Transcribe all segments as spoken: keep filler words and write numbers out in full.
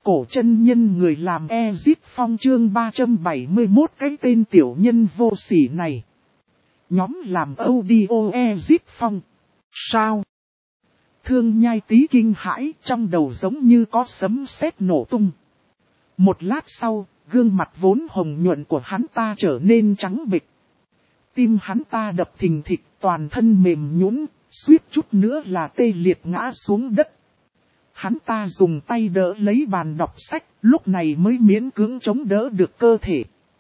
cổ chân nhân người làm Ezip Phong chương ba trăm bảy mươi mốt cái tên tiểu nhân vô sỉ này. Nhóm làm audio Ezip Phong. Sao? Thương Nhai Tý kinh hãi, trong đầu giống như có sấm sét nổ tung. Một lát sau, gương mặt vốn hồng nhuận của hắn ta trở nên trắng bệch. Tim hắn ta đập thình thịch, toàn thân mềm nhũn, suýt chút nữa là tê liệt ngã xuống đất. Hắn ta dùng tay đỡ lấy bàn đọc sách, lúc này mới miễn cưỡng chống đỡ được cơ thể.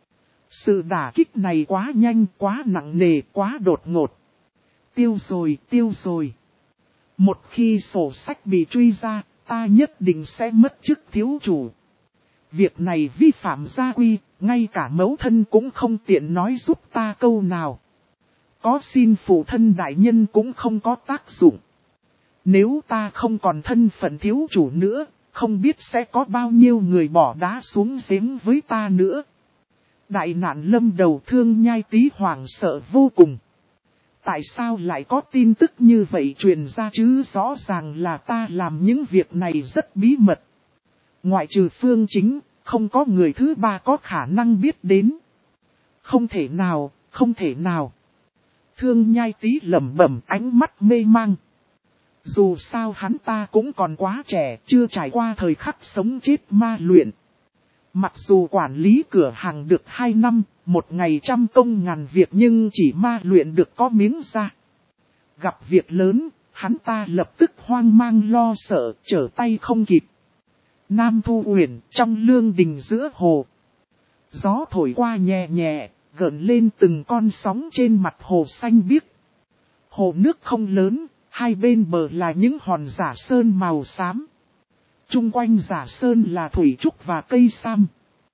Sự đả kích này quá nhanh, quá nặng nề, quá đột ngột. Tiêu rồi, tiêu rồi. Một khi sổ sách bị truy ra, ta nhất định sẽ mất chức thiếu chủ. Việc này vi phạm gia quy, ngay cả mẫu thân cũng không tiện nói giúp ta câu nào. Có xin phụ thân đại nhân cũng không có tác dụng. Nếu ta không còn thân phận thiếu chủ nữa, không biết sẽ có bao nhiêu người bỏ đá xuống giếng với ta nữa. Đại nạn lâm đầu Thương Nhai Tý hoảng sợ vô cùng. Tại sao lại có tin tức như vậy truyền ra chứ? Rõ ràng là ta làm những việc này rất bí mật. Ngoại trừ Phương Chính, không có người thứ ba có khả năng biết đến. Không thể nào, không thể nào. Thương Nhai Tý lẩm bẩm, ánh mắt mê mang. Dù sao hắn ta cũng còn quá trẻ, chưa trải qua thời khắc sống chết ma luyện. Mặc dù quản lý cửa hàng được hai năm, một ngày trăm công ngàn việc nhưng chỉ ma luyện được có miếng da. Gặp việc lớn, hắn ta lập tức hoang mang lo sợ, trở tay không kịp. Nam Thu Uyển trong lương đình giữa hồ. Gió thổi qua nhẹ nhẹ, gợn lên từng con sóng trên mặt hồ xanh biếc. Hồ nước không lớn, hai bên bờ là những hòn giả sơn màu xám. Trung quanh giả sơn là thủy trúc và cây sam.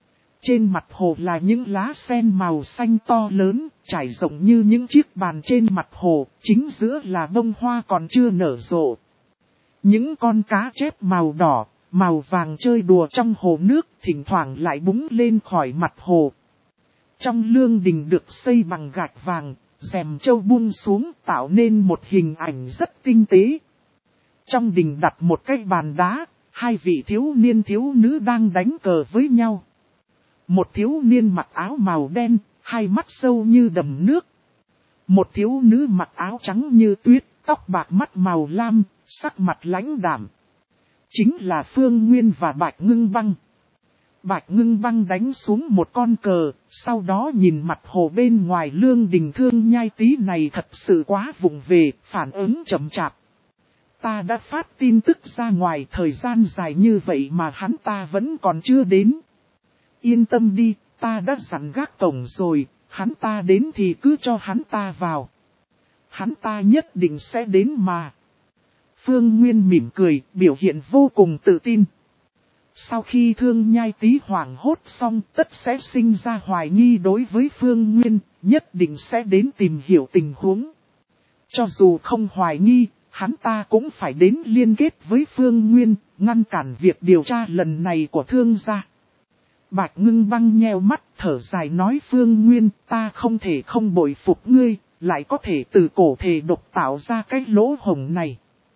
Trên mặt hồ là những lá sen màu xanh to lớn, trải rộng như những chiếc bàn trên mặt hồ, chính giữa là bông hoa còn chưa nở rộ. Những con cá chép màu đỏ, màu vàng chơi đùa trong hồ nước, thỉnh thoảng lại búng lên khỏi mặt hồ. Trong lương đình được xây bằng gạch vàng, rèm châu buông xuống tạo nên một hình ảnh rất tinh tế. Trong đình đặt một cái bàn đá, hai vị thiếu niên thiếu nữ đang đánh cờ với nhau. Một thiếu niên mặc áo màu đen, hai mắt sâu như đầm nước. Một thiếu nữ mặc áo trắng như tuyết, tóc bạc mắt màu lam, sắc mặt lãnh đạm. Chính là Phương Nguyên và Bạch Ngưng Băng. Bạch Ngưng Băng đánh xuống một con cờ, sau đó nhìn mặt hồ bên ngoài lương đình Thương Nhai Tý này thật sự quá vụng về, phản ứng chậm chạp. Ta đã phát tin tức ra ngoài thời gian dài như vậy mà hắn ta vẫn còn chưa đến. Yên tâm đi, ta đã dặn gác cổng rồi, hắn ta đến thì cứ cho hắn ta vào. Hắn ta nhất định sẽ đến mà. Phương Nguyên mỉm cười, biểu hiện vô cùng tự tin. Sau khi Thương Nhai Tý hoảng hốt xong, tất sẽ sinh ra hoài nghi đối với Phương Nguyên, nhất định sẽ đến tìm hiểu tình huống. Cho dù không hoài nghi, hắn ta cũng phải đến liên kết với Phương Nguyên, ngăn cản việc điều tra lần này của Thương gia. Bạch Ngưng Băng nheo mắt thở dài nói Phương Nguyên, ta không thể không bội phục ngươi, lại có thể từ cổ thể độc tạo ra cái lỗ hổng này.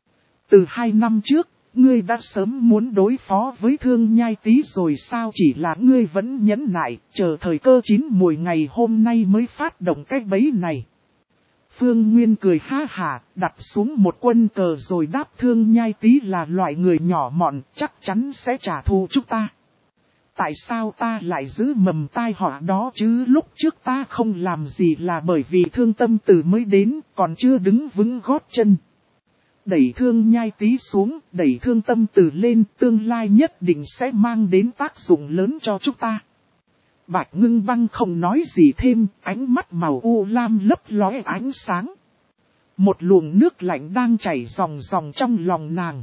Từ hai năm trước, ngươi đã sớm muốn đối phó với Thương Nhai Tý rồi sao, chỉ là ngươi vẫn nhẫn nại, chờ thời cơ chín mùi ngày hôm nay mới phát động cái bẫy này. Phương Nguyên cười ha hả, đặt xuống một quân cờ rồi đáp Thương Nhai Tý là loại người nhỏ mọn, chắc chắn sẽ trả thù chúng ta. Tại sao ta lại giữ mầm tai họa đó chứ? Lúc trước ta không làm gì là bởi vì Thương Tâm Tử mới đến, còn chưa đứng vững gót chân. Đẩy Thương Nhai Tý xuống, đẩy Thương Tâm Tử lên, tương lai nhất định sẽ mang đến tác dụng lớn cho chúng ta. Bạch Ngưng Băng không nói gì thêm, ánh mắt màu u lam lấp lóe ánh sáng. Một luồng nước lạnh đang chảy ròng ròng trong lòng nàng.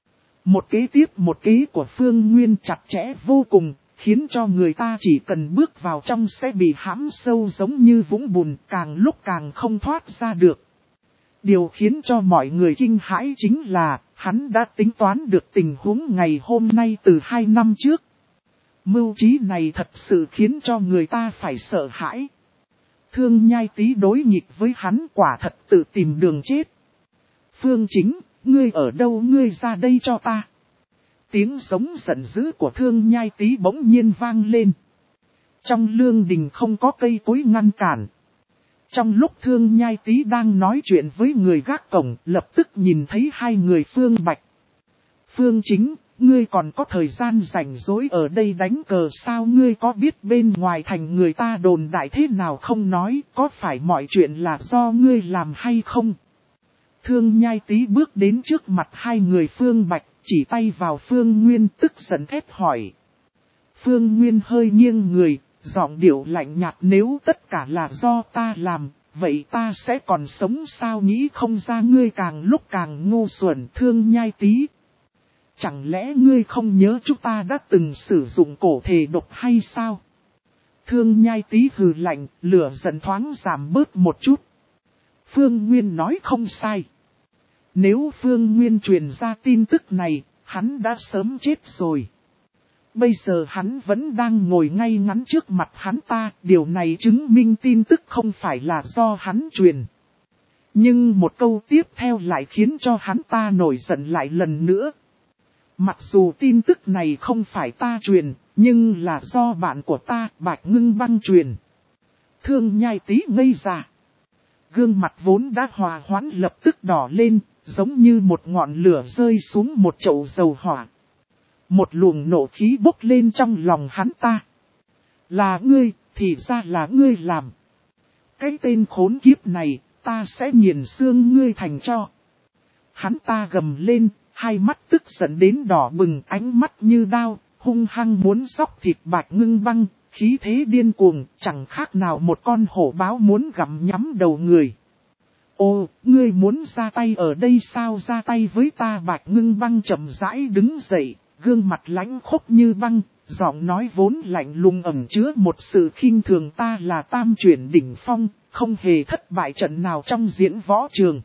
Một kế tiếp một kế của Phương Nguyên chặt chẽ vô cùng, khiến cho người ta chỉ cần bước vào trong sẽ bị hãm sâu giống như vũng bùn, càng lúc càng không thoát ra được. Điều khiến cho mọi người kinh hãi chính là, hắn đã tính toán được tình huống ngày hôm nay từ hai năm trước. Mưu trí này thật sự khiến cho người ta phải sợ hãi. Thương Nhai Tý đối nghịch với hắn quả thật tự tìm đường chết. Phương Chính, ngươi ở đâu, ngươi ra đây cho ta. Tiếng giống giận dữ của Thương Nhai Tý bỗng nhiên vang lên. Trong lương đình không có cây cối ngăn cản. Trong lúc Thương Nhai Tý đang nói chuyện với người gác cổng, lập tức nhìn thấy hai người Phương Bạch. Phương Chính, ngươi còn có thời gian rảnh rỗi ở đây đánh cờ sao? Ngươi có biết bên ngoài thành người ta đồn đại thế nào không nói, có phải mọi chuyện là do ngươi làm hay không? Thương Nhai Tý bước đến trước mặt hai người Phương Bạch, chỉ tay vào Phương Nguyên tức giận thét hỏi. Phương Nguyên hơi nghiêng người, giọng điệu lạnh nhạt, nếu tất cả là do ta làm, vậy ta sẽ còn sống sao? Nghĩ không ra ngươi càng lúc càng ngu xuẩn. Thương Nhai Tý, chẳng lẽ ngươi không nhớ chúng ta đã từng sử dụng cổ thể độc hay sao? Thương Nhai Tý hừ lạnh, lửa giận thoáng giảm bớt một chút. Phương Nguyên nói không sai. Nếu Phương Nguyên truyền ra tin tức này, hắn đã sớm chết rồi. Bây giờ hắn vẫn đang ngồi ngay ngắn trước mặt hắn ta, điều này chứng minh tin tức không phải là do hắn truyền. Nhưng một câu tiếp theo lại khiến cho hắn ta nổi giận lại lần nữa. Mặc dù tin tức này không phải ta truyền, nhưng là do bạn của ta, Bạch Ngưng Băng truyền. Thương Nhai Tý ngây ra. Gương mặt vốn đã hòa hoãn lập tức đỏ lên, giống như một ngọn lửa rơi xuống một chậu dầu hỏa. Một luồng nộ khí bốc lên trong lòng hắn ta. Là ngươi, thì ra là ngươi làm. Cái tên khốn kiếp này, ta sẽ nghiền xương ngươi thành tro. Hắn ta gầm lên, hai mắt tức giận đến đỏ bừng, ánh mắt như đao, hung hăng muốn xóc thịt Bạch Ngưng Băng, khí thế điên cuồng, chẳng khác nào một con hổ báo muốn gặm nhắm đầu người. Ô, ngươi muốn ra tay ở đây sao? Ra tay với ta? Bạch Ngưng Băng chậm rãi đứng dậy, gương mặt lãnh khốc như băng, giọng nói vốn lạnh lùng ẩn chứa một sự khinh thường. Ta là tam chuyển đỉnh phong, không hề thất bại trận nào trong diễn võ trường.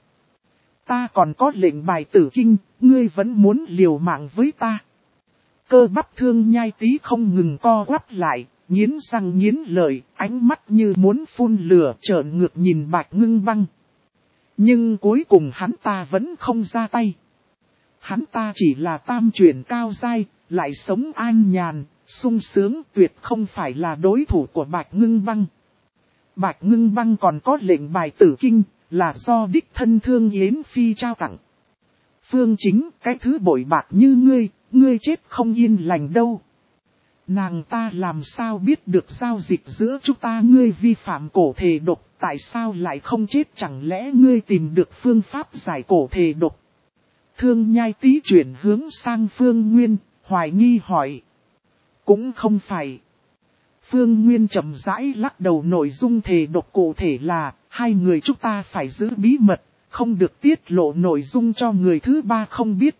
Ta còn có lệnh bài tử kinh, ngươi vẫn muốn liều mạng với ta. Cơ bắp Thương Nhai Tý không ngừng co quắp lại, nghiến răng nghiến lợi, ánh mắt như muốn phun lửa, trợn ngược nhìn Bạch Ngưng Băng. Nhưng cuối cùng hắn ta vẫn không ra tay. Hắn ta chỉ là tam chuyển cao giai, lại sống an nhàn, sung sướng, tuyệt không phải là đối thủ của Bạch Ngưng Băng. Bạch Ngưng Băng còn có lệnh bài tử kinh, là do đích thân Thương Yến Phi trao tặng. Phương Chính, cái thứ bội bạc như ngươi, ngươi chết không yên lành đâu. Nàng ta làm sao biết được giao dịch giữa chúng ta? Ngươi vi phạm cổ thể độc, tại sao lại không chết? Chẳng lẽ ngươi tìm được phương pháp giải cổ thể độc? Thương Nhai Tý chuyển hướng sang Phương Nguyên, hoài nghi hỏi. Cũng không phải. Phương Nguyên chậm rãi lắc đầu, nội dung thể độc cụ thể là, hai người chúng ta phải giữ bí mật, không được tiết lộ nội dung cho người thứ ba không biết.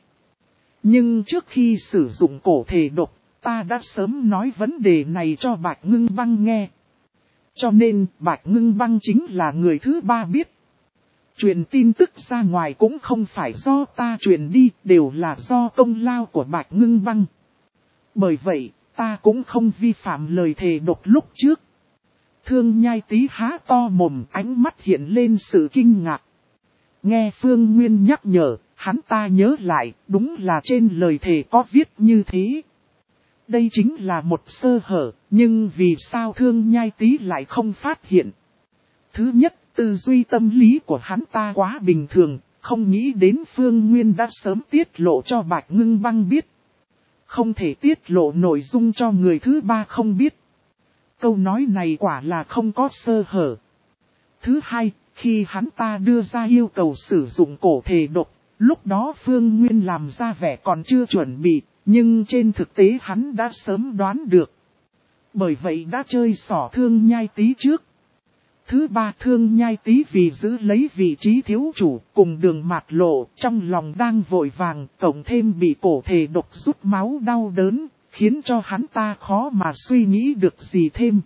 Nhưng trước khi sử dụng cổ thể độc, ta đã sớm nói vấn đề này cho Bạch Ngưng Băng nghe. Cho nên, Bạch Ngưng Băng chính là người thứ ba biết. Truyền tin tức ra ngoài cũng không phải do ta truyền đi, đều là do công lao của Bạch Ngưng Băng. Bởi vậy, ta cũng không vi phạm lời thề độc lúc trước. Thương Nhai Tý há to mồm, ánh mắt hiện lên sự kinh ngạc. Nghe Phương Nguyên nhắc nhở, hắn ta nhớ lại, đúng là trên lời thề có viết như thế. Đây chính là một sơ hở, nhưng vì sao Thương Nhai Tý lại không phát hiện? Thứ nhất, tư duy tâm lý của hắn ta quá bình thường, không nghĩ đến Phương Nguyên đã sớm tiết lộ cho Bạch Ngưng Băng biết. Không thể tiết lộ nội dung cho người thứ ba không biết. Câu nói này quả là không có sơ hở. Thứ hai, khi hắn ta đưa ra yêu cầu sử dụng cổ thể độc, lúc đó Phương Nguyên làm ra vẻ còn chưa chuẩn bị, nhưng trên thực tế hắn đã sớm đoán được. Bởi vậy đã chơi xỏ Thương Nhai Tý trước. Thứ ba, Thương Nhai Tý vì giữ lấy vị trí thiếu chủ cùng Đường Mạt Lộ, trong lòng đang vội vàng, cộng thêm bị cổ thể độc rút máu đau đớn, khiến cho hắn ta khó mà suy nghĩ được gì thêm.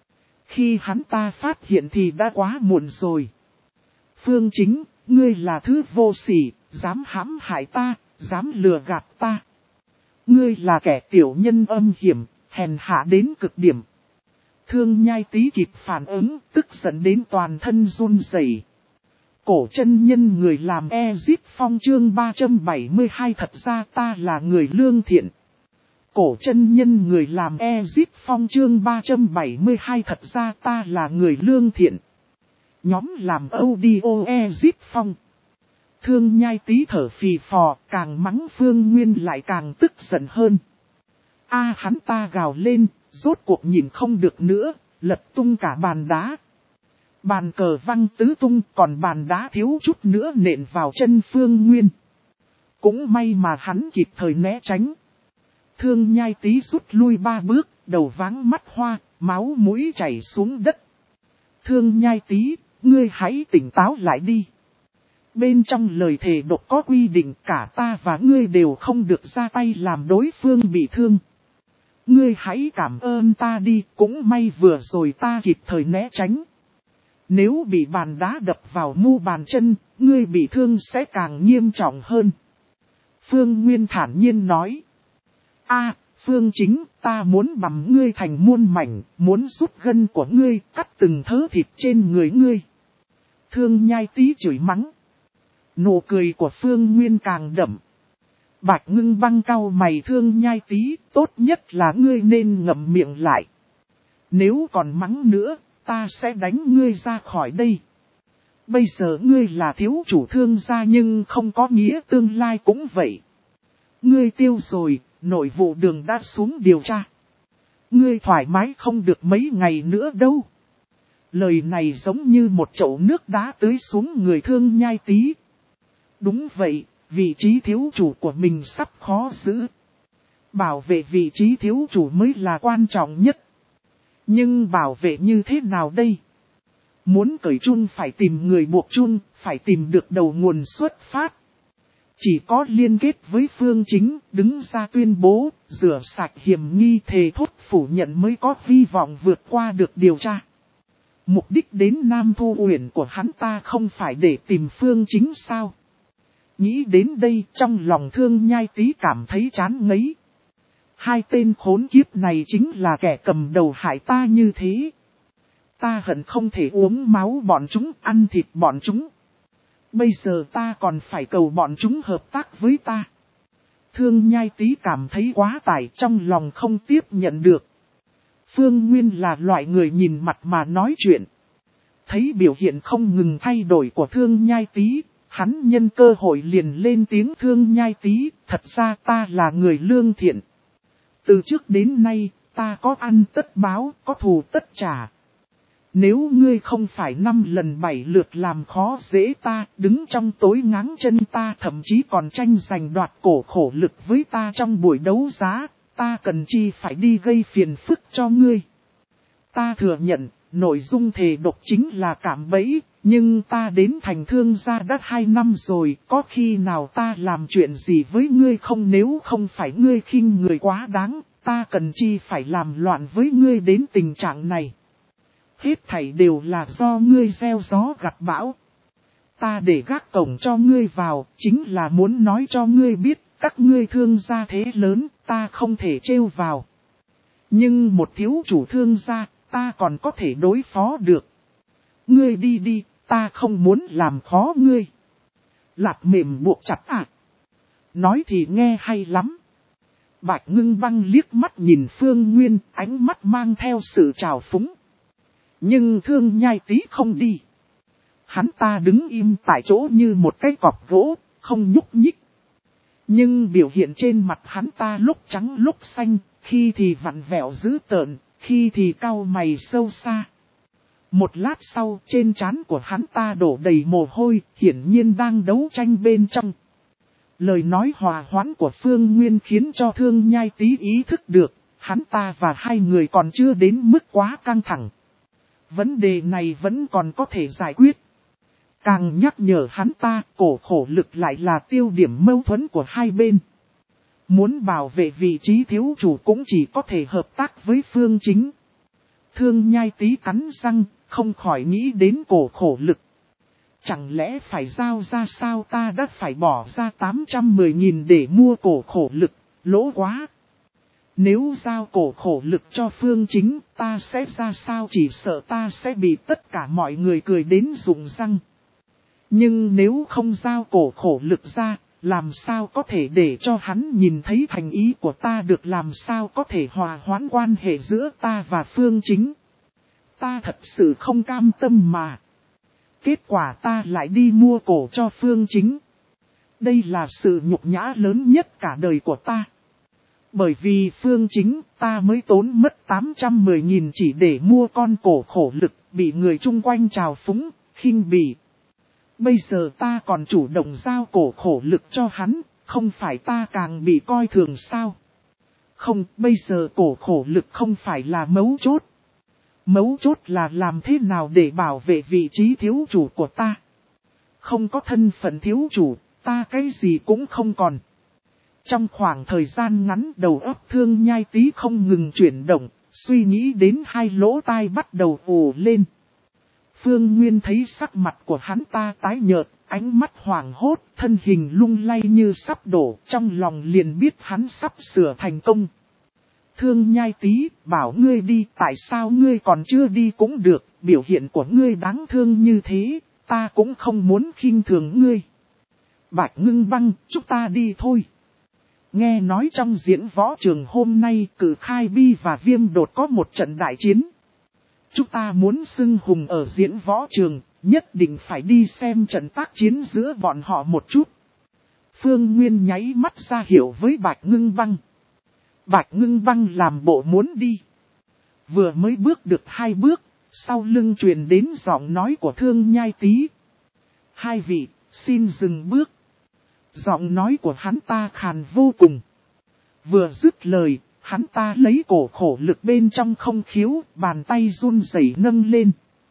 Khi hắn ta phát hiện thì đã quá muộn rồi. Phương Chính, ngươi là thứ vô sỉ, dám hãm hại ta, dám lừa gạt ta. Ngươi là kẻ tiểu nhân âm hiểm, hèn hạ đến cực điểm. Thương Nhai Tý kịp phản ứng, tức giận đến toàn thân run rẩy. Cổ chân nhân người làm E-Zip Phong chương ba trăm bảy mươi hai, thật ra ta là người lương thiện. cổ chân nhân người làm Exit Phong chương ba trăm bảy mươi hai thật ra ta là người lương thiện. Nhóm làm audio Exit Phong. Thương Nhai Tý thở phì phò, càng mắng Phương Nguyên lại càng tức giận hơn. A hắn ta gào lên, rốt cuộc nhìn không được nữa, lật tung cả bàn đá. Bàn cờ văng tứ tung, còn bàn đá thiếu chút nữa nện vào chân Phương Nguyên. Cũng may mà hắn kịp thời né tránh. Thương Nhai Tý rút lui ba bước, đầu váng mắt hoa, máu mũi chảy xuống đất. Thương Nhai Tý, ngươi hãy tỉnh táo lại đi. Bên trong lời thề độc có quy định cả ta và ngươi đều không được ra tay làm đối phương bị thương. Ngươi hãy cảm ơn ta đi, cũng may vừa rồi ta kịp thời né tránh. Nếu bị bàn đá đập vào mu bàn chân, ngươi bị thương sẽ càng nghiêm trọng hơn. Phương Nguyên thản nhiên nói. A, Phương Chính, ta muốn bằm ngươi thành muôn mảnh, muốn rút gân của ngươi, cắt từng thớ thịt trên người ngươi. Thương Nhai Tý chửi mắng. Nụ cười của Phương Nguyên càng đậm. Bạch Ngưng Băng cau mày Thương Nhai Tý, tốt nhất là ngươi nên ngậm miệng lại. Nếu còn mắng nữa, ta sẽ đánh ngươi ra khỏi đây. Bây giờ ngươi là thiếu chủ Thương gia nhưng không có nghĩa tương lai cũng vậy. Ngươi tiêu rồi, nội vụ đường đã xuống điều tra. Ngươi thoải mái không được mấy ngày nữa đâu. Lời này giống như một chậu nước đá tưới xuống người Thương Nhai Tý. Đúng vậy, vị trí thiếu chủ của mình sắp khó giữ. Bảo vệ vị trí thiếu chủ mới là quan trọng nhất. Nhưng bảo vệ như thế nào đây? Muốn cởi chun phải tìm người buộc chun, phải tìm được đầu nguồn xuất phát. Chỉ có liên kết với Phương Chính, đứng ra tuyên bố, rửa sạch hiểm nghi thề thốt phủ nhận mới có hy vọng vượt qua được điều tra. Mục đích đến Nam Thu Uyển của hắn ta không phải để tìm Phương Chính sao? Nghĩ đến đây trong lòng Thương Nhai Tý cảm thấy chán ngấy. Hai tên khốn kiếp này chính là kẻ cầm đầu hại ta như thế. Ta hận không thể uống máu bọn chúng, ăn thịt bọn chúng. Bây giờ ta còn phải cầu bọn chúng hợp tác với ta. Thương Nhai Tý cảm thấy quá tải trong lòng không tiếp nhận được. Phương Nguyên là loại người nhìn mặt mà nói chuyện. Thấy biểu hiện không ngừng thay đổi của Thương Nhai Tý, hắn nhân cơ hội liền lên tiếng Thương Nhai Tý, thật ra ta là người lương thiện. Từ trước đến nay, ta có ăn tất báo, có thù tất trả. Nếu ngươi không phải năm lần bảy lượt làm khó dễ ta, đứng trong tối ngáng chân ta thậm chí còn tranh giành đoạt cổ khổ lực với ta trong buổi đấu giá, ta cần chi phải đi gây phiền phức cho ngươi. Ta thừa nhận, nội dung thề độc chính là cạm bẫy, nhưng ta đến thành Thương gia đã hai năm rồi, có khi nào ta làm chuyện gì với ngươi không? Nếu không phải ngươi khinh người quá đáng, ta cần chi phải làm loạn với ngươi đến tình trạng này. Hết thảy đều là do ngươi gieo gió gặt bão. Ta để gác cổng cho ngươi vào, chính là muốn nói cho ngươi biết, các ngươi Thương gia thế lớn, ta không thể trêu vào. Nhưng một thiếu chủ Thương gia, ta còn có thể đối phó được. Ngươi đi đi, ta không muốn làm khó ngươi. Lạt mềm buộc chặt à? Nói thì nghe hay lắm. Bạch Ngưng Băng liếc mắt nhìn Phương Nguyên, ánh mắt mang theo sự trào phúng. Nhưng Thương Nhai Tý không đi. Hắn ta đứng im tại chỗ như một cái cọc gỗ, không nhúc nhích. Nhưng biểu hiện trên mặt hắn ta lúc trắng lúc xanh, khi thì vặn vẹo dữ tợn, khi thì cau mày sâu xa. Một lát sau, trên trán của hắn ta đổ đầy mồ hôi, hiển nhiên đang đấu tranh bên trong. Lời nói hòa hoãn của Phương Nguyên khiến cho Thương Nhai Tý ý thức được, hắn ta và hai người còn chưa đến mức quá căng thẳng. Vấn đề này vẫn còn có thể giải quyết. Càng nhắc nhở hắn ta, cổ khổ lực lại là tiêu điểm mâu thuẫn của hai bên. Muốn bảo vệ vị trí thiếu chủ cũng chỉ có thể hợp tác với Phương Chính. Thương Nhai Tý cắn răng, không khỏi nghĩ đến cổ khổ lực. Chẳng lẽ phải giao ra sao? Ta đã phải bỏ ra tám trăm mười nghìn để mua cổ khổ lực, lỗ quá. Nếu giao cổ khổ lực cho Phương Chính, ta sẽ ra sao? Chỉ sợ ta sẽ bị tất cả mọi người cười đến rụng răng. Nhưng nếu không giao cổ khổ lực ra, làm sao có thể để cho hắn nhìn thấy thành ý của ta được, làm sao có thể hòa hoãn quan hệ giữa ta và Phương Chính. Ta thật sự không cam tâm mà. Kết quả ta lại đi mua cổ cho Phương Chính. Đây là sự nhục nhã lớn nhất cả đời của ta. Bởi vì Phương Chính ta mới tốn mất tám trăm mười nghìn chỉ để mua con cổ khổ lực, bị người chung quanh trào phúng, khinh bỉ. Bây giờ ta còn chủ động giao cổ khổ lực cho hắn, không phải ta càng bị coi thường sao? Không, bây giờ cổ khổ lực không phải là mấu chốt. Mấu chốt là làm thế nào để bảo vệ vị trí thiếu chủ của ta. Không có thân phận thiếu chủ, ta cái gì cũng không còn. Trong khoảng thời gian ngắn, đầu óc Thương Nhai Tý không ngừng chuyển động, suy nghĩ đến hai lỗ tai bắt đầu ù lên. Phương Nguyên thấy sắc mặt của hắn ta tái nhợt, ánh mắt hoảng hốt, thân hình lung lay như sắp đổ, trong lòng liền biết hắn sắp sửa thành công. Thương Nhai Tý, bảo ngươi đi, tại sao ngươi còn chưa đi cũng được, biểu hiện của ngươi đáng thương như thế, ta cũng không muốn khinh thường ngươi. Bạch Ngưng Băng, chúng ta đi thôi. Nghe nói trong diễn võ trường hôm nay, Cử Khai Bi và Viêm Đột có một trận đại chiến. Chúng ta muốn xưng hùng ở diễn võ trường, nhất định phải đi xem trận tác chiến giữa bọn họ một chút. Phương Nguyên nháy mắt ra hiệu với Bạch Ngưng Băng. Bạch Ngưng Băng làm bộ muốn đi. Vừa mới bước được hai bước, sau lưng truyền đến giọng nói của Thương Nhai Tý. Hai vị, xin dừng bước. Giọng nói của hắn ta khàn vô cùng. Vừa dứt lời, hắn ta lấy cổ khổ lực bên trong không khiếu, bàn tay run rẩy nâng lên.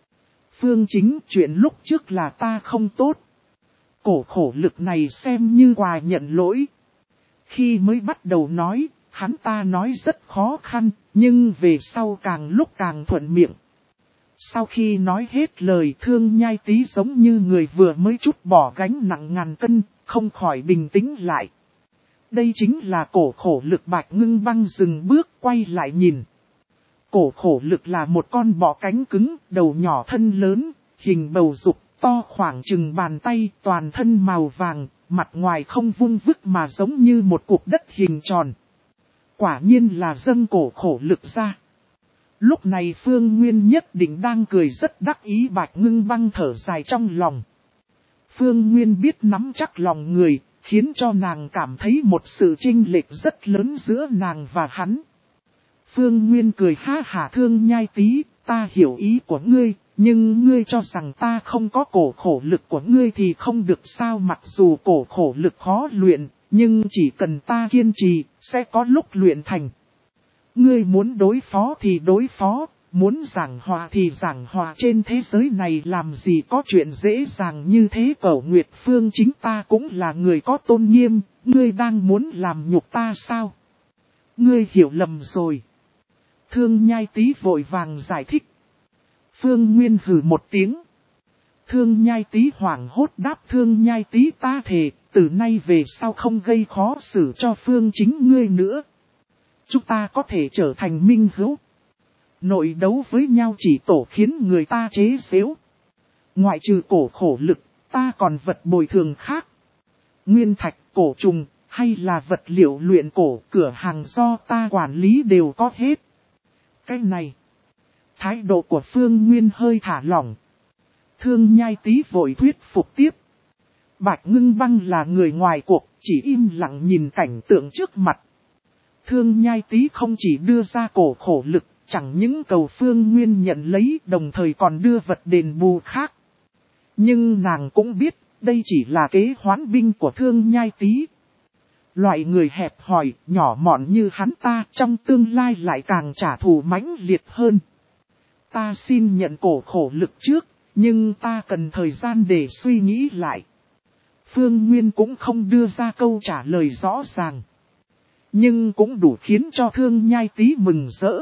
Phương Chính, chuyện lúc trước là ta không tốt. Cổ khổ lực này xem như quà nhận lỗi. Khi mới bắt đầu nói, hắn ta nói rất khó khăn, nhưng về sau càng lúc càng thuận miệng. Sau khi nói hết lời, Thương Nhai Tý giống như người vừa mới trút bỏ gánh nặng ngàn cân, không khỏi bình tĩnh lại. Đây chính là cổ khổ lực. Bạch Ngưng Băng dừng bước quay lại nhìn. Cổ khổ lực là một con bọ cánh cứng, đầu nhỏ thân lớn, hình bầu dục, to khoảng chừng bàn tay, toàn thân màu vàng, mặt ngoài không vung vức mà giống như một cục đất hình tròn. Quả nhiên là dâng cổ khổ lực ra. Lúc này Phương Nguyên nhất định đang cười rất đắc ý. Bạch Ngưng Băng thở dài trong lòng. Phương Nguyên biết nắm chắc lòng người, khiến cho nàng cảm thấy một sự chênh lệch rất lớn giữa nàng và hắn. Phương Nguyên cười ha hả. Thương Nhai Tý, ta hiểu ý của ngươi, nhưng ngươi cho rằng ta không có cổ khổ lực của ngươi thì không được sao? Mặc dù cổ khổ lực khó luyện, nhưng chỉ cần ta kiên trì, sẽ có lúc luyện thành. Ngươi muốn đối phó thì đối phó, muốn giảng hòa thì giảng hòa. Trên thế giới này làm gì có chuyện dễ dàng như thế? Cẩu Nguyệt Phương Chính ta cũng là người có tôn nghiêm, ngươi đang muốn làm nhục ta sao? Ngươi hiểu lầm rồi. Thương Nhai Tý vội vàng giải thích. Phương Nguyên hừ một tiếng. Thương Nhai Tý hoảng hốt đáp. Thương Nhai Tý, ta thề, từ nay về sau không gây khó xử cho Phương Chính ngươi nữa. Chúng ta có thể trở thành minh hữu. Nội đấu với nhau chỉ tổ khiến người ta chế giễu. Ngoại trừ cổ khổ lực, ta còn vật bồi thường khác. Nguyên thạch, cổ trùng, hay là vật liệu luyện cổ, cửa hàng do ta quản lý đều có hết. Cái này, thái độ của Phương Nguyên hơi thả lỏng. Thương Nhai Tý vội thuyết phục tiếp. Bạch Ngưng Băng là người ngoài cuộc, chỉ im lặng nhìn cảnh tượng trước mặt. Thương Nhai Tý không chỉ đưa ra cổ khổ lực, chẳng những cầu Phương Nguyên nhận lấy, đồng thời còn đưa vật đền bù khác. Nhưng nàng cũng biết, đây chỉ là kế hoán binh của Thương Nhai Tý. Loại người hẹp hòi, nhỏ mọn như hắn ta, trong tương lai lại càng trả thù mãnh liệt hơn. Ta xin nhận cổ khổ lực trước, nhưng ta cần thời gian để suy nghĩ lại. Phương Nguyên cũng không đưa ra câu trả lời rõ ràng. Nhưng cũng đủ khiến cho Thương Nhai Tý mừng rỡ.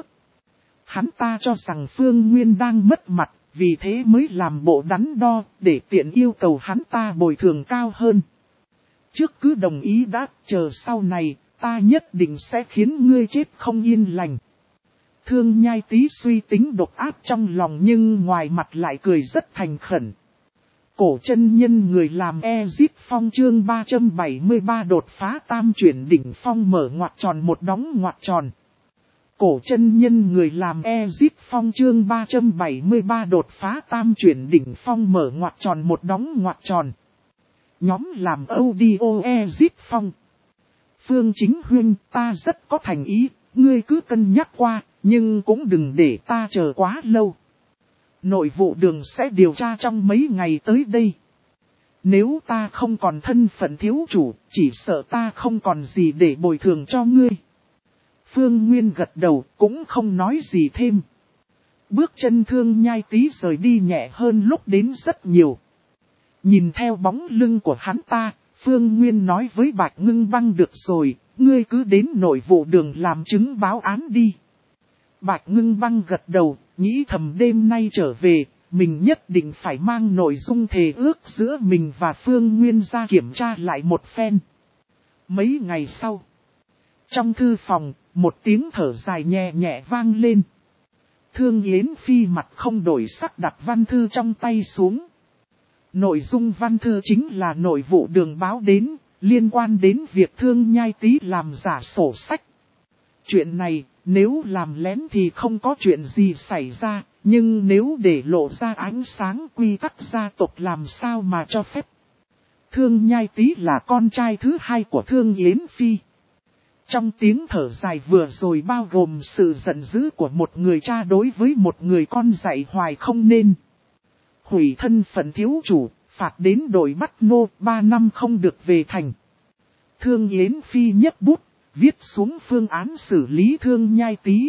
Hắn ta cho rằng Phương Nguyên đang mất mặt, vì thế mới làm bộ đắn đo, để tiện yêu cầu hắn ta bồi thường cao hơn. Trước cứ đồng ý đã, chờ sau này, ta nhất định sẽ khiến ngươi chết không yên lành. Thương Nhai Tý suy tính độc ác trong lòng nhưng ngoài mặt lại cười rất thành khẩn. Cổ chân nhân người làm Exit Phong chương ba trăm bảy mươi ba đột phá tam chuyển đỉnh phong mở ngoặc tròn một đóng ngoặc tròn. Cổ chân nhân người làm Exit Phong chương ba trăm bảy mươi ba đột phá tam chuyển đỉnh phong mở ngoặc tròn một đóng ngoặc tròn. Nhóm làm audio Exit Phong. Phương Chính Huynh, ta rất có thành ý, ngươi cứ cân nhắc qua, nhưng cũng đừng để ta chờ quá lâu. Nội vụ đường sẽ điều tra trong mấy ngày tới đây. Nếu ta không còn thân phận thiếu chủ, chỉ sợ ta không còn gì để bồi thường cho ngươi. Phương Nguyên gật đầu, cũng không nói gì thêm. Bước chân Thương Nhai Tý rời đi nhẹ hơn lúc đến rất nhiều. Nhìn theo bóng lưng của hắn ta, Phương Nguyên nói với Bạch Ngưng Băng được rồi, ngươi cứ đến nội vụ đường làm chứng báo án đi. Bạch Ngưng Băng gật đầu, nghĩ thầm đêm nay trở về, mình nhất định phải mang nội dung thề ước giữa mình và Phương Nguyên ra kiểm tra lại một phen. Mấy ngày sau, trong thư phòng, một tiếng thở dài nhẹ nhẹ vang lên. Thương Yến Phi mặt không đổi sắc đặt văn thư trong tay xuống. Nội dung văn thư chính là nội vụ đường báo đến, liên quan đến việc Thương Nhai Tý làm giả sổ sách. Chuyện này, nếu làm lén thì không có chuyện gì xảy ra, nhưng nếu để lộ ra ánh sáng quy tắc gia tộc làm sao mà cho phép. Thương Nhai Tý là con trai thứ hai của Thương Yến Phi. Trong tiếng thở dài vừa rồi bao gồm sự giận dữ của một người cha đối với một người con dạy hoài không nên. Hủy thân phận thiếu chủ, phạt đến đội bắt nô, ba năm không được về thành. Thương Yến Phi nhấc bút, viết xuống phương án xử lý Thương Nhai Tý.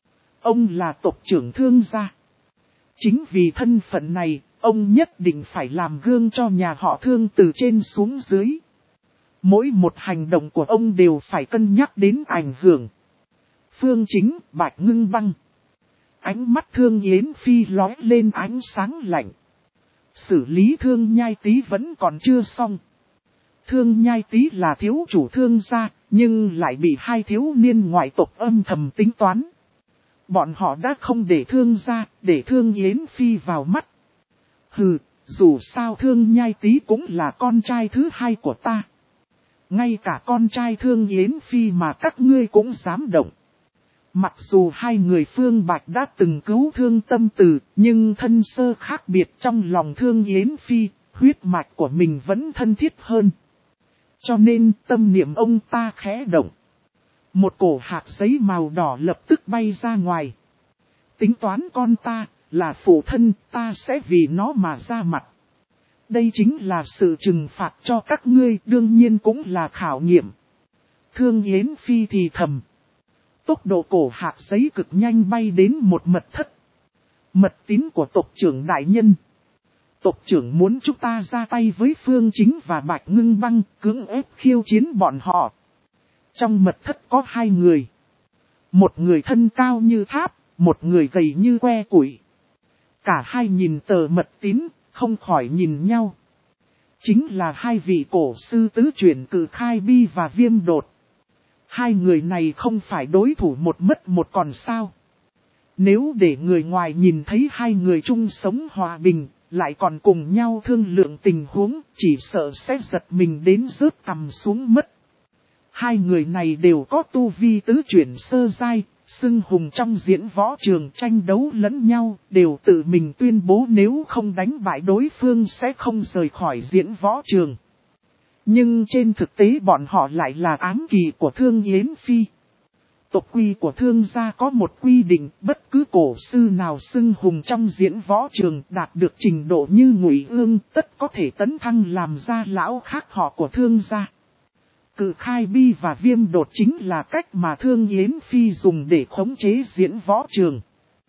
Ông là tộc trưởng Thương gia. Chính vì thân phận này, ông nhất định phải làm gương cho nhà họ Thương từ trên xuống dưới. Mỗi một hành động của ông đều phải cân nhắc đến ảnh hưởng. Phương Chính, Bạch Ngưng Băng. Ánh mắt Thương Yến Phi lóe lên ánh sáng lạnh. Xử lý Thương Nhai Tý vẫn còn chưa xong. Thương Nhai Tý là thiếu chủ Thương gia, nhưng lại bị hai thiếu niên ngoại tộc âm thầm tính toán. Bọn họ đã không để Thương gia, để Thương Yến Phi vào mắt. Hừ, dù sao Thương Nhai Tý cũng là con trai thứ hai của ta. Ngay cả con trai Thương Yến Phi mà các ngươi cũng dám động. Mặc dù hai người Phương Bạch đã từng cứu Thương Tâm Từ, nhưng thân sơ khác biệt trong lòng Thương Yến Phi, huyết mạch của mình vẫn thân thiết hơn. Cho nên tâm niệm ông ta khẽ động. Một cổ hạt giấy màu đỏ lập tức bay ra ngoài. Tính toán con ta, là phụ thân, ta sẽ vì nó mà ra mặt. Đây chính là sự trừng phạt cho các ngươi, đương nhiên cũng là khảo nghiệm. Thương Yến Phi thì thầm. Tốc độ cổ hạt giấy cực nhanh bay đến một mật thất. Mật tín của tộc trưởng đại nhân. Tộc trưởng muốn chúng ta ra tay với Phương Chính và Bạch Ngưng Băng, cưỡng ép khiêu chiến bọn họ. Trong mật thất có hai người. Một người thân cao như tháp, một người gầy như que củi. Cả hai nhìn tờ mật tín, không khỏi nhìn nhau. Chính là hai vị cổ sư tứ chuyển Cự Khai Bi và Viêm Đột. Hai người này không phải đối thủ một mất một còn sao. Nếu để người ngoài nhìn thấy hai người chung sống hòa bình, lại còn cùng nhau thương lượng tình huống, chỉ sợ sẽ giật mình đến rớt cằm xuống mất. Hai người này đều có tu vi tứ chuyển sơ giai, xưng hùng trong diễn võ trường tranh đấu lẫn nhau, đều tự mình tuyên bố nếu không đánh bại đối phương sẽ không rời khỏi diễn võ trường. Nhưng trên thực tế bọn họ lại là ám kỳ của Thương Yến Phi. Tộc quy của Thương gia có một quy định, bất cứ cổ sư nào xưng hùng trong diễn võ trường đạt được trình độ như Ngụy Ương tất có thể tấn thăng làm gia lão khác họ của Thương gia. Cự Khai Bi và Viêm Đột chính là cách mà Thương Yến Phi dùng để khống chế diễn võ trường.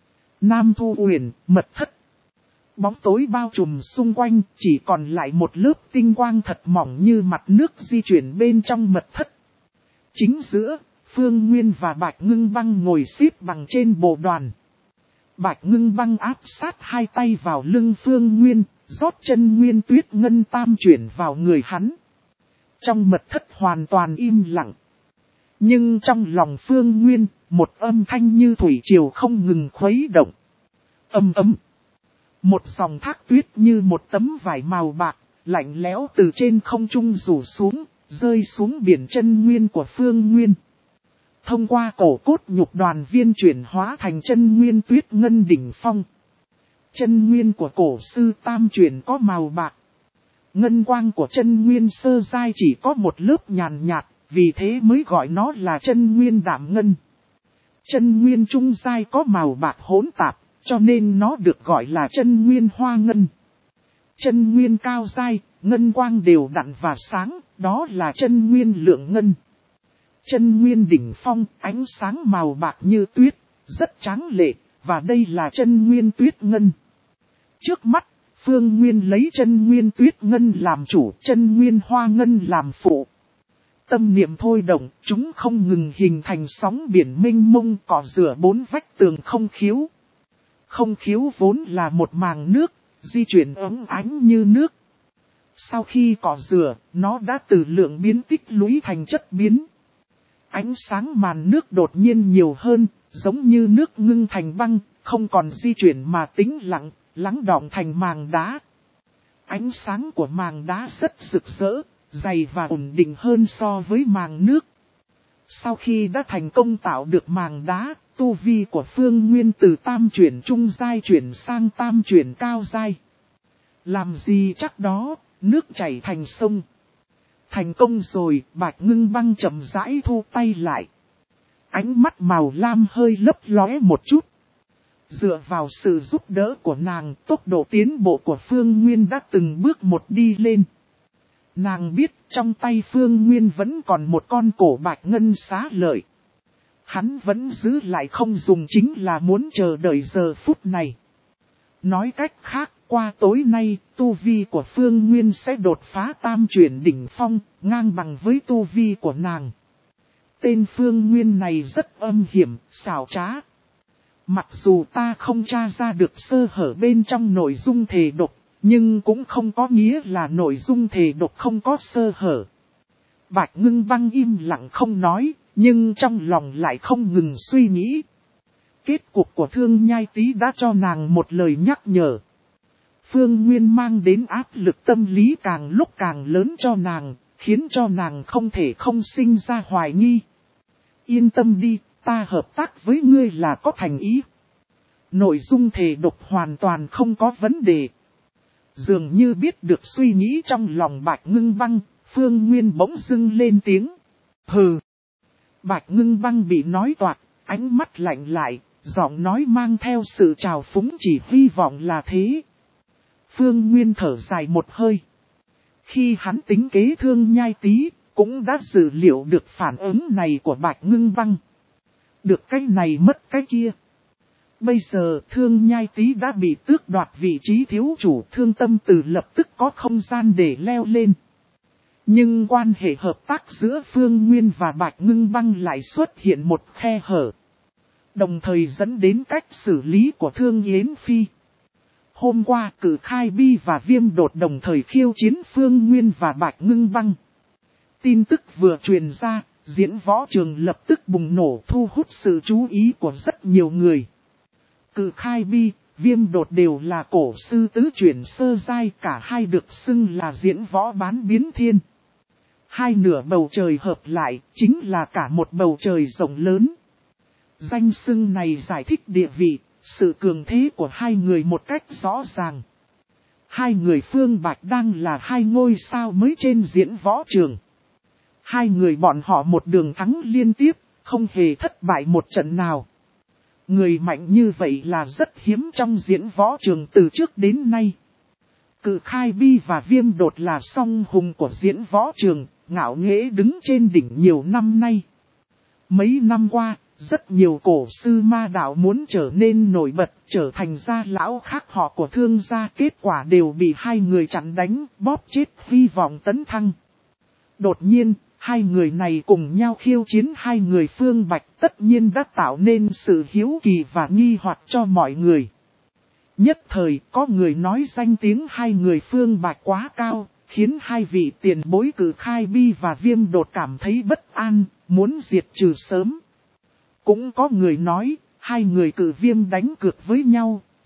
Nam Thu Uyển, mật thất. Bóng tối bao trùm xung quanh, chỉ còn lại một lớp tinh quang thật mỏng như mặt nước di chuyển bên trong mật thất. Chính giữa, Phương Nguyên và Bạch Ngưng Băng ngồi xếp bằng trên bộ đoàn. Bạch Ngưng Băng áp sát hai tay vào lưng Phương Nguyên, rót chân Nguyên Tuyết Ngân Tam chuyển vào người hắn. Trong mật thất hoàn toàn im lặng. Nhưng trong lòng Phương Nguyên, một âm thanh như thủy triều không ngừng khuấy động. Âm ấm. Một dòng thác tuyết như một tấm vải màu bạc, lạnh lẽo từ trên không trung rủ xuống, rơi xuống biển chân nguyên của Phương Nguyên. Thông qua cổ cốt nhục đoàn viên chuyển hóa thành chân nguyên tuyết ngân đỉnh phong. Chân nguyên của cổ sư tam chuyển có màu bạc. Ngân quang của chân nguyên sơ giai chỉ có một lớp nhàn nhạt, vì thế mới gọi nó là chân nguyên đạm ngân. Chân nguyên trung giai có màu bạc hỗn tạp, cho nên nó được gọi là chân nguyên hoa ngân. Chân nguyên cao giai, ngân quang đều đặn và sáng, đó là chân nguyên lượng ngân. Chân nguyên đỉnh phong, ánh sáng màu bạc như tuyết, rất tráng lệ, và đây là chân nguyên tuyết ngân. Trước mắt, Phương Nguyên lấy chân nguyên tuyết ngân làm chủ, chân nguyên hoa ngân làm phụ. Tâm niệm thôi động, chúng không ngừng hình thành sóng biển mênh mông cỏ rửa bốn vách tường không khiếu. Không khiếu vốn là một màng nước, di chuyển ấm ánh như nước. Sau khi cỏ rửa, nó đã từ lượng biến tích lũy thành chất biến. Ánh sáng màn nước đột nhiên nhiều hơn, giống như nước ngưng thành băng, không còn di chuyển mà tĩnh lặng, lắng đọng thành màng đá. Ánh sáng của màng đá rất rực rỡ, dày và ổn định hơn so với màng nước. Sau khi đã thành công tạo được màng đá, tu vi của Phương Nguyên từ tam chuyển trung giai chuyển sang tam chuyển cao giai. Làm gì chắc đó, nước chảy thành sông. Thành công rồi, Bạch Ngưng Băng chậm rãi thu tay lại. Ánh mắt màu lam hơi lấp lóe một chút. Dựa vào sự giúp đỡ của nàng, tốc độ tiến bộ của Phương Nguyên đã từng bước một đi lên. Nàng biết trong tay Phương Nguyên vẫn còn một con cổ bạch ngân xá lợi. Hắn vẫn giữ lại không dùng chính là muốn chờ đợi giờ phút này. Nói cách khác, qua tối nay, tu vi của Phương Nguyên sẽ đột phá tam chuyển đỉnh phong, ngang bằng với tu vi của nàng. Tên Phương Nguyên này rất âm hiểm, xảo trá. Mặc dù ta không tra ra được sơ hở bên trong nội dung thề độc, nhưng cũng không có nghĩa là nội dung thề độc không có sơ hở. Bạch Ngưng Băng im lặng không nói, nhưng trong lòng lại không ngừng suy nghĩ. Kết cục của Thương Nhai Tý đã cho nàng một lời nhắc nhở. Phương Nguyên mang đến áp lực tâm lý càng lúc càng lớn cho nàng, khiến cho nàng không thể không sinh ra hoài nghi. Yên tâm đi, ta hợp tác với ngươi là có thành ý. Nội dung thề độc hoàn toàn không có vấn đề. Dường như biết được suy nghĩ trong lòng Bạch Ngưng Băng, Phương Nguyên bỗng dưng lên tiếng. Hừ. Bạch Ngưng Băng bị nói toạc, ánh mắt lạnh lại, giọng nói mang theo sự trào phúng chỉ hy vọng là thế. Phương Nguyên thở dài một hơi. Khi hắn tính kế Thương Nhai Tý, cũng đã dự liệu được phản ứng này của Bạch Ngưng Băng. Được cái này mất cái kia. Bây giờ Thương Nhai Tý đã bị tước đoạt vị trí thiếu chủ, Thương Tâm Từ lập tức có không gian để leo lên. Nhưng quan hệ hợp tác giữa Phương Nguyên và Bạch Ngưng Băng lại xuất hiện một khe hở. Đồng thời dẫn đến cách xử lý của Thương Yến Phi. Hôm qua Cử Khai Bi và Viêm Đột đồng thời khiêu chiến Phương Nguyên và Bạch Ngưng Băng. Tin tức vừa truyền ra, diễn võ trường lập tức bùng nổ thu hút sự chú ý của rất nhiều người. Cử Khai Bi, Viêm Đột đều là cổ sư tứ chuyển sơ giai, cả hai được xưng là diễn võ bán biến thiên. Hai nửa bầu trời hợp lại, chính là cả một bầu trời rộng lớn. Danh xưng này giải thích địa vị, sự cường thế của hai người một cách rõ ràng. Hai người Phương Bạch đang là hai ngôi sao mới trên diễn võ trường. Hai người bọn họ một đường thắng liên tiếp, không hề thất bại một trận nào. Người mạnh như vậy là rất hiếm trong diễn võ trường từ trước đến nay. Cử Khai Bi và Viêm Đột là song hùng của diễn võ trường, ngạo nghễ đứng trên đỉnh nhiều năm nay. Mấy năm qua, rất nhiều cổ sư ma đạo muốn trở nên nổi bật, trở thành gia lão khác họ của Thương gia, kết quả đều bị hai người chặn đánh, bóp chết hy vọng tấn thăng. Đột nhiên, hai người này cùng nhau khiêu chiến hai người Phương Bạch, tất nhiên đã tạo nên sự hiếu kỳ và nghi hoặc cho mọi người. Nhất thời có người nói danh tiếng hai người Phương Bạch quá cao, khiến hai vị tiền bối Cử Khai Bi và Viêm Đột cảm thấy bất an, muốn diệt trừ sớm. Cũng có người nói, hai người Cử Viêm đánh cược với nhau,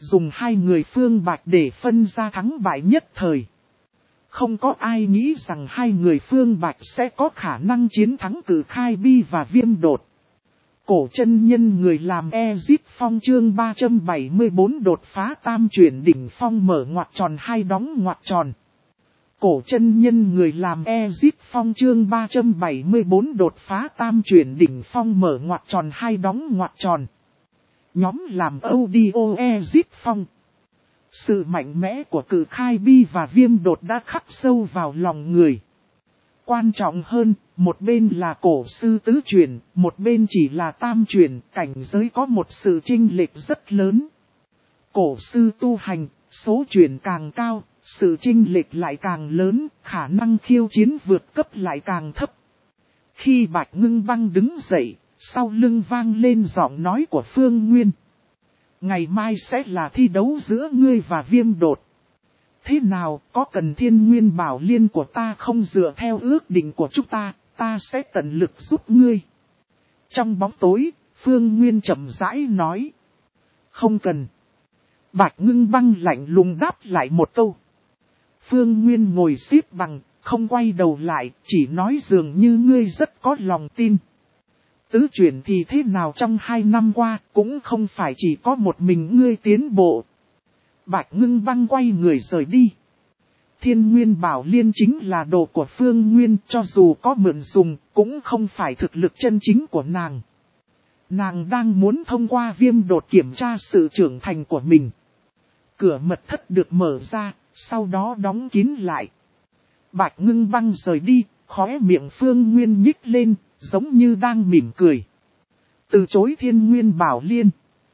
dùng hai người Phương Bạch để phân ra thắng bại nhất thời. Không có ai nghĩ rằng hai người Phương Bạch sẽ có khả năng chiến thắng Cử Khai Bi và Viêm Đột. Cổ chân nhân người làm Ezip Phong chương ba trăm bảy mươi tư đột phá tam chuyển đỉnh phong mở ngoặc tròn hai đóng ngoặc tròn. Cổ chân nhân người làm Ezip Phong chương ba trăm bảy mươi tư đột phá tam chuyển đỉnh phong mở ngoặc tròn hai đóng ngoặc tròn. Nhóm làm audio Ezip Phong. Sự mạnh mẽ của Cử Khai Bi và Viêm Đột đã khắc sâu vào lòng người. Quan trọng hơn, một bên là cổ sư tứ chuyển, một bên chỉ là tam chuyển, cảnh giới có một sự chênh lệch rất lớn. Cổ sư tu hành, số chuyển càng cao, sự chênh lệch lại càng lớn, khả năng khiêu chiến vượt cấp lại càng thấp. Khi Bạch Ngưng Băng đứng dậy, sau lưng vang lên giọng nói của Phương Nguyên. Ngày mai sẽ là thi đấu giữa ngươi và Viêm Đột. Thế nào, có cần Thiên Nguyên Bảo Liên của ta không? Dựa theo ước định của chúng ta, ta sẽ tận lực giúp ngươi. Trong bóng tối, Phương Nguyên chậm rãi nói. Không cần. Bạch Ngưng Băng lạnh lùng đáp lại một câu. Phương Nguyên ngồi xếp bằng, không quay đầu lại, chỉ nói dường như ngươi rất có lòng tin. Tứ chuyển thì thế nào, trong hai năm qua, cũng không phải chỉ có một mình ngươi tiến bộ. Bạch Ngưng Băng quay người rời đi. Thiên Nguyên Bảo Liên chính là đồ của Phương Nguyên, cho dù có mượn dùng, cũng không phải thực lực chân chính của nàng. Nàng đang muốn thông qua Viêm Đột kiểm tra sự trưởng thành của mình. Cửa mật thất được mở ra, sau đó đóng kín lại. Bạch Ngưng Băng rời đi, khóe miệng Phương Nguyên nhích lên, giống như đang mỉm cười. Từ chối Thiên Nguyên Bảo Liên.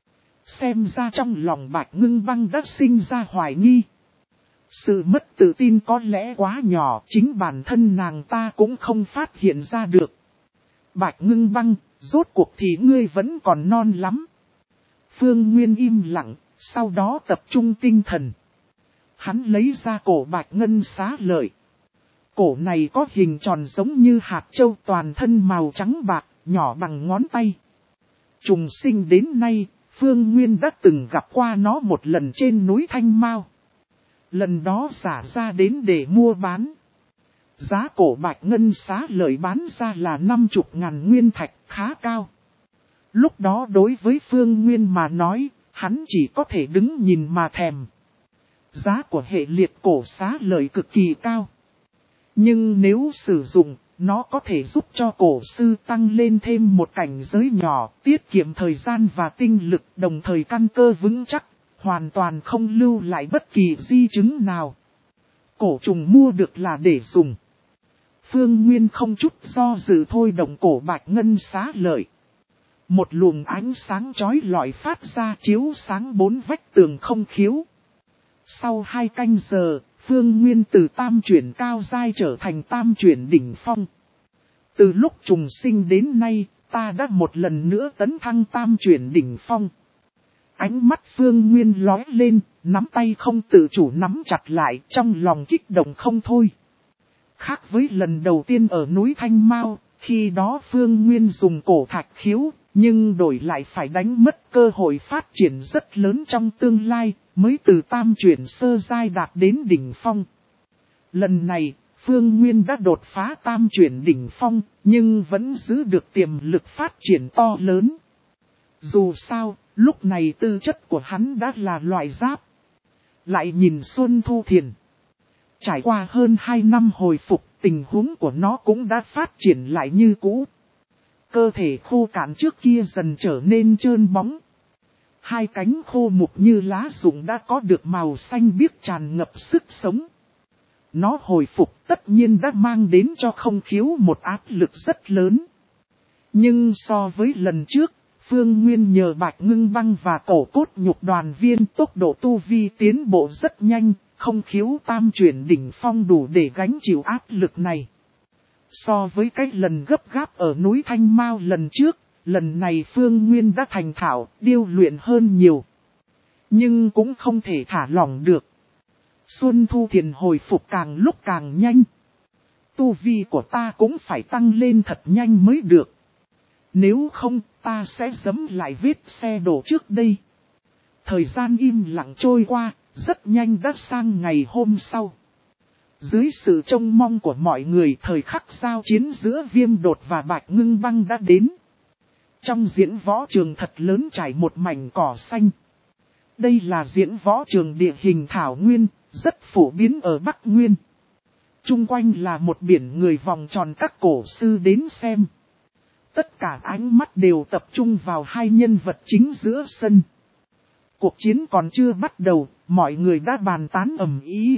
Xem ra trong lòng Bạch Ngưng Băng đã sinh ra hoài nghi. Sự mất tự tin có lẽ quá nhỏ, chính bản thân nàng ta cũng không phát hiện ra được. Bạch Ngưng Băng, rốt cuộc thì ngươi vẫn còn non lắm. Phương Nguyên im lặng, sau đó tập trung tinh thần. Hắn lấy ra cổ Bạch Ngân Xá Lợi. Cổ này có hình tròn giống như hạt châu, toàn thân màu trắng bạc, nhỏ bằng ngón tay. Trùng sinh đến nay, Phương Nguyên đã từng gặp qua nó một lần trên núi Thanh Mao. Lần đó xả ra đến để mua bán. Giá cổ Bạch Ngân Xá Lợi bán ra là năm mươi ngàn nguyên thạch, khá cao. Lúc đó đối với Phương Nguyên mà nói, hắn chỉ có thể đứng nhìn mà thèm. Giá của hệ liệt cổ xá lợi cực kỳ cao. Nhưng nếu sử dụng, nó có thể giúp cho cổ sư tăng lên thêm một cảnh giới nhỏ, tiết kiệm thời gian và tinh lực, đồng thời căn cơ vững chắc, hoàn toàn không lưu lại bất kỳ di chứng nào. Cổ trùng mua được là để dùng. Phương Nguyên không chút do dự thôi động cổ Bạch Ngân Xá Lợi. Một luồng ánh sáng chói lọi phát ra chiếu sáng bốn vách tường không khiếu. Sau hai canh giờ, Phương Nguyên từ tam chuyển cao giai trở thành tam chuyển đỉnh phong. Từ lúc trùng sinh đến nay, ta đã một lần nữa tấn thăng tam chuyển đỉnh phong. Ánh mắt Phương Nguyên lóe lên, nắm tay không tự chủ nắm chặt lại, trong lòng kích động không thôi. Khác với lần đầu tiên ở núi Thanh Mao, khi đó Phương Nguyên dùng cổ thạch khiếu, nhưng đổi lại phải đánh mất cơ hội phát triển rất lớn trong tương lai, mới từ tam chuyển sơ giai đạt đến đỉnh phong. Lần này, Phương Nguyên đã đột phá tam chuyển đỉnh phong, nhưng vẫn giữ được tiềm lực phát triển to lớn. Dù sao, lúc này tư chất của hắn đã là loại giáp. Lại nhìn Xuân Thu Thiền. Trải qua hơn hai năm hồi phục, tình huống của nó cũng đã phát triển lại như cũ. Cơ thể khô cạn trước kia dần trở nên trơn bóng. Hai cánh khô mục như lá rụng đã có được màu xanh biếc tràn ngập sức sống. Nó hồi phục tất nhiên đã mang đến cho không khiếu một áp lực rất lớn. Nhưng so với lần trước, Phương Nguyên nhờ Bạch Ngưng Băng và cổ cốt nhục đoàn viên tốc độ tu vi tiến bộ rất nhanh, không khiếu tam chuyển đỉnh phong đủ để gánh chịu áp lực này. So với cái lần gấp gáp ở núi Thanh Mao lần trước, lần này Phương Nguyên đã thành thạo, điêu luyện hơn nhiều. Nhưng cũng không thể thả lỏng được. Xuân Thu Thiền hồi phục càng lúc càng nhanh. Tu vi của ta cũng phải tăng lên thật nhanh mới được. Nếu không, ta sẽ giẫm lại vết xe đổ trước đây. Thời gian im lặng trôi qua, rất nhanh đã sang ngày hôm sau. Dưới sự trông mong của mọi người, thời khắc giao chiến giữa Viêm Đột và Bạch Ngưng Băng đã đến. Trong diễn võ trường thật lớn trải một mảnh cỏ xanh. Đây là diễn võ trường địa hình thảo nguyên, rất phổ biến ở Bắc Nguyên. Trung quanh là một biển người vòng tròn các cổ sư đến xem. Tất cả ánh mắt đều tập trung vào hai nhân vật chính giữa sân. Cuộc chiến còn chưa bắt đầu, mọi người đã bàn tán ầm ĩ.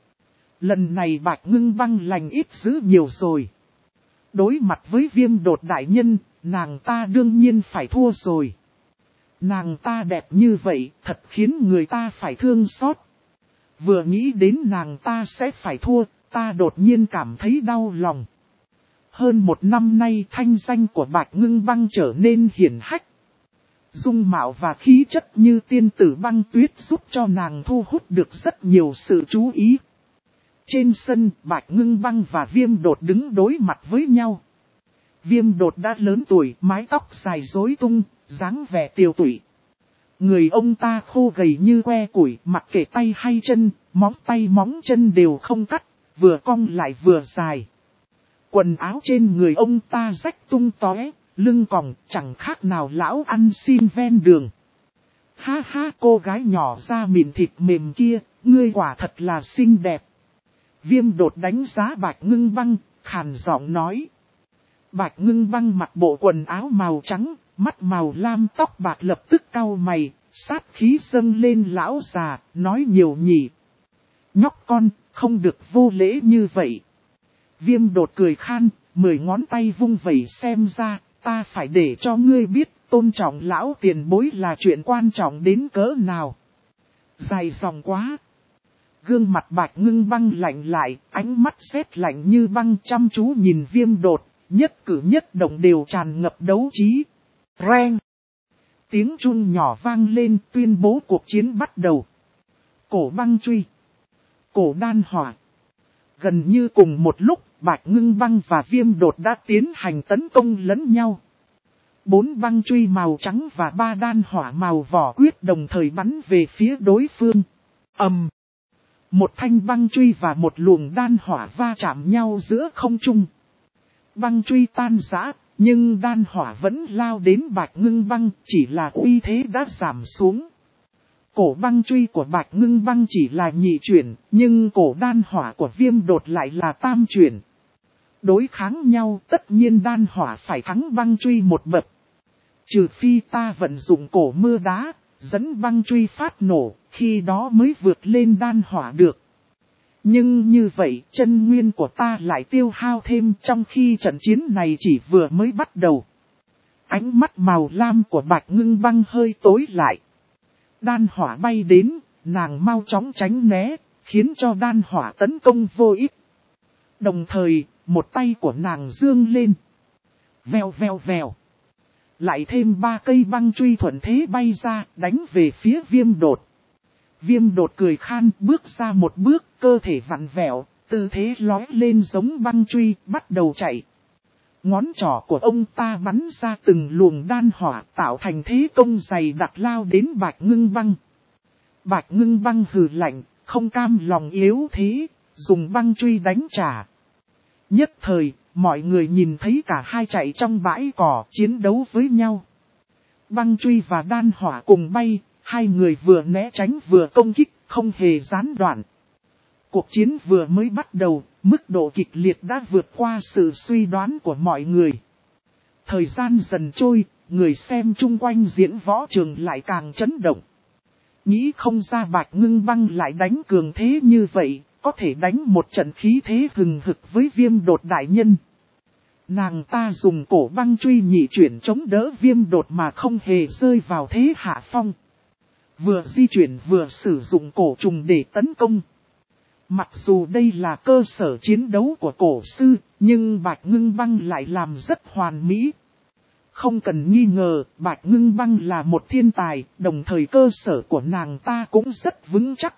Lần này Bạch Ngưng Băng lành ít dữ nhiều rồi. Đối mặt với Viêm Đột đại nhân, nàng ta đương nhiên phải thua rồi. Nàng ta đẹp như vậy, thật khiến người ta phải thương xót. Vừa nghĩ đến nàng ta sẽ phải thua, ta đột nhiên cảm thấy đau lòng. Hơn một năm nay thanh danh của Bạch Ngưng Băng trở nên hiển hách. Dung mạo và khí chất như tiên tử băng tuyết giúp cho nàng thu hút được rất nhiều sự chú ý. Trên sân, Bạch Ngưng Băng và Viêm Đột đứng đối mặt với nhau. Viêm Đột đã lớn tuổi, mái tóc dài rối tung, dáng vẻ tiều tụy. Người ông ta khô gầy như que củi, mặc kệ tay hay chân, móng tay móng chân đều không cắt, vừa cong lại vừa dài. Quần áo trên người ông ta rách tung tóe, lưng còng chẳng khác nào lão ăn xin ven đường. Ha ha, cô gái nhỏ da mịn thịt mềm kia, ngươi quả thật là xinh đẹp. Viêm Đột đánh giá Bạch Ngưng Băng, khàn giọng nói. Bạch Ngưng Băng mặc bộ quần áo màu trắng, mắt màu lam, tóc bạc, lập tức cau mày, sát khí dâng lên lão già, nói nhiều nhỉ. Nhóc con, không được vô lễ như vậy. Viêm Đột cười khan, mười ngón tay vung vẩy, xem ra, ta phải để cho ngươi biết, tôn trọng lão tiền bối là chuyện quan trọng đến cỡ nào. Dài dòng quá. Gương mặt Bạch Ngưng Băng lạnh lại, ánh mắt sét lạnh như băng, chăm chú nhìn Viêm Đột, nhất cử nhất động đều tràn ngập đấu trí. Reng! Tiếng chun nhỏ vang lên, tuyên bố cuộc chiến bắt đầu. Cổ băng truy. Cổ đan hỏa. Gần như cùng một lúc, Bạch Ngưng Băng và Viêm Đột đã tiến hành tấn công lẫn nhau. Bốn băng truy màu trắng và ba đan hỏa màu vỏ quyết đồng thời bắn về phía đối phương. Ầm! Một thanh băng truy và một luồng đan hỏa va chạm nhau giữa không trung. Băng truy tan rã, nhưng đan hỏa vẫn lao đến Bạch Ngưng Băng, chỉ là uy thế đã giảm xuống. Cổ băng truy của Bạch Ngưng Băng chỉ là nhị chuyển, nhưng cổ đan hỏa của Viêm Đột lại là tam chuyển. Đối kháng nhau, tất nhiên đan hỏa phải thắng băng truy một bậc. Trừ phi ta vận dụng cổ mưa đá, dẫn băng truy phát nổ, khi đó mới vượt lên đan hỏa được. Nhưng như vậy, chân nguyên của ta lại tiêu hao thêm, trong khi trận chiến này chỉ vừa mới bắt đầu. Ánh mắt màu lam của Bạch Ngưng Băng hơi tối lại. Đan hỏa bay đến, nàng mau chóng tránh né, khiến cho đan hỏa tấn công vô ích. Đồng thời, một tay của nàng dương lên. Vèo vèo vèo. Lại thêm ba cây băng truy thuận thế bay ra, đánh về phía Viêm Đột. Viêm Đột cười khan, bước ra một bước, cơ thể vặn vẹo, tư thế lói lên giống băng truy, bắt đầu chạy. Ngón trỏ của ông ta bắn ra từng luồng đan hỏa, tạo thành thế công dày đặc lao đến Bạch Ngưng Băng. Bạch Ngưng Băng hừ lạnh, không cam lòng yếu thế, dùng băng truy đánh trả. Nhất thời, mọi người nhìn thấy cả hai chạy trong bãi cỏ chiến đấu với nhau. Băng truy và đan hỏa cùng bay, hai người vừa né tránh vừa công kích, không hề gián đoạn. Cuộc chiến vừa mới bắt đầu, mức độ kịch liệt đã vượt qua sự suy đoán của mọi người. Thời gian dần trôi, người xem chung quanh diễn võ trường lại càng chấn động. Nghĩ không ra Bạch Ngưng Băng lại đánh cường thế như vậy, có thể đánh một trận khí thế hừng hực với Viêm Đột đại nhân. Nàng ta dùng cổ băng truy nhị chuyển chống đỡ Viêm Đột mà không hề rơi vào thế hạ phong. Vừa di chuyển vừa sử dụng cổ trùng để tấn công. Mặc dù đây là cơ sở chiến đấu của cổ sư, nhưng Bạch Ngưng Băng lại làm rất hoàn mỹ. Không cần nghi ngờ, Bạch Ngưng Băng là một thiên tài, đồng thời cơ sở của nàng ta cũng rất vững chắc.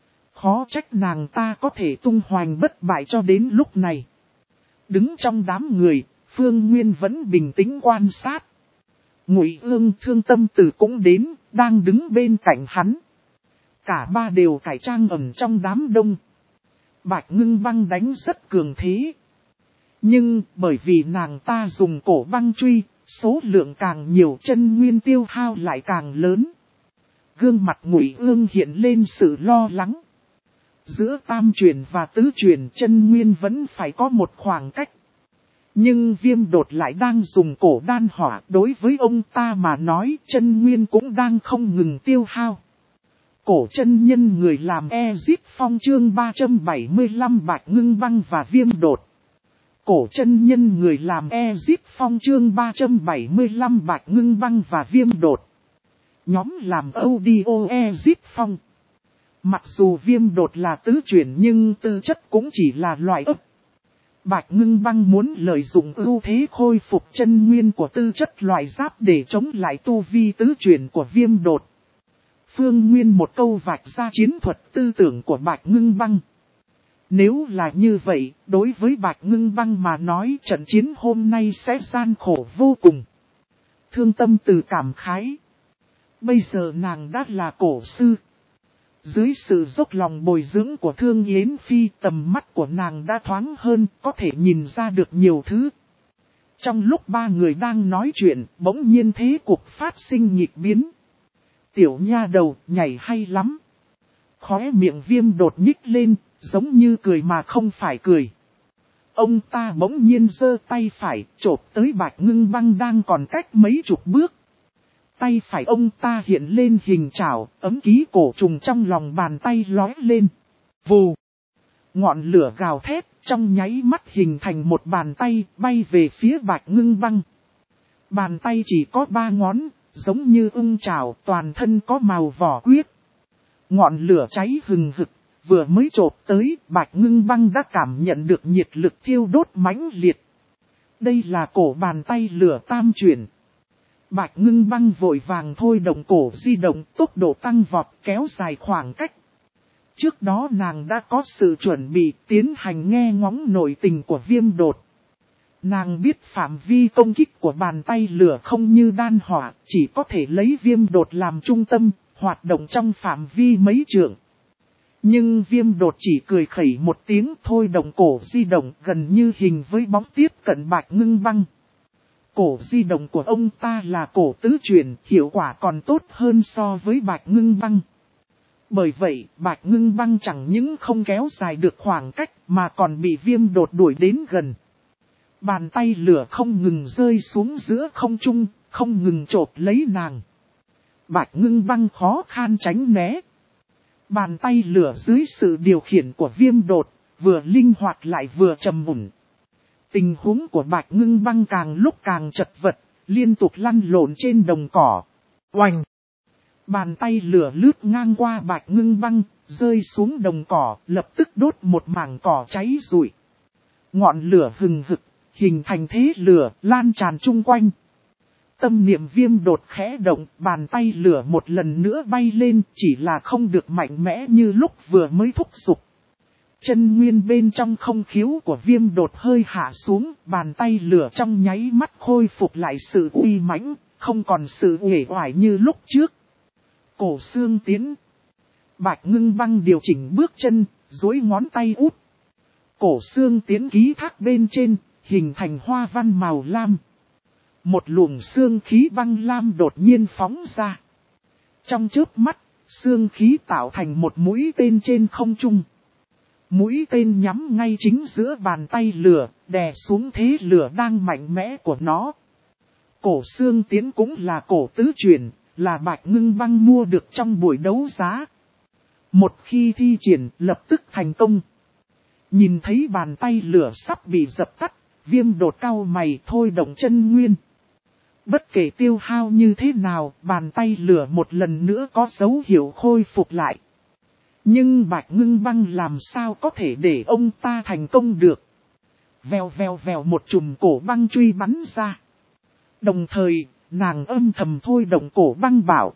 Khó trách nàng ta có thể tung hoành bất bại cho đến lúc này. Đứng trong đám người, Phương Nguyên vẫn bình tĩnh quan sát. Ngụy Ương Thương Tâm Từ cũng đến, đang đứng bên cạnh hắn. Cả ba đều cải trang ẩn trong đám đông. Bạch Ngưng Băng đánh rất cường thế. Nhưng bởi vì nàng ta dùng cổ băng truy, số lượng càng nhiều chân nguyên tiêu hao lại càng lớn. Gương mặt Ngụy Ương hiện lên sự lo lắng. Giữa tam truyền và tứ truyền chân nguyên vẫn phải có một khoảng cách. Nhưng Viêm Đột lại đang dùng cổ đan hỏa, đối với ông ta mà nói chân nguyên cũng đang không ngừng tiêu hao. Cổ chân nhân người làm Ezip Phong chương ba trăm bảy mươi lăm Bạch Ngưng Băng và Viêm Đột. Cổ chân nhân người làm Ezip Phong chương ba trăm bảy mươi lăm Bạch Ngưng Băng và Viêm Đột. Nhóm làm audio Ezip Phong. Mặc dù Viêm Đột là tứ chuyển nhưng tư chất cũng chỉ là loại ấp. Bạch Ngưng Băng muốn lợi dụng ưu thế khôi phục chân nguyên của tư chất loại giáp để chống lại tu vi tứ chuyển của Viêm Đột. Phương Nguyên một câu vạch ra chiến thuật tư tưởng của Bạch Ngưng Băng. Nếu là như vậy, đối với Bạch Ngưng Băng mà nói trận chiến hôm nay sẽ gian khổ vô cùng. Thương Tâm Từ cảm khái. Bây giờ nàng đã là cổ sư. Dưới sự dốc lòng bồi dưỡng của Thương Yến Phi, tầm mắt của nàng đã thoáng hơn, có thể nhìn ra được nhiều thứ. Trong lúc ba người đang nói chuyện, bỗng nhiên thế cuộc phát sinh nghịch biến. Tiểu nha đầu, nhảy hay lắm. Khóe miệng Viêm Đột nhích lên, giống như cười mà không phải cười. Ông ta bỗng nhiên giơ tay phải, chộp tới Bạch Ngưng Băng đang còn cách mấy chục bước. Tay phải ông ta hiện lên hình chảo, ấm ký cổ trùng trong lòng bàn tay lói lên. Vù! Ngọn lửa gào thét, trong nháy mắt hình thành một bàn tay, bay về phía Bạch Ngưng Băng. Bàn tay chỉ có ba ngón, giống như ưng chảo, toàn thân có màu vỏ quyết. Ngọn lửa cháy hừng hực, vừa mới chộp tới, Bạch Ngưng Băng đã cảm nhận được nhiệt lực thiêu đốt mãnh liệt. Đây là cổ bàn tay lửa tam chuyển. Bạch Ngưng Băng vội vàng thôi động cổ di động, tốc độ tăng vọt, kéo dài khoảng cách. Trước đó nàng đã có sự chuẩn bị tiến hành nghe ngóng nội tình của Viêm Đột. Nàng biết phạm vi công kích của bàn tay lửa không như đan hỏa, chỉ có thể lấy Viêm Đột làm trung tâm, hoạt động trong phạm vi mấy trượng. Nhưng Viêm Đột chỉ cười khẩy một tiếng thôi động cổ di động gần như hình với bóng tiếp cận Bạch Ngưng Băng. Cổ di động của ông ta là cổ tứ chuyển, hiệu quả còn tốt hơn so với Bạch Ngưng Băng. Bởi vậy, Bạch Ngưng Băng chẳng những không kéo dài được khoảng cách mà còn bị Viêm Đột đuổi đến gần. Bàn tay lửa không ngừng rơi xuống giữa không trung, không ngừng chộp lấy nàng. Bạch Ngưng Băng khó khăn tránh né. Bàn tay lửa dưới sự điều khiển của Viêm Đột, vừa linh hoạt lại vừa trầm ổn. Tình huống của Bạch Ngưng Băng càng lúc càng chật vật, liên tục lăn lộn trên đồng cỏ. Oành! Bàn tay lửa lướt ngang qua Bạch Ngưng Băng, rơi xuống đồng cỏ, lập tức đốt một mảng cỏ cháy rụi. Ngọn lửa hừng hực, hình thành thế lửa, lan tràn chung quanh. Tâm niệm Viêm Đột khẽ động, bàn tay lửa một lần nữa bay lên, chỉ là không được mạnh mẽ như lúc vừa mới thúc giục. Chân nguyên bên trong không khiếu của Viêm Đột hơi hạ xuống, bàn tay lửa trong nháy mắt khôi phục lại sự uy mãnh, không còn sự uể oải như lúc trước. Cổ xương tiến. Bạch Ngưng Băng điều chỉnh bước chân, duỗi ngón tay út. Cổ xương tiến ký thác bên trên, hình thành hoa văn màu lam. Một luồng xương khí băng lam đột nhiên phóng ra. Trong chớp mắt, xương khí tạo thành một mũi tên trên không trung. Mũi tên nhắm ngay chính giữa bàn tay lửa, đè xuống thế lửa đang mạnh mẽ của nó. Cổ xương tiến cũng là cổ tứ chuyển, là Bạch Ngưng Băng mua được trong buổi đấu giá. Một khi thi triển, lập tức thành công. Nhìn thấy bàn tay lửa sắp bị dập tắt, Viêm Đột cau mày thôi động chân nguyên. Bất kể tiêu hao như thế nào, bàn tay lửa một lần nữa có dấu hiệu khôi phục lại. Nhưng Bạch Ngưng Băng làm sao có thể để ông ta thành công được. Vèo vèo vèo một chùm cổ băng truy bắn ra. Đồng thời, nàng âm thầm thôi động cổ băng bảo.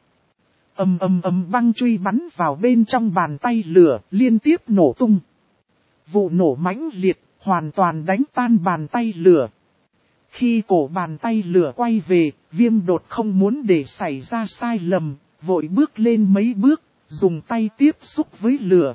Âm âm âm băng truy bắn vào bên trong bàn tay lửa, liên tiếp nổ tung. Vụ nổ mãnh liệt, hoàn toàn đánh tan bàn tay lửa. Khi cổ bàn tay lửa quay về, Viêm Đột không muốn để xảy ra sai lầm, vội bước lên mấy bước, dùng tay tiếp xúc với lửa.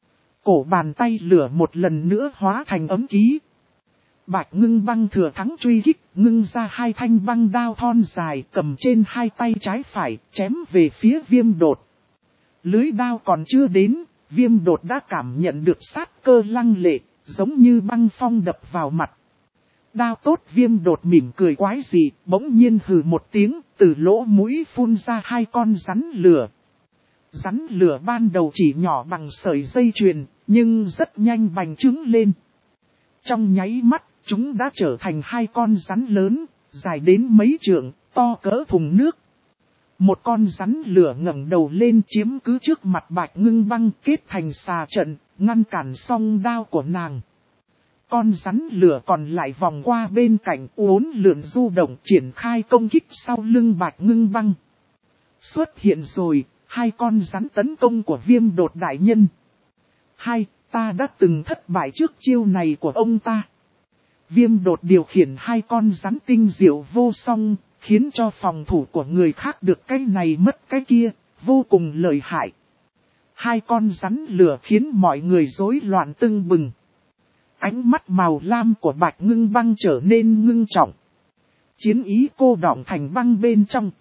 Cổ bàn tay lửa một lần nữa hóa thành ấm ký. Bạch Ngưng Băng thừa thắng truy kích, ngưng ra hai thanh băng đao thon dài cầm trên hai tay trái phải, chém về phía Viêm Đột. Lưới đao còn chưa đến, Viêm Đột đã cảm nhận được sát cơ lăng lệ, giống như băng phong đập vào mặt. Đao tốt. Viêm Đột mỉm cười quái dị, bỗng nhiên hừ một tiếng, từ lỗ mũi phun ra hai con rắn lửa. Rắn lửa ban đầu chỉ nhỏ bằng sợi dây chuyền, nhưng rất nhanh bành trướng lên. Trong nháy mắt, chúng đã trở thành hai con rắn lớn, dài đến mấy trượng, to cỡ thùng nước. Một con rắn lửa ngẩng đầu lên chiếm cứ trước mặt Bạch Ngưng Băng, kết thành xà trận, ngăn cản song đao của nàng. Con rắn lửa còn lại vòng qua bên cạnh uốn lượn du động triển khai công kích sau lưng Bạch Ngưng Băng. Xuất hiện rồi, hai con rắn tấn công của Viêm Đột đại nhân. Hai, ta đã từng thất bại trước chiêu này của ông ta. Viêm Đột điều khiển hai con rắn tinh diệu vô song, khiến cho phòng thủ của người khác được cái này mất cái kia, vô cùng lợi hại. Hai con rắn lửa khiến mọi người rối loạn tưng bừng. Ánh mắt màu lam của Bạch Ngưng Băng trở nên ngưng trọng. Chiến ý cô đọng thành băng bên trong.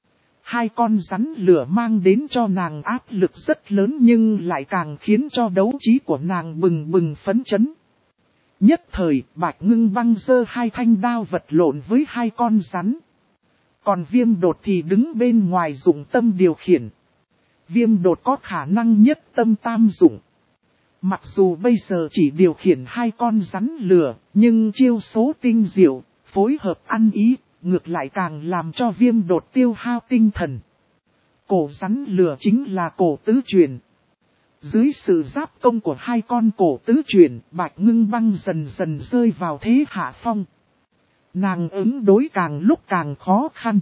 Hai con rắn lửa mang đến cho nàng áp lực rất lớn nhưng lại càng khiến cho đấu trí của nàng bừng bừng phấn chấn. Nhất thời, Bạch Ngưng Băng giơ hai thanh đao vật lộn với hai con rắn. Còn Viêm Đột thì đứng bên ngoài dụng tâm điều khiển. Viêm Đột có khả năng nhất tâm tam dụng. Mặc dù bây giờ chỉ điều khiển hai con rắn lửa, nhưng chiêu số tinh diệu, phối hợp ăn ý, ngược lại càng làm cho Viêm Đột tiêu hao tinh thần. Cổ rắn lửa chính là cổ tứ truyền. Dưới sự giáp công của hai con cổ tứ truyền, Bạch Ngưng Băng dần dần rơi vào thế hạ phong. Nàng ứng đối càng lúc càng khó khăn.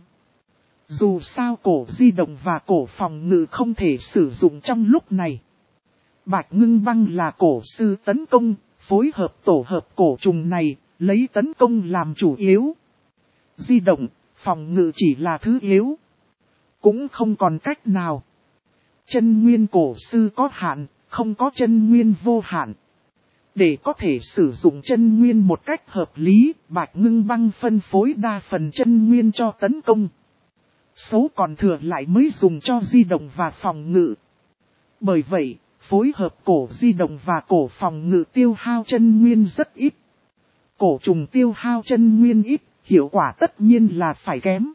Dù sao cổ di động và cổ phòng ngự không thể sử dụng trong lúc này. Bạch Ngưng Băng là cổ sư tấn công, phối hợp tổ hợp cổ trùng này, lấy tấn công làm chủ yếu. Di động, phòng ngự chỉ là thứ yếu. Cũng không còn cách nào. Chân nguyên cổ sư có hạn, không có chân nguyên vô hạn. Để có thể sử dụng chân nguyên một cách hợp lý, Bạch Ngưng Băng phân phối đa phần chân nguyên cho tấn công. Số còn thừa lại mới dùng cho di động và phòng ngự. Bởi vậy, phối hợp cổ di động và cổ phòng ngự tiêu hao chân nguyên rất ít. Cổ trùng tiêu hao chân nguyên ít, hiệu quả tất nhiên là phải kém.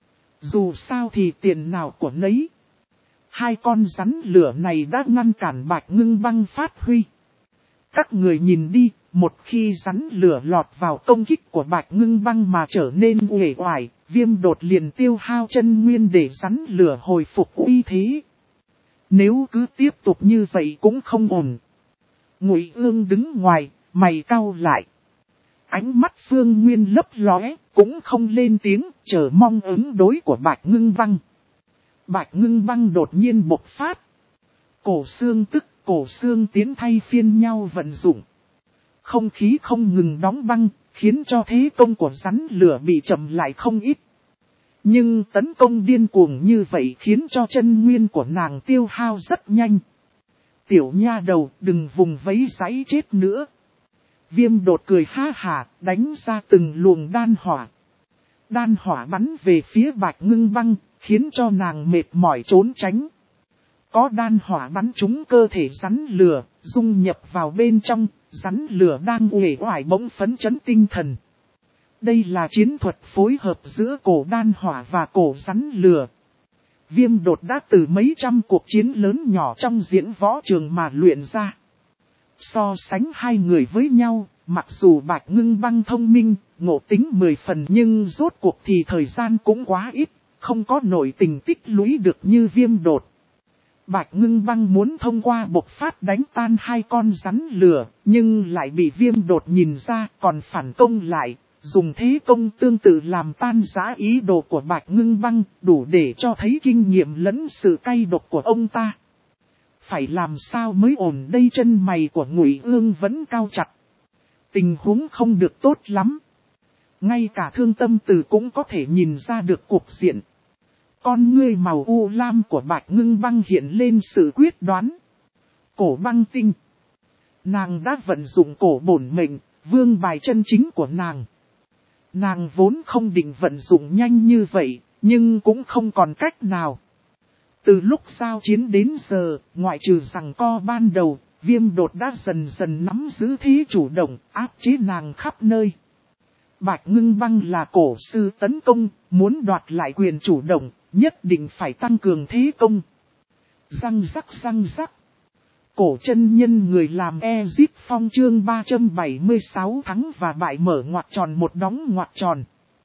Dù sao thì tiền nào của nấy. Hai con rắn lửa này đã ngăn cản Bạch Ngưng Băng phát huy. Các người nhìn đi, một khi rắn lửa lọt vào công kích của Bạch Ngưng Băng mà trở nên uể oải, Viêm Đột liền tiêu hao chân nguyên để rắn lửa hồi phục uy thế. Nếu cứ tiếp tục như vậy cũng không ổn. Ngụy Ương đứng ngoài, mày cau lại. Ánh mắt Phương Nguyên lấp lóe, cũng không lên tiếng, chờ mong ứng đối của Bạch Ngưng Băng. Bạch Ngưng Băng đột nhiên bộc phát. Cổ xương tức, cổ xương tiến thay phiên nhau vận dụng. Không khí không ngừng đóng băng, khiến cho thế công của rắn lửa bị chậm lại không ít. Nhưng tấn công điên cuồng như vậy khiến cho chân nguyên của nàng tiêu hao rất nhanh. Tiểu nha đầu, đừng vùng vẫy giấy chết nữa. Viêm Đột cười ha hả, đánh ra từng luồng đan hỏa. Đan hỏa bắn về phía Bạch Ngưng Băng, khiến cho nàng mệt mỏi trốn tránh. Có đan hỏa bắn trúng cơ thể rắn lửa, dung nhập vào bên trong, rắn lửa đang uể oải bỗng phấn chấn tinh thần. Đây là chiến thuật phối hợp giữa cổ đan hỏa và cổ rắn lửa. Viêm Đột đã từ mấy trăm cuộc chiến lớn nhỏ trong diễn võ trường mà luyện ra. So sánh hai người với nhau, mặc dù Bạch Ngưng Băng thông minh, ngộ tính mười phần nhưng rốt cuộc thì thời gian cũng quá ít, không có nội tình tích lũy được như Viêm Đột. Bạch Ngưng Băng muốn thông qua bộc phát đánh tan hai con rắn lửa, nhưng lại bị Viêm Đột nhìn ra còn phản công lại, dùng thế công tương tự làm tan rã ý đồ của Bạch Ngưng Băng, đủ để cho thấy kinh nghiệm lẫn sự cay độc của ông ta. Phải làm sao mới ổn đây, chân mày của Ngụy Ương vẫn cau chặt. Tình huống không được tốt lắm. Ngay cả Thương Tâm Từ cũng có thể nhìn ra được cục diện. Con ngươi màu u lam của Bạch Ngưng Băng hiện lên sự quyết đoán. Cổ băng tinh. Nàng đã vận dụng cổ bổn mệnh, vương bài chân chính của nàng. Nàng vốn không định vận dụng nhanh như vậy, nhưng cũng không còn cách nào. Từ lúc giao chiến đến giờ, ngoại trừ rằng co ban đầu, Viêm Đột đã dần dần nắm giữ thế chủ động, áp chế nàng khắp nơi. Bạch Ngưng Băng là cổ sư tấn công, muốn đoạt lại quyền chủ động, nhất định phải tăng cường thế công. Răng rắc răng rắc. Cổ chân nhân người làm Exit Phong chương ba trăm bảy mươi sáu thắng và bại mở ngoặc tròn một đóng ngoặc tròn.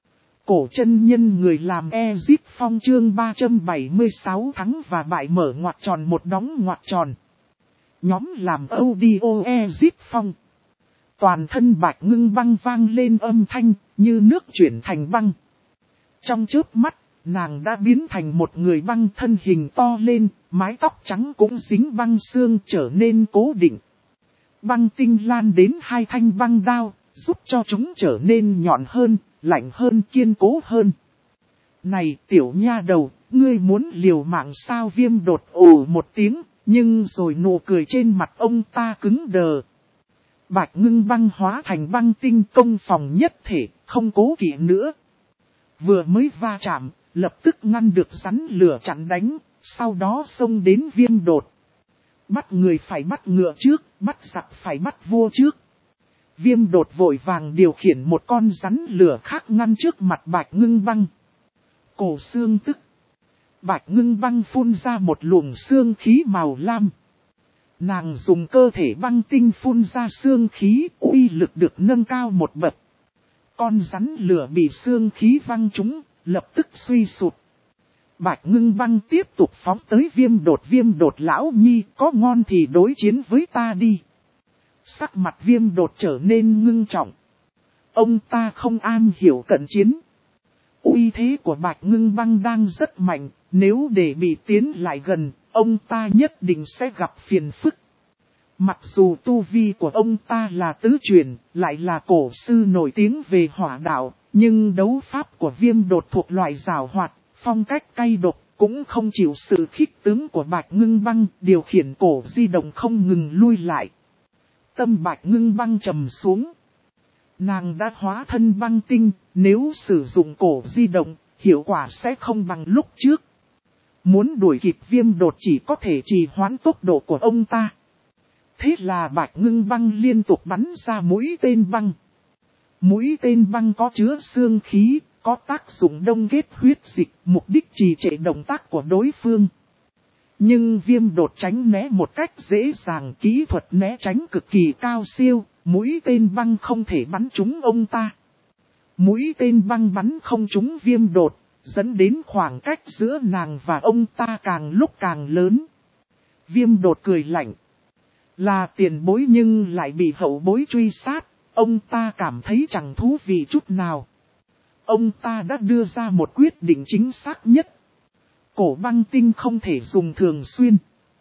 Cổ chân nhân người làm Exit Phong chương ba trăm bảy mươi sáu thắng và bại mở ngoặc tròn một đóng ngoặc tròn. Nhóm làm audio Exit Phong. Toàn thân Bạch Ngưng Băng vang lên âm thanh như nước chuyển thành băng. Trong chớp mắt, nàng đã biến thành một người băng, thân hình to lên, mái tóc trắng cũng dính băng xương trở nên cố định. Băng tinh lan đến hai thanh băng đao, giúp cho chúng trở nên nhọn hơn, lạnh hơn, kiên cố hơn. Này tiểu nha đầu, ngươi muốn liều mạng sao? Viêm Đột ồ một tiếng, nhưng rồi nụ cười trên mặt ông ta cứng đờ. Bạch Ngưng Băng hóa thành băng tinh công phòng nhất thể, không cố kỵ nữa. Vừa mới va chạm, lập tức ngăn được rắn lửa chặn đánh, sau đó xông đến Viêm Đột. Bắt người phải bắt ngựa trước, bắt giặc phải bắt vua trước. Viêm Đột vội vàng điều khiển một con rắn lửa khác ngăn trước mặt Bạch Ngưng Băng. Cổ xương tức. Bạch Ngưng Băng phun ra một luồng xương khí màu lam. Nàng dùng cơ thể băng tinh phun ra xương khí, uy lực được nâng cao một bậc. Con rắn lửa bị xương khí văng trúng, lập tức suy sụp. Bạch Ngưng Băng tiếp tục phóng tới Viêm Đột. Viêm Đột lão nhi, có ngon thì đối chiến với ta đi. Sắc mặt Viêm Đột trở nên ngưng trọng. Ông ta không am hiểu cận chiến. Uy thế của Bạch Ngưng Băng đang rất mạnh, nếu để bị tiến lại gần, ông ta nhất định sẽ gặp phiền phức. Mặc dù tu vi của ông ta là tứ truyền, lại là cổ sư nổi tiếng về hỏa đạo, nhưng đấu pháp của Viêm Đột thuộc loại giảo hoạt, phong cách cay độc, cũng không chịu sự khích tướng của Bạch Ngưng Băng, điều khiển cổ di động không ngừng lui lại. Tâm Bạch Ngưng Băng trầm xuống. Nàng đã hóa thân băng tinh, nếu sử dụng cổ di động, hiệu quả sẽ không bằng lúc trước. Muốn đuổi kịp Viêm Đột chỉ có thể trì hoãn tốc độ của ông ta. Thế là Bạch Ngưng Băng liên tục bắn ra mũi tên băng. Mũi tên băng có chứa xương khí, có tác dụng đông kết huyết dịch, mục đích trì trệ động tác của đối phương. Nhưng Viêm Đột tránh né một cách dễ dàng, kỹ thuật né tránh cực kỳ cao siêu, mũi tên băng không thể bắn trúng ông ta. Mũi tên băng bắn không trúng Viêm Đột, dẫn đến khoảng cách giữa nàng và ông ta càng lúc càng lớn. Viêm Đột cười lạnh. Là tiền bối nhưng lại bị hậu bối truy sát, ông ta cảm thấy chẳng thú vị chút nào. Ông ta đã đưa ra một quyết định chính xác nhất. Cổ băng tinh không thể dùng thường xuyên.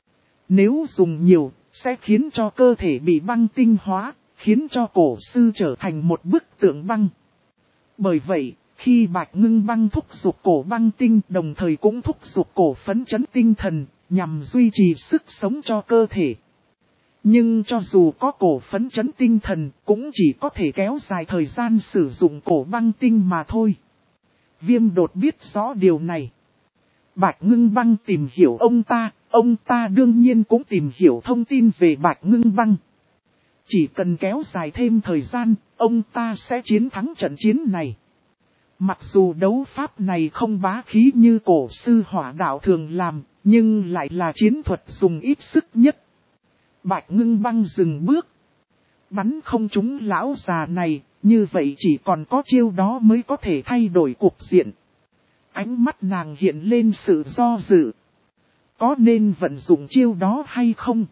Nếu dùng nhiều, sẽ khiến cho cơ thể bị băng tinh hóa, khiến cho cổ sư trở thành một bức tượng băng. Bởi vậy, khi Bạch Ngưng Băng thúc giục cổ băng tinh, đồng thời cũng thúc giục cổ phấn chấn tinh thần, nhằm duy trì sức sống cho cơ thể. Nhưng cho dù có cổ phấn chấn tinh thần, cũng chỉ có thể kéo dài thời gian sử dụng cổ băng tinh mà thôi. Viêm Đột biết rõ điều này. Bạch Ngưng Băng tìm hiểu ông ta, ông ta đương nhiên cũng tìm hiểu thông tin về Bạch Ngưng Băng. Chỉ cần kéo dài thêm thời gian, ông ta sẽ chiến thắng trận chiến này. Mặc dù đấu pháp này không bá khí như cổ sư hỏa đạo thường làm, nhưng lại là chiến thuật dùng ít sức nhất. Bạch Ngưng Băng dừng bước. Bắn không trúng lão già này, như vậy chỉ còn có chiêu đó mới có thể thay đổi cục diện. Ánh mắt nàng hiện lên sự do dự. Có nên vận dụng chiêu đó hay không?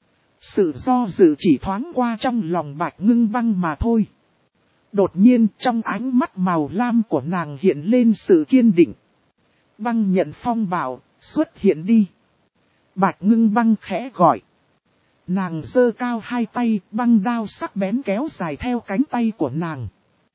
Sự do dự chỉ thoáng qua trong lòng Bạch Ngưng Băng mà thôi. Đột nhiên trong ánh mắt màu lam của nàng hiện lên sự kiên định. Băng nhận phong bảo, xuất hiện đi. Bạch Ngưng Băng khẽ gọi. Nàng giơ cao hai tay, băng đao sắc bén kéo dài theo cánh tay của nàng.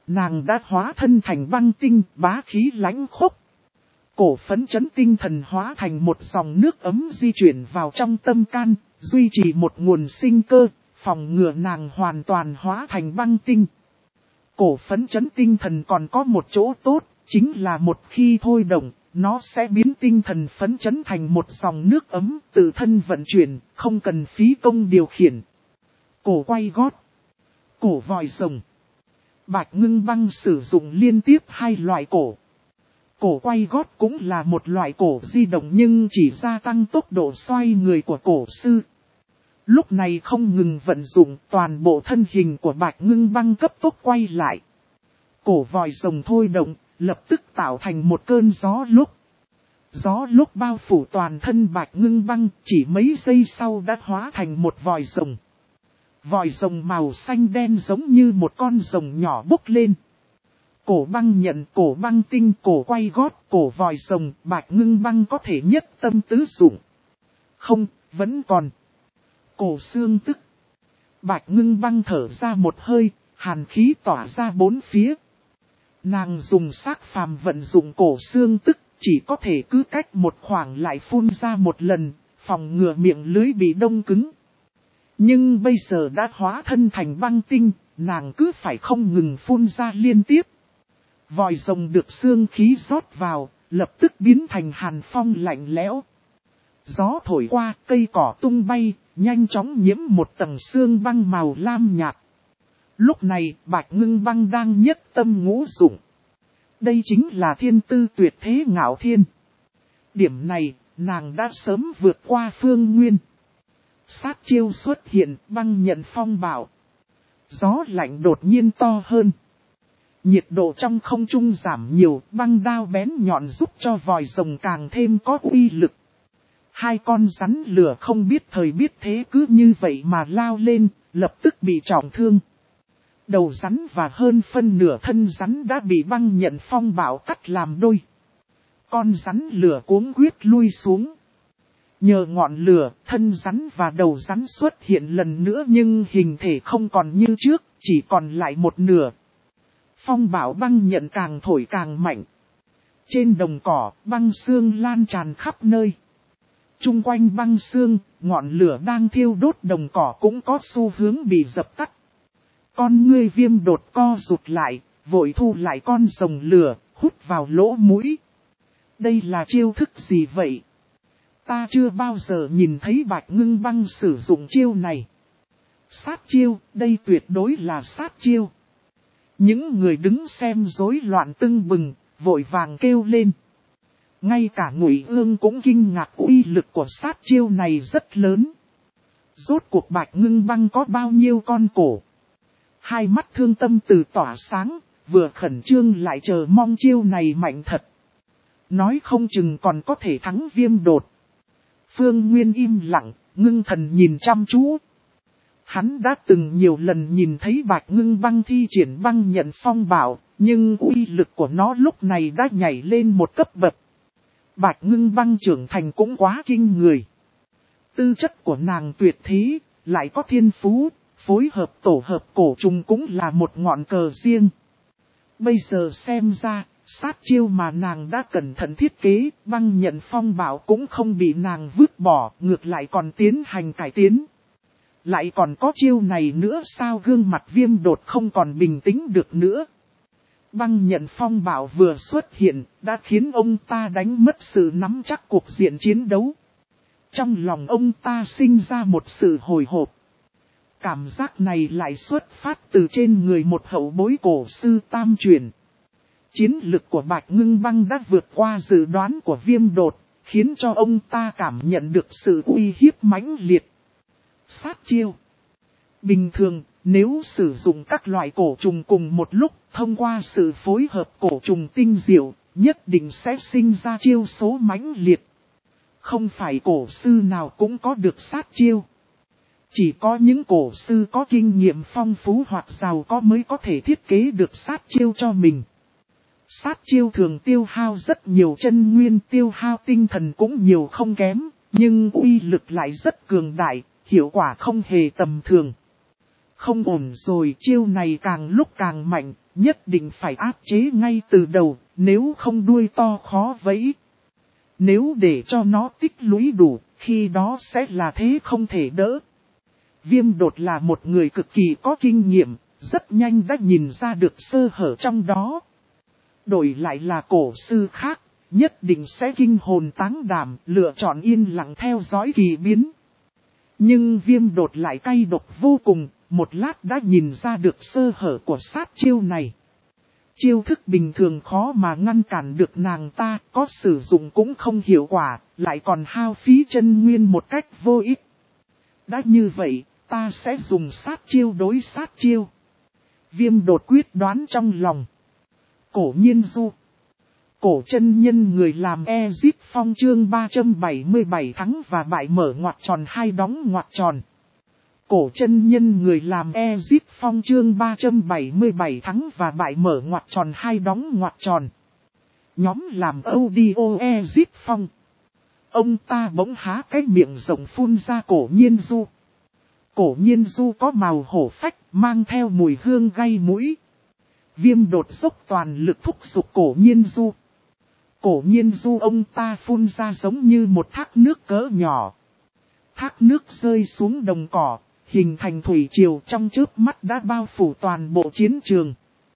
nàng đã hóa thân thành băng tinh, bá khí lãnh khốc. Cổ phấn chấn tinh thần hóa thành một dòng nước ấm di chuyển vào trong tâm can, duy trì một nguồn sinh cơ, phòng ngừa nàng hoàn toàn hóa thành băng tinh. Cổ phấn chấn tinh thần còn có một chỗ tốt, chính là một khi thôi động, nó sẽ biến tinh thần phấn chấn thành một dòng nước ấm, tự thân vận chuyển, không cần phí công điều khiển. Cổ quay gót, cổ vòi rồng. Bạch Ngưng Băng sử dụng liên tiếp hai loại cổ. Cổ quay gót cũng là một loại cổ di động nhưng chỉ gia tăng tốc độ xoay người của cổ sư. Lúc này không ngừng vận dụng, toàn bộ thân hình của Bạch Ngưng Băng cấp tốc quay lại. Cổ vòi rồng thôi động, lập tức tạo thành một cơn gió lúc. Gió lúc bao phủ toàn thân Bạch Ngưng Băng, chỉ mấy giây sau đã hóa thành một vòi rồng. Vòi rồng màu xanh đen giống như một con rồng nhỏ bốc lên. Cổ băng nhận, cổ băng tinh, cổ quay gót, cổ vòi rồng, Bạch Ngưng Băng có thể nhất tâm tứ dụng. Không, vẫn còn. Cổ xương tức. Bạch Ngưng Băng thở ra một hơi, hàn khí tỏa ra bốn phía. Nàng dùng xác phàm vận dụng cổ xương tức, chỉ có thể cứ cách một khoảng lại phun ra một lần, phòng ngừa miệng lưới bị đông cứng. Nhưng bây giờ đã hóa thân thành băng tinh, nàng cứ phải không ngừng phun ra liên tiếp. Vòi rồng được xương khí rót vào, lập tức biến thành hàn phong lạnh lẽo. Gió thổi qua, cây cỏ tung bay, nhanh chóng nhiễm một tầng xương băng màu lam nhạt. Lúc này, Bạch Ngưng Băng đang nhất tâm ngũ dụng. Đây chính là thiên tư tuyệt thế ngạo thiên. Điểm này, nàng đã sớm vượt qua Phương Nguyên. Sát chiêu xuất hiện, băng nhận phong bạo. Gió lạnh đột nhiên to hơn. Nhiệt độ trong không trung giảm nhiều, băng đao bén nhọn giúp cho vòi rồng càng thêm có uy lực. Hai con rắn lửa không biết thời biết thế cứ như vậy mà lao lên, lập tức bị trọng thương. Đầu rắn và hơn phân nửa thân rắn đã bị băng nhận phong bạo cắt làm đôi. Con rắn lửa cuống quyết lui xuống. Nhờ ngọn lửa, thân rắn và đầu rắn xuất hiện lần nữa nhưng hình thể không còn như trước, chỉ còn lại một nửa. Phong bão băng nhận càng thổi càng mạnh. Trên đồng cỏ, băng xương lan tràn khắp nơi. Trung quanh băng xương, ngọn lửa đang thiêu đốt đồng cỏ cũng có xu hướng bị dập tắt. Con ngươi Viêm đột co rụt lại, vội thu lại con rồng lửa, hút vào lỗ mũi. Đây là chiêu thức gì vậy? Ta chưa bao giờ nhìn thấy Bạch Ngưng Băng sử dụng chiêu này. Sát chiêu, đây tuyệt đối là sát chiêu. Những người đứng xem rối loạn tưng bừng, vội vàng kêu lên. Ngay cả Ngụy Ương cũng kinh ngạc uy lực của sát chiêu này rất lớn. Rốt cuộc Bạch Ngưng Băng có bao nhiêu con cổ? Hai mắt Thương Tâm Từ tỏa sáng, vừa khẩn trương lại chờ mong chiêu này mạnh thật. Nói không chừng còn có thể thắng Viêm đột. Phương Nguyên im lặng, ngưng thần nhìn chăm chú. Hắn đã từng nhiều lần nhìn thấy Bạch Ngưng Băng thi triển băng nhận phong bạo, nhưng uy lực của nó lúc này đã nhảy lên một cấp bậc. Bạch Ngưng Băng trưởng thành cũng quá kinh người. Tư chất của nàng tuyệt thế, lại có thiên phú, phối hợp tổ hợp cổ trùng cũng là một ngọn cờ riêng. Bây giờ xem ra, sát chiêu mà nàng đã cẩn thận thiết kế, băng nhận phong bạo cũng không bị nàng vứt bỏ, ngược lại còn tiến hành cải tiến. Lại còn có chiêu này nữa sao? Gương mặt Viêm đột không còn bình tĩnh được nữa. Băng nhận phong bạo vừa xuất hiện, đã khiến ông ta đánh mất sự nắm chắc cuộc diện chiến đấu. Trong lòng ông ta sinh ra một sự hồi hộp. Cảm giác này lại xuất phát từ trên người một hậu bối cổ sư tam truyền. Chiến lực của Bạch Ngưng Băng đã vượt qua dự đoán của Viêm đột, khiến cho ông ta cảm nhận được sự uy hiếp mãnh liệt. Sát chiêu. Bình thường, nếu sử dụng các loại cổ trùng cùng một lúc, thông qua sự phối hợp cổ trùng tinh diệu, nhất định sẽ sinh ra chiêu số mãnh liệt. Không phải cổ sư nào cũng có được sát chiêu. Chỉ có những cổ sư có kinh nghiệm phong phú hoặc giàu có mới có thể thiết kế được sát chiêu cho mình. Sát chiêu thường tiêu hao rất nhiều chân nguyên, tiêu hao tinh thần cũng nhiều không kém, nhưng uy lực lại rất cường đại, hiệu quả không hề tầm thường. Không ổn rồi, chiêu này càng lúc càng mạnh, nhất định phải áp chế ngay từ đầu, nếu không đuôi to khó vẫy. Nếu để cho nó tích lũy đủ, khi đó sẽ là thế không thể đỡ. Viêm đột là một người cực kỳ có kinh nghiệm, rất nhanh đã nhìn ra được sơ hở trong đó. Đổi lại là cổ sư khác, nhất định sẽ kinh hồn táng đảm, lựa chọn yên lặng theo dõi kỳ biến. Nhưng viêm đột lại cay độc vô cùng, một lát đã nhìn ra được sơ hở của sát chiêu này. Chiêu thức bình thường khó mà ngăn cản được nàng ta, có sử dụng cũng không hiệu quả, lại còn hao phí chân nguyên một cách vô ích. Đã như vậy, ta sẽ dùng sát chiêu đối sát chiêu. Viêm đột quyết đoán trong lòng. Cổ Nhiên Du. Cổ chân nhân người làm Ezip Phong chương ba trăm bảy mươi bảy thắng và bại mở ngoặc tròn hai đóng ngoặc tròn. Cổ chân nhân người làm Ezip Phong chương ba trăm bảy mươi bảy thắng và bại mở ngoặc tròn hai đóng ngoặc tròn. Nhóm làm audio Ezip Phong. Ông ta bỗng há cái miệng rộng phun ra Cổ Nhiên Du. Cổ Nhiên Du có màu hổ phách, mang theo mùi hương gây mũi. Viêm đột dốc toàn lực thúc giục Cổ Nhiên Du. Cổ Nhiên Du ông ta phun ra giống như một thác nước cỡ nhỏ. Thác nước rơi xuống đồng cỏ, hình thành thủy triều trong chớp mắt đã bao phủ toàn bộ chiến trường.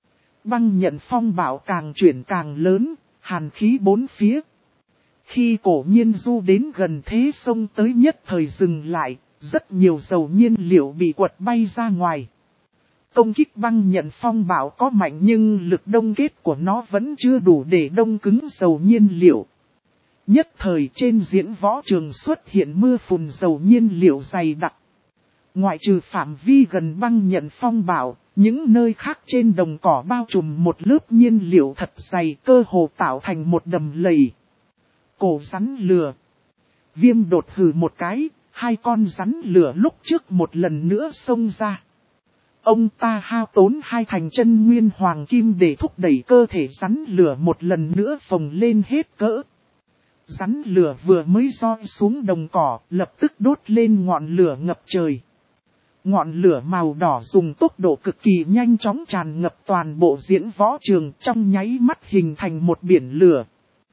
Băng nhận phong bạo càng chuyển càng lớn, hàn khí bốn phía. Khi Cổ Nhiên Du đến gần thế sông tới nhất thời dừng lại, rất nhiều dầu nhiên liệu bị quật bay ra ngoài. Công kích băng nhận phong bạo có mạnh nhưng lực đông kết của nó vẫn chưa đủ để đông cứng dầu nhiên liệu. Nhất thời trên diễn võ trường xuất hiện mưa phùn dầu nhiên liệu dày đặc. Ngoại trừ phạm vi gần băng nhận phong bạo, những nơi khác trên đồng cỏ bao trùm một lớp nhiên liệu thật dày cơ hồ tạo thành một đầm lầy. Cổ rắn lửa. Viêm đột hừ một cái, hai con rắn lửa lúc trước một lần nữa xông ra. Ông ta hao tốn hai thành chân nguyên hoàng kim để thúc đẩy cơ thể rắn lửa một lần nữa phồng lên hết cỡ. Rắn lửa vừa mới roi xuống đồng cỏ, lập tức đốt lên ngọn lửa ngập trời. Ngọn lửa màu đỏ dùng tốc độ cực kỳ nhanh chóng tràn ngập toàn bộ diễn võ trường trong nháy mắt hình thành một biển lửa.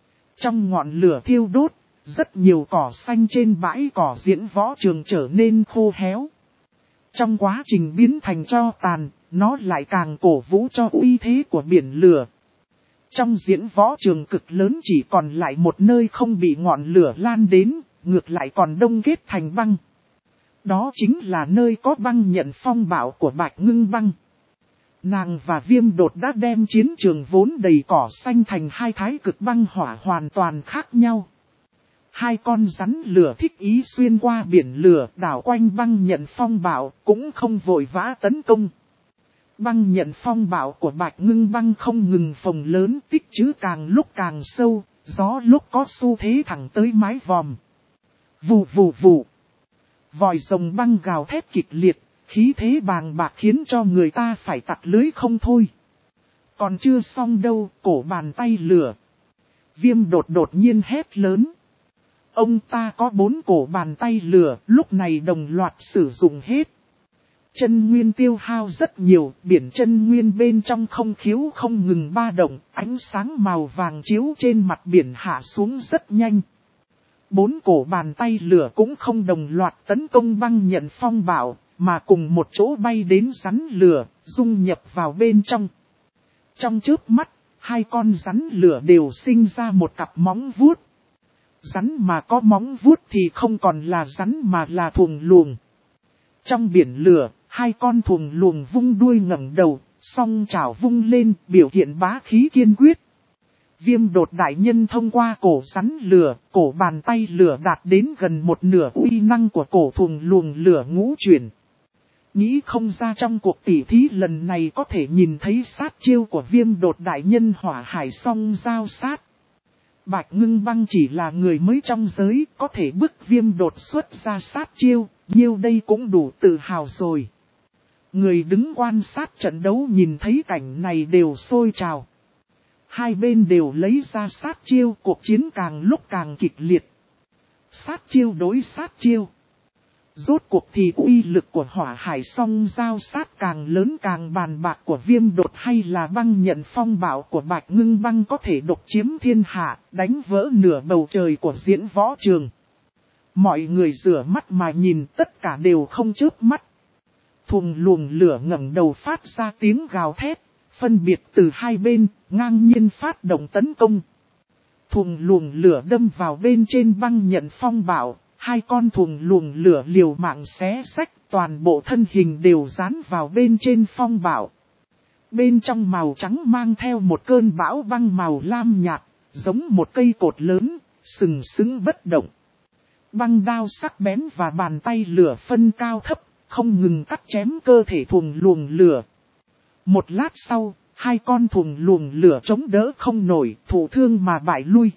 Trong ngọn lửa thiêu đốt, rất nhiều cỏ xanh trên bãi cỏ diễn võ trường trở nên khô héo. Trong quá trình biến thành tro tàn, nó lại càng cổ vũ cho uy thế của biển lửa. Trong diễn võ trường cực lớn chỉ còn lại một nơi không bị ngọn lửa lan đến, ngược lại còn đông kết thành băng. Đó chính là nơi có băng nhận phong bạo của Bạch Ngưng Băng. Nàng và Viêm Đột đã đem chiến trường vốn đầy cỏ xanh thành hai thái cực băng hỏa hoàn toàn khác nhau. Hai con rắn lửa thích ý xuyên qua biển lửa đảo quanh băng nhận phong bạo cũng không vội vã tấn công. Băng nhận phong bạo của Bạch Ngưng Băng không ngừng phồng lớn tích trữ càng lúc càng sâu, gió lúc có xu thế thẳng tới mái vòm. Vù vù vù. Vòi rồng băng gào thét kịch liệt, khí thế bàng bạc khiến cho người ta phải tặc lưới không thôi. Còn chưa xong đâu, cổ bàn tay lửa. Viêm Đột đột nhiên hét lớn. Ông ta có bốn cổ bàn tay lửa, lúc này đồng loạt sử dụng hết. Chân nguyên tiêu hao rất nhiều, biển chân nguyên bên trong không khiếu không ngừng ba động, ánh sáng màu vàng chiếu trên mặt biển hạ xuống rất nhanh. Bốn cổ bàn tay lửa cũng không đồng loạt tấn công băng nhận phong bạo, mà cùng một chỗ bay đến rắn lửa, dung nhập vào bên trong. Trong chớp mắt, hai con rắn lửa đều sinh ra một cặp móng vuốt. Rắn mà có móng vuốt thì không còn là rắn mà là thuồng luồng. Trong biển lửa, hai con thuồng luồng vung đuôi ngẩng đầu, song chảo vung lên, biểu hiện bá khí kiên quyết. Viêm Đột đại nhân thông qua cổ rắn lửa, cổ bàn tay lửa đạt đến gần một nửa uy năng của cổ thuồng luồng lửa ngũ chuyển. Nghĩ không ra trong cuộc tỉ thí lần này có thể nhìn thấy sát chiêu của Viêm Đột đại nhân hỏa hải song giao sát. Bạch Ngưng Băng chỉ là người mới trong giới, có thể bức Viêm Đột xuất ra sát chiêu, nhiêu đây cũng đủ tự hào rồi. Người đứng quan sát trận đấu nhìn thấy cảnh này đều sôi trào. Hai bên đều lấy ra sát chiêu, cuộc chiến càng lúc càng kịch liệt. Sát chiêu đối sát chiêu. Rốt cuộc thì uy lực của hỏa hải song giao sát càng lớn càng bàn bạc của viêm đột hay là băng nhận phong bạo của Bạch Ngưng Băng có thể độc chiếm thiên hạ, đánh vỡ nửa bầu trời của diễn võ trường. Mọi người rửa mắt mà nhìn, tất cả đều không chớp mắt. Thùng luồng lửa ngẩng đầu phát ra tiếng gào thét, phân biệt từ hai bên, ngang nhiên phát động tấn công. Thùng luồng lửa đâm vào bên trên băng nhận phong bạo, hai con thùng luồng lửa liều mạng xé xách, toàn bộ thân hình đều dán vào bên trên phong bạo. Bên trong màu trắng mang theo một cơn bão băng màu lam nhạt, giống một cây cột lớn, sừng sững bất động. Băng đao sắc bén và bàn tay lửa phân cao thấp, không ngừng cắt chém cơ thể thùng luồng lửa. Một lát sau, hai con thùng luồng lửa chống đỡ không nổi, thụ thương mà bại lui.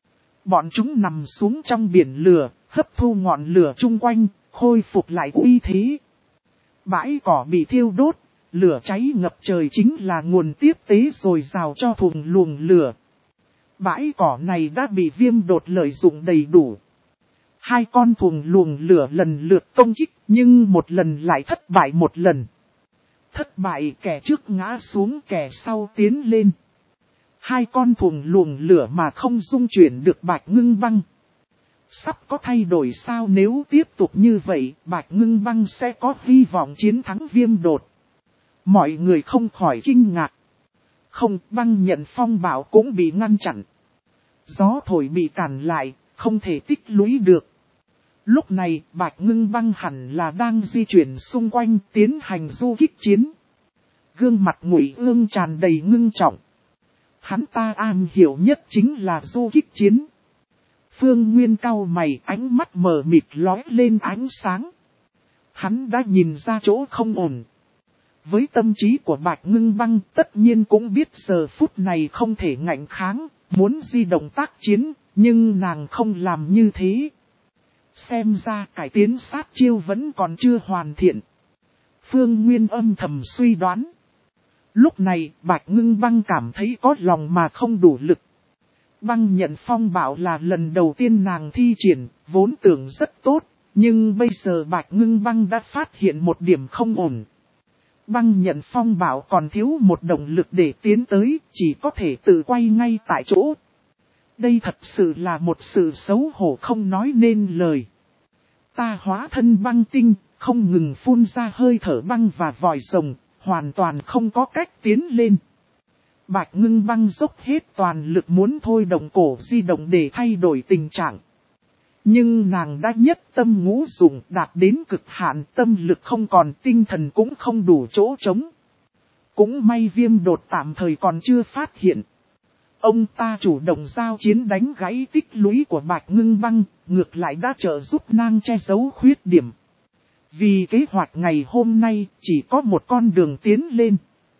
Bọn chúng nằm xuống trong biển lửa, hấp thu ngọn lửa chung quanh, khôi phục lại uy thế. Bãi cỏ bị thiêu đốt, lửa cháy ngập trời chính là nguồn tiếp tế dồi dào cho thùng luồng lửa. Bãi cỏ này đã bị viêm đột lợi dụng đầy đủ. Hai con thùng luồng lửa lần lượt công kích, nhưng một lần lại thất bại một lần. Thất bại, kẻ trước ngã xuống, kẻ sau tiến lên. Hai con thùng luồng lửa mà không dung chuyển được Bạch Ngưng Băng. Sắp có thay đổi sao? Nếu tiếp tục như vậy, Bạch Ngưng Băng sẽ có hy vọng chiến thắng viêm đột. Mọi người không khỏi kinh ngạc. Không, băng nhận phong bạo cũng bị ngăn chặn. Gió thổi bị cản lại, không thể tích lũy được. Lúc này, Bạch Ngưng Băng hẳn là đang di chuyển xung quanh, tiến hành du kích chiến. Gương mặt Ngụy Ương tràn đầy ngưng trọng. Hắn ta am hiểu nhất chính là du kích chiến. Phương Nguyên cau mày, ánh mắt mờ mịt lóe lên ánh sáng. Hắn đã nhìn ra chỗ không ổn. Với tâm trí của Bạch Ngưng Băng, tất nhiên cũng biết giờ phút này không thể ngạnh kháng, muốn di động tác chiến, nhưng nàng không làm như thế. Xem ra cải tiến sát chiêu vẫn còn chưa hoàn thiện. Phương Nguyên âm thầm suy đoán. Lúc này, Bạch Ngưng Băng cảm thấy có lòng mà không đủ lực. Băng nhận phong bạo là lần đầu tiên nàng thi triển, vốn tưởng rất tốt, nhưng bây giờ Bạch Ngưng Băng đã phát hiện một điểm không ổn. Băng nhận phong bạo còn thiếu một động lực để tiến tới, chỉ có thể tự quay ngay tại chỗ. Đây thật sự là một sự xấu hổ không nói nên lời. Ta hóa thân băng tinh, không ngừng phun ra hơi thở băng và vòi rồng, hoàn toàn không có cách tiến lên. Bạch Ngưng Băng dốc hết toàn lực muốn thôi động cổ di động để thay đổi tình trạng. Nhưng nàng đã nhất tâm ngũ dụng, đạt đến cực hạn, tâm lực không còn, tinh thần cũng không đủ chỗ trống. Cũng may viêm đột tạm thời còn chưa phát hiện. Ông ta chủ động giao chiến đánh gãy tích lũy của Bạch Ngưng Băng, ngược lại đã trợ giúp nàng che giấu khuyết điểm. Vì kế hoạch ngày hôm nay chỉ có một con đường tiến lên.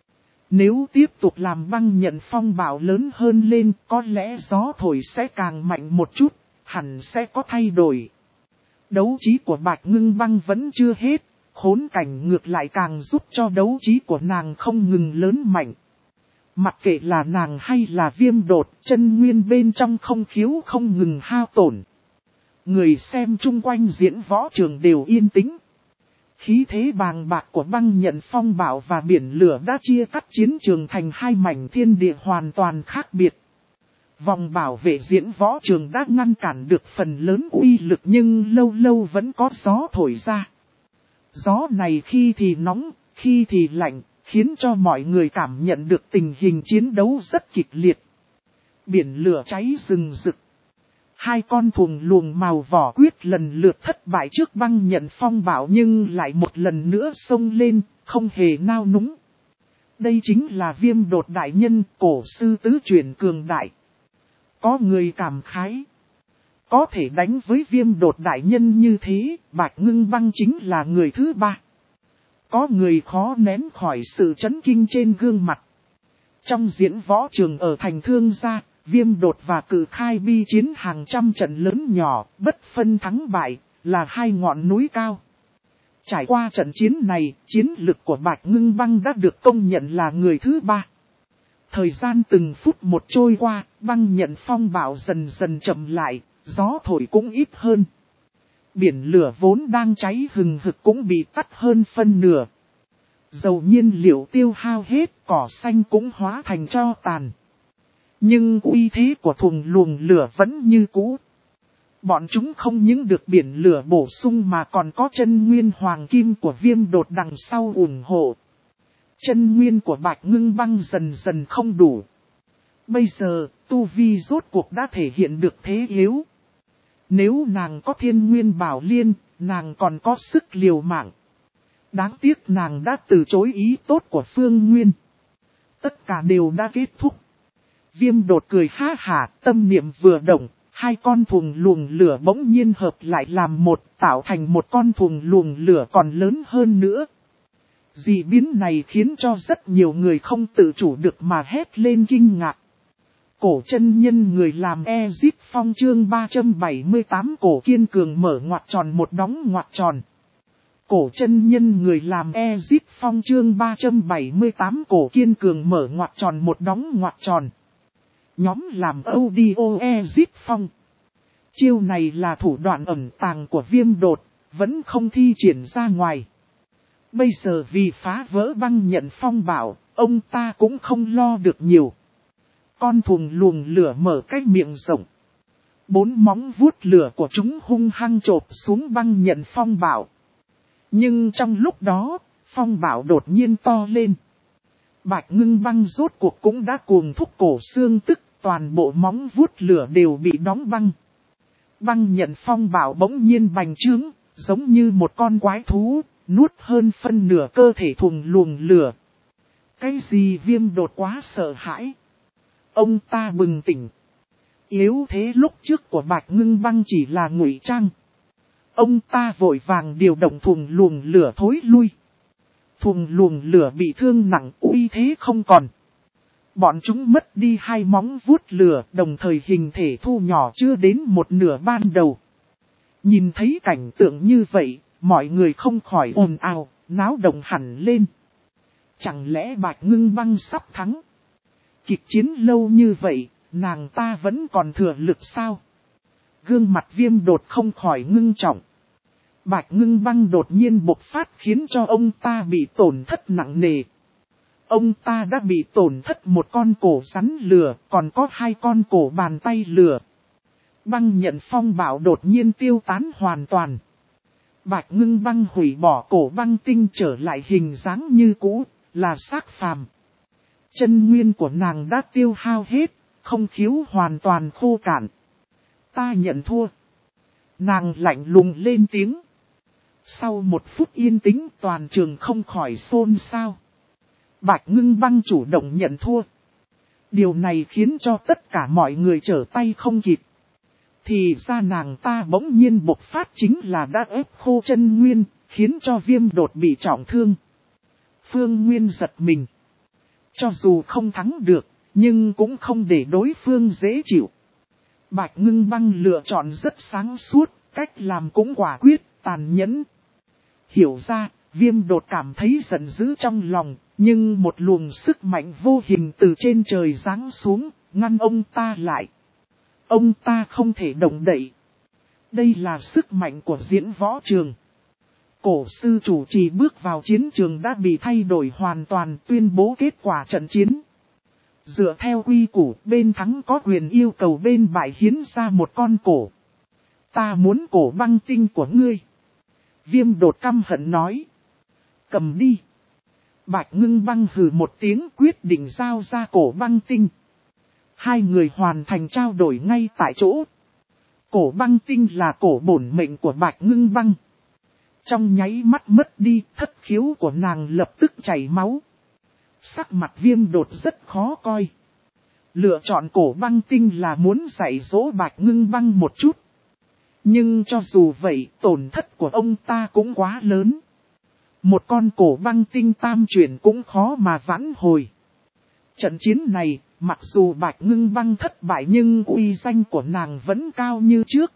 Nếu tiếp tục làm băng nhận phong bạo lớn hơn lên, có lẽ gió thổi sẽ càng mạnh một chút, hẳn sẽ có thay đổi. Đấu trí của Bạch Ngưng Băng vẫn chưa hết, khốn cảnh ngược lại càng giúp cho đấu trí của nàng không ngừng lớn mạnh. Mặc kệ là nàng hay là viêm đột, chân nguyên bên trong không khiếu không ngừng hao tổn. Người xem chung quanh diễn võ trường đều yên tĩnh. Khí thế bàng bạc của băng nhận phong bạo và biển lửa đã chia cắt chiến trường thành hai mảnh thiên địa hoàn toàn khác biệt. Vòng bảo vệ diễn võ trường đã ngăn cản được phần lớn uy lực nhưng lâu lâu vẫn có gió thổi ra. Gió này khi thì nóng, khi thì lạnh, khiến cho mọi người cảm nhận được tình hình chiến đấu rất kịch liệt. Biển lửa cháy rừng rực. Hai con thùng luồng màu vỏ quyết lần lượt thất bại trước băng nhận phong bạo nhưng lại một lần nữa xông lên, không hề nao núng. Đây chính là viêm đột đại nhân, cổ sư tứ chuyển cường đại. Có người cảm khái. Có thể đánh với viêm đột đại nhân như thế, Bạch Ngưng Băng chính là người thứ ba. Có người khó nén khỏi sự chấn kinh trên gương mặt. Trong diễn võ trường ở thành Thương Gia, viêm đột và cử khai bi chiến hàng trăm trận lớn nhỏ, bất phân thắng bại, là hai ngọn núi cao. Trải qua trận chiến này, chiến lực của Bạch Ngưng Băng đã được công nhận là người thứ ba. Thời gian từng phút một trôi qua, băng nhận phong bạo dần dần chậm lại, gió thổi cũng ít hơn. Biển lửa vốn đang cháy hừng hực cũng bị tắt hơn phân nửa. Dầu nhiên liệu tiêu hao hết, cỏ xanh cũng hóa thành tro tàn. Nhưng uy thế của thùng luồng lửa vẫn như cũ. Bọn chúng không những được biển lửa bổ sung mà còn có chân nguyên hoàng kim của Viêm Đột đằng sau ủng hộ. Chân nguyên của Bạch Ngưng Băng dần dần không đủ. Bây giờ, tu vi rốt cuộc đã thể hiện được thế yếu. Nếu nàng có Thiên Nguyên Bảo Liên, nàng còn có sức liều mạng. Đáng tiếc nàng đã từ chối ý tốt của Phương Nguyên. Tất cả đều đã kết thúc. Viêm Đột cười ha hả, tâm niệm vừa động, hai con thùng luồng lửa bỗng nhiên hợp lại làm một, tạo thành một con thùng luồng lửa còn lớn hơn nữa. Dị biến này khiến cho rất nhiều người không tự chủ được mà hét lên kinh ngạc. Cổ chân nhân người làm Ezip Phong chương ba trăm bảy mươi tám cổ kiên cường mở ngoặc tròn một đóng ngoặc tròn. Cổ chân nhân người làm Ezip Phong chương ba trăm bảy mươi tám cổ kiên cường mở ngoặc tròn một đóng ngoặc tròn. Nhóm làm audio Ezip Phong. Chiêu này là thủ đoạn ẩn tàng của Viêm Đột, vẫn không thi triển ra ngoài. Bây giờ vì phá vỡ băng nhận phong bảo, ông ta cũng không lo được nhiều. Con thùng luồng lửa mở cái miệng rộng. Bốn móng vuốt lửa của chúng hung hăng chộp xuống băng nhận phong bảo. Nhưng trong lúc đó, phong bảo đột nhiên to lên. Bạch Ngưng Băng rốt cuộc cũng đã cuồng thúc cổ xương tức, toàn bộ móng vuốt lửa đều bị đóng băng. Băng nhận phong bảo bỗng nhiên bành trướng, giống như một con quái thú, nuốt hơn phân nửa cơ thể thùng luồng lửa. Cái gì Viêm Đột quá sợ hãi. Ông ta bừng tỉnh. Yếu thế lúc trước của Bạch Ngưng Băng chỉ là ngụy trang. Ông ta vội vàng điều động thùng luồng lửa thối lui. Thùng luồng lửa bị thương nặng, uy thế không còn. Bọn chúng mất đi hai móng vuốt lửa, đồng thời hình thể thu nhỏ chưa đến một nửa ban đầu. Nhìn thấy cảnh tượng như vậy, mọi người không khỏi ồn ào, náo động hẳn lên. Chẳng lẽ Bạch Ngưng Băng sắp thắng? Kịch chiến lâu như vậy, nàng ta vẫn còn thừa lực sao? Gương mặt Viêm Đột không khỏi ngưng trọng. Bạch Ngưng Băng đột nhiên bộc phát khiến cho ông ta bị tổn thất nặng nề. Ông ta đã bị tổn thất một con cổ rắn lửa, còn có hai con cổ bàn tay lửa. Băng nhận phong bảo đột nhiên tiêu tán hoàn toàn. Bạch Ngưng Băng hủy bỏ cổ băng tinh trở lại hình dáng như cũ, là xác phàm. Chân nguyên của nàng đã tiêu hao hết, không khiếu hoàn toàn khô cạn. Ta nhận thua. Nàng lạnh lùng lên tiếng. Sau một phút yên tĩnh toàn trường không khỏi xôn xao. Bạch Ngưng Băng chủ động nhận thua. Điều này khiến cho tất cả mọi người trở tay không kịp. Thì ra nàng ta bỗng nhiên bộc phát chính là đã ép khô chân nguyên, khiến cho Viêm Đột bị trọng thương. Phương Nguyên giật mình. Cho dù không thắng được, nhưng cũng không để đối phương dễ chịu. Bạch Ngưng Băng lựa chọn rất sáng suốt, cách làm cũng quả quyết, tàn nhẫn. Hiểu ra, Viêm Đột cảm thấy giận dữ trong lòng, nhưng một luồng sức mạnh vô hình từ trên trời giáng xuống, ngăn ông ta lại. Ông ta không thể động đậy. Đây là sức mạnh của diễn võ trường. Cổ sư chủ trì bước vào chiến trường đã bị thay đổi hoàn toàn, tuyên bố kết quả trận chiến. Dựa theo quy củ, bên thắng có quyền yêu cầu bên bại hiến ra một con cổ. Ta muốn cổ băng tinh của ngươi. Viêm Đột căm hận nói. Cầm đi. Bạch Ngưng Băng hừ một tiếng quyết định giao ra cổ băng tinh. Hai người hoàn thành trao đổi ngay tại chỗ. Cổ băng tinh là cổ bổn mệnh của Bạch Ngưng Băng. Trong nháy mắt mất đi, thất khiếu của nàng lập tức chảy máu. Sắc mặt Viêm Đột rất khó coi. Lựa chọn cổ băng tinh là muốn dạy dỗ Bạch Ngưng Băng một chút. Nhưng cho dù vậy, tổn thất của ông ta cũng quá lớn. Một con cổ băng tinh tam chuyển cũng khó mà vãn hồi. Trận chiến này, mặc dù Bạch Ngưng Băng thất bại nhưng uy danh của nàng vẫn cao như trước.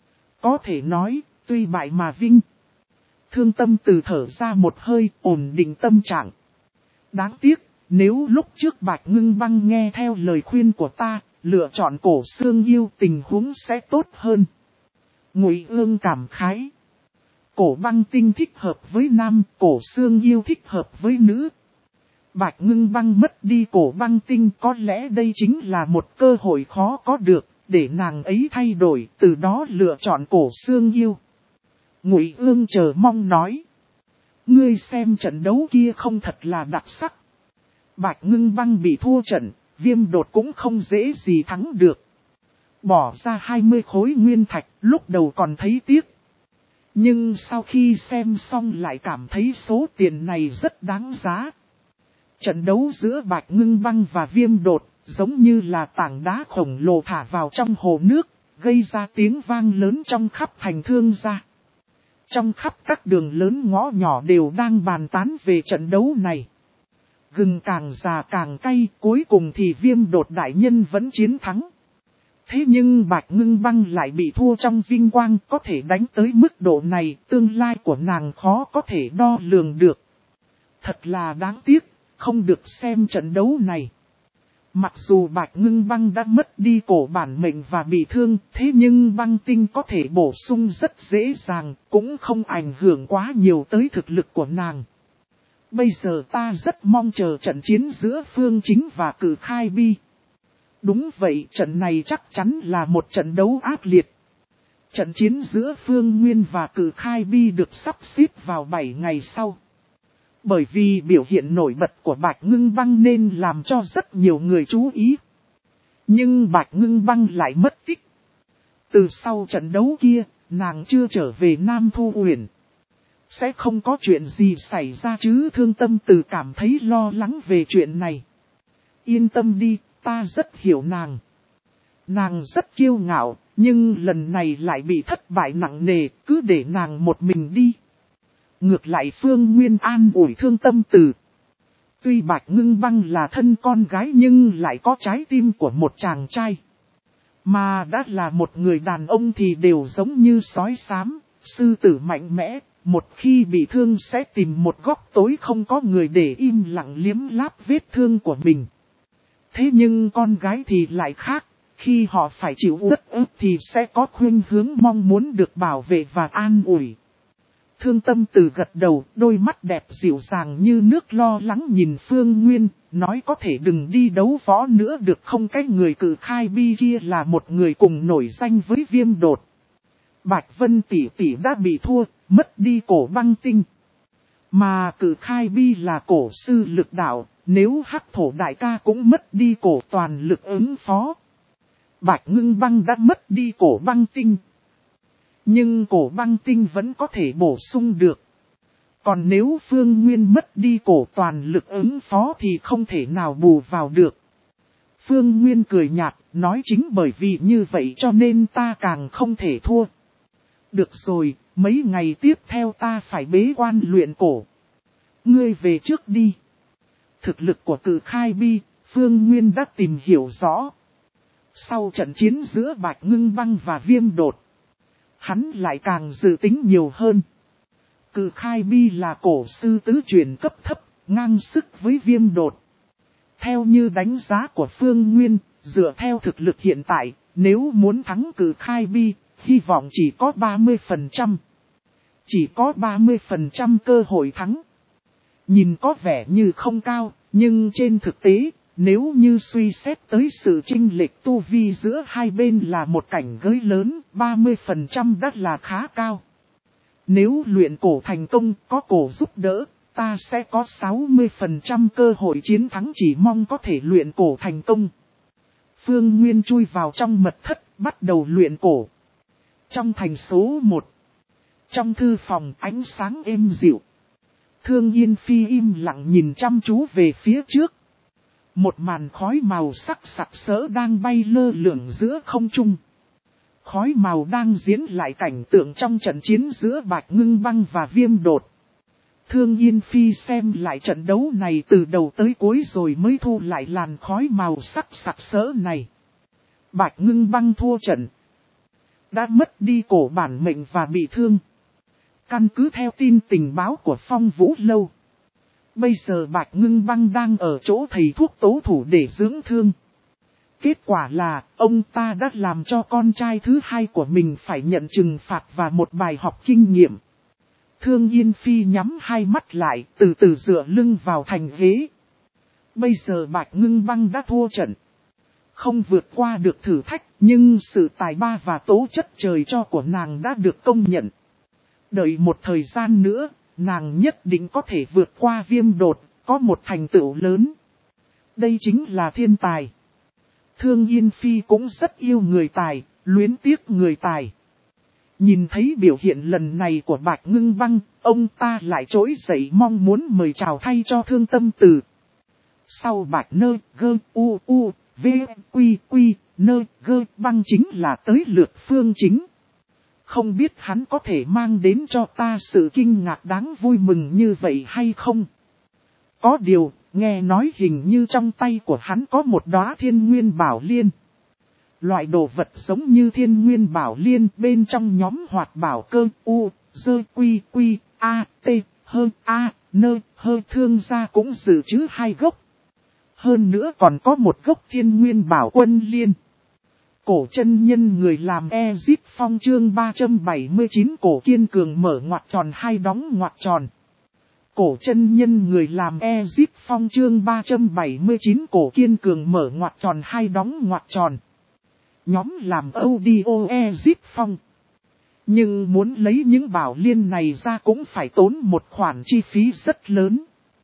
Có thể nói, tuy bại mà vinh. Thương Tâm từ thở ra một hơi, ổn định tâm trạng. Đáng tiếc, nếu lúc trước Bạch Ngưng Băng nghe theo lời khuyên của ta, lựa chọn cổ xương yêu tình huống sẽ tốt hơn. Ngụy Ương cảm khái. Cổ Băng Tinh thích hợp với nam, Cổ Xương Yêu thích hợp với nữ. Bạch Ngưng Băng mất đi Cổ Băng Tinh, có lẽ đây chính là một cơ hội khó có được, để nàng ấy thay đổi, từ đó lựa chọn Cổ Xương Yêu. Ngụy Ương chờ mong nói. Ngươi xem trận đấu kia không thật là đặc sắc. Bạch Ngưng Băng bị thua trận, Viêm Đột cũng không dễ gì thắng được. Bỏ ra hai mươi khối nguyên thạch, lúc đầu còn thấy tiếc. Nhưng sau khi xem xong lại cảm thấy số tiền này rất đáng giá. Trận đấu giữa Bạch Ngưng Băng và Viêm Đột, giống như là tảng đá khổng lồ thả vào trong hồ nước, gây ra tiếng vang lớn trong khắp thành Thương gia. Trong khắp các đường lớn ngõ nhỏ đều đang bàn tán về trận đấu này. Gừng càng già càng cay, cuối cùng thì Viêm Đột đại nhân vẫn chiến thắng. Thế nhưng Bạch Ngưng Băng lại bị thua trong vinh quang, có thể đánh tới mức độ này, tương lai của nàng khó có thể đo lường được. Thật là đáng tiếc, không được xem trận đấu này. Mặc dù Bạch Ngưng Băng đã mất đi cổ bản mệnh và bị thương, thế nhưng băng tinh có thể bổ sung rất dễ dàng, cũng không ảnh hưởng quá nhiều tới thực lực của nàng. Bây giờ ta rất mong chờ trận chiến giữa Phương Chính và Cử Khai Bi. Đúng vậy, trận này chắc chắn là một trận đấu ác liệt. Trận chiến giữa Phương Nguyên và Cử Khai Bi được sắp xếp vào bảy ngày sau. Bởi vì biểu hiện nổi bật của Bạch Ngưng Băng nên làm cho rất nhiều người chú ý. Nhưng Bạch Ngưng Băng lại mất tích. Từ sau trận đấu kia, nàng chưa trở về Nam Thu Uyển. Sẽ không có chuyện gì xảy ra chứ. Thương Tâm Từ cảm thấy lo lắng về chuyện này. Yên tâm đi, ta rất hiểu nàng. Nàng rất kiêu ngạo, nhưng lần này lại bị thất bại nặng nề, cứ để nàng một mình đi. Ngược lại Phương Nguyên an ủi Thương Tâm Từ. Tuy Bạch Ngưng Băng là thân con gái nhưng lại có trái tim của một chàng trai. Mà đã là một người đàn ông thì đều giống như sói xám, sư tử mạnh mẽ, một khi bị thương sẽ tìm một góc tối không có người để im lặng liếm láp vết thương của mình. Thế nhưng con gái thì lại khác, khi họ phải chịu uất ức thì sẽ có khuynh hướng mong muốn được bảo vệ và an ủi. Thương Tâm Từ gật đầu, đôi mắt đẹp dịu dàng như nước lo lắng nhìn Phương Nguyên, nói có thể đừng đi đấu võ nữa được không, cái người Cử Khai Bi kia là một người cùng nổi danh với Viêm Đột. Bạch Vân tỷ tỷ đã bị thua, mất đi cổ băng tinh. Mà Cử Khai Bi là cổ sư lực đạo, nếu Hắc Thổ đại ca cũng mất đi cổ toàn lực ứng phó. Bạch Ngưng Băng đã mất đi cổ băng tinh. Nhưng cổ băng tinh vẫn có thể bổ sung được. Còn nếu Phương Nguyên mất đi cổ toàn lực ứng phó thì không thể nào bù vào được. Phương Nguyên cười nhạt, nói chính bởi vì như vậy cho nên ta càng không thể thua. Được rồi, mấy ngày tiếp theo ta phải bế quan luyện cổ. Ngươi về trước đi. Thực lực của Cử Khai Bi, Phương Nguyên đã tìm hiểu rõ. Sau trận chiến giữa Bạch Ngưng Băng và Viêm Đột, hắn lại càng dự tính nhiều hơn. Cử Khai Bi là cổ sư tứ truyền cấp thấp, ngang sức với Viêm Đột. Theo như đánh giá của Phương Nguyên, dựa theo thực lực hiện tại, nếu muốn thắng Cử Khai Bi, hy vọng chỉ có ba mươi phần trăm. Chỉ có ba mươi phần trăm cơ hội thắng. Nhìn có vẻ như không cao, nhưng trên thực tế, nếu như suy xét tới sự chênh lệch tu vi giữa hai bên là một cảnh giới lớn, ba mươi phần trăm đã là khá cao. Nếu luyện cổ thành công, có cổ giúp đỡ, ta sẽ có sáu mươi phần trăm cơ hội chiến thắng, chỉ mong có thể luyện cổ thành công. Phương Nguyên chui vào trong mật thất, bắt đầu luyện cổ. Trong thành số một, trong thư phòng ánh sáng êm dịu. Thương Yên Phi im lặng nhìn chăm chú về phía trước. Một màn khói màu sắc sặc sỡ đang bay lơ lửng giữa không trung. Khói màu đang diễn lại cảnh tượng trong trận chiến giữa Bạch Ngưng Băng và Viêm Đột. Thương Yên Phi xem lại trận đấu này từ đầu tới cuối rồi mới thu lại làn khói màu sắc sặc sỡ này. Bạch Ngưng Băng thua trận. Đã mất đi cổ bản mệnh và bị thương. Căn cứ theo tin tình báo của Phong Vũ Lâu. Bây giờ Bạch Ngưng Băng đang ở chỗ thầy thuốc tố thủ để dưỡng thương. Kết quả là, ông ta đã làm cho con trai thứ hai của mình phải nhận trừng phạt và một bài học kinh nghiệm. Thương Yên Phi nhắm hai mắt lại, từ từ dựa lưng vào thành ghế. Bây giờ Bạch Ngưng Băng đã thua trận. Không vượt qua được thử thách, nhưng sự tài ba và tố chất trời cho của nàng đã được công nhận. Đợi một thời gian nữa, nàng nhất định có thể vượt qua Viêm Đột, có một thành tựu lớn. Đây chính là thiên tài. Thương Yên Phi cũng rất yêu người tài, luyến tiếc người tài. Nhìn thấy biểu hiện lần này của Bạch Ngưng Băng, ông ta lại trỗi dậy mong muốn mời chào thay cho Thương Tâm Từ. Sau Bạch Nơ, Gơ, U, U, V, Quy, Quy, Nơ, Gơ, Băng chính là tới lượt Phương Chính. Không biết hắn có thể mang đến cho ta sự kinh ngạc đáng vui mừng như vậy hay không? Có điều, nghe nói hình như trong tay của hắn có một đóa Thiên Nguyên Bảo Liên. Loại đồ vật giống như Thiên Nguyên Bảo Liên bên trong nhóm hoạt bảo cơ U, Dơ, Quy, Quy, A, T, Hơ, A, Nơ, Hơ thương gia cũng dự trữ hai gốc. Hơn nữa còn có một gốc Thiên Nguyên Bảo Quân Liên. Cổ chân nhân người làm Ezip Phong chương ba trăm bảy mươi chín cổ kiên cường mở ngoặc tròn hai đóng ngoặc tròn. Cổ chân nhân người làm Ezip Phong chương ba trăm bảy mươi chín cổ kiên cường mở ngoặc tròn hai đóng ngoặc tròn. Nhóm làm audio Ezip Phong. Nhưng muốn lấy những bảo liên này ra cũng phải tốn một khoản chi phí rất lớn.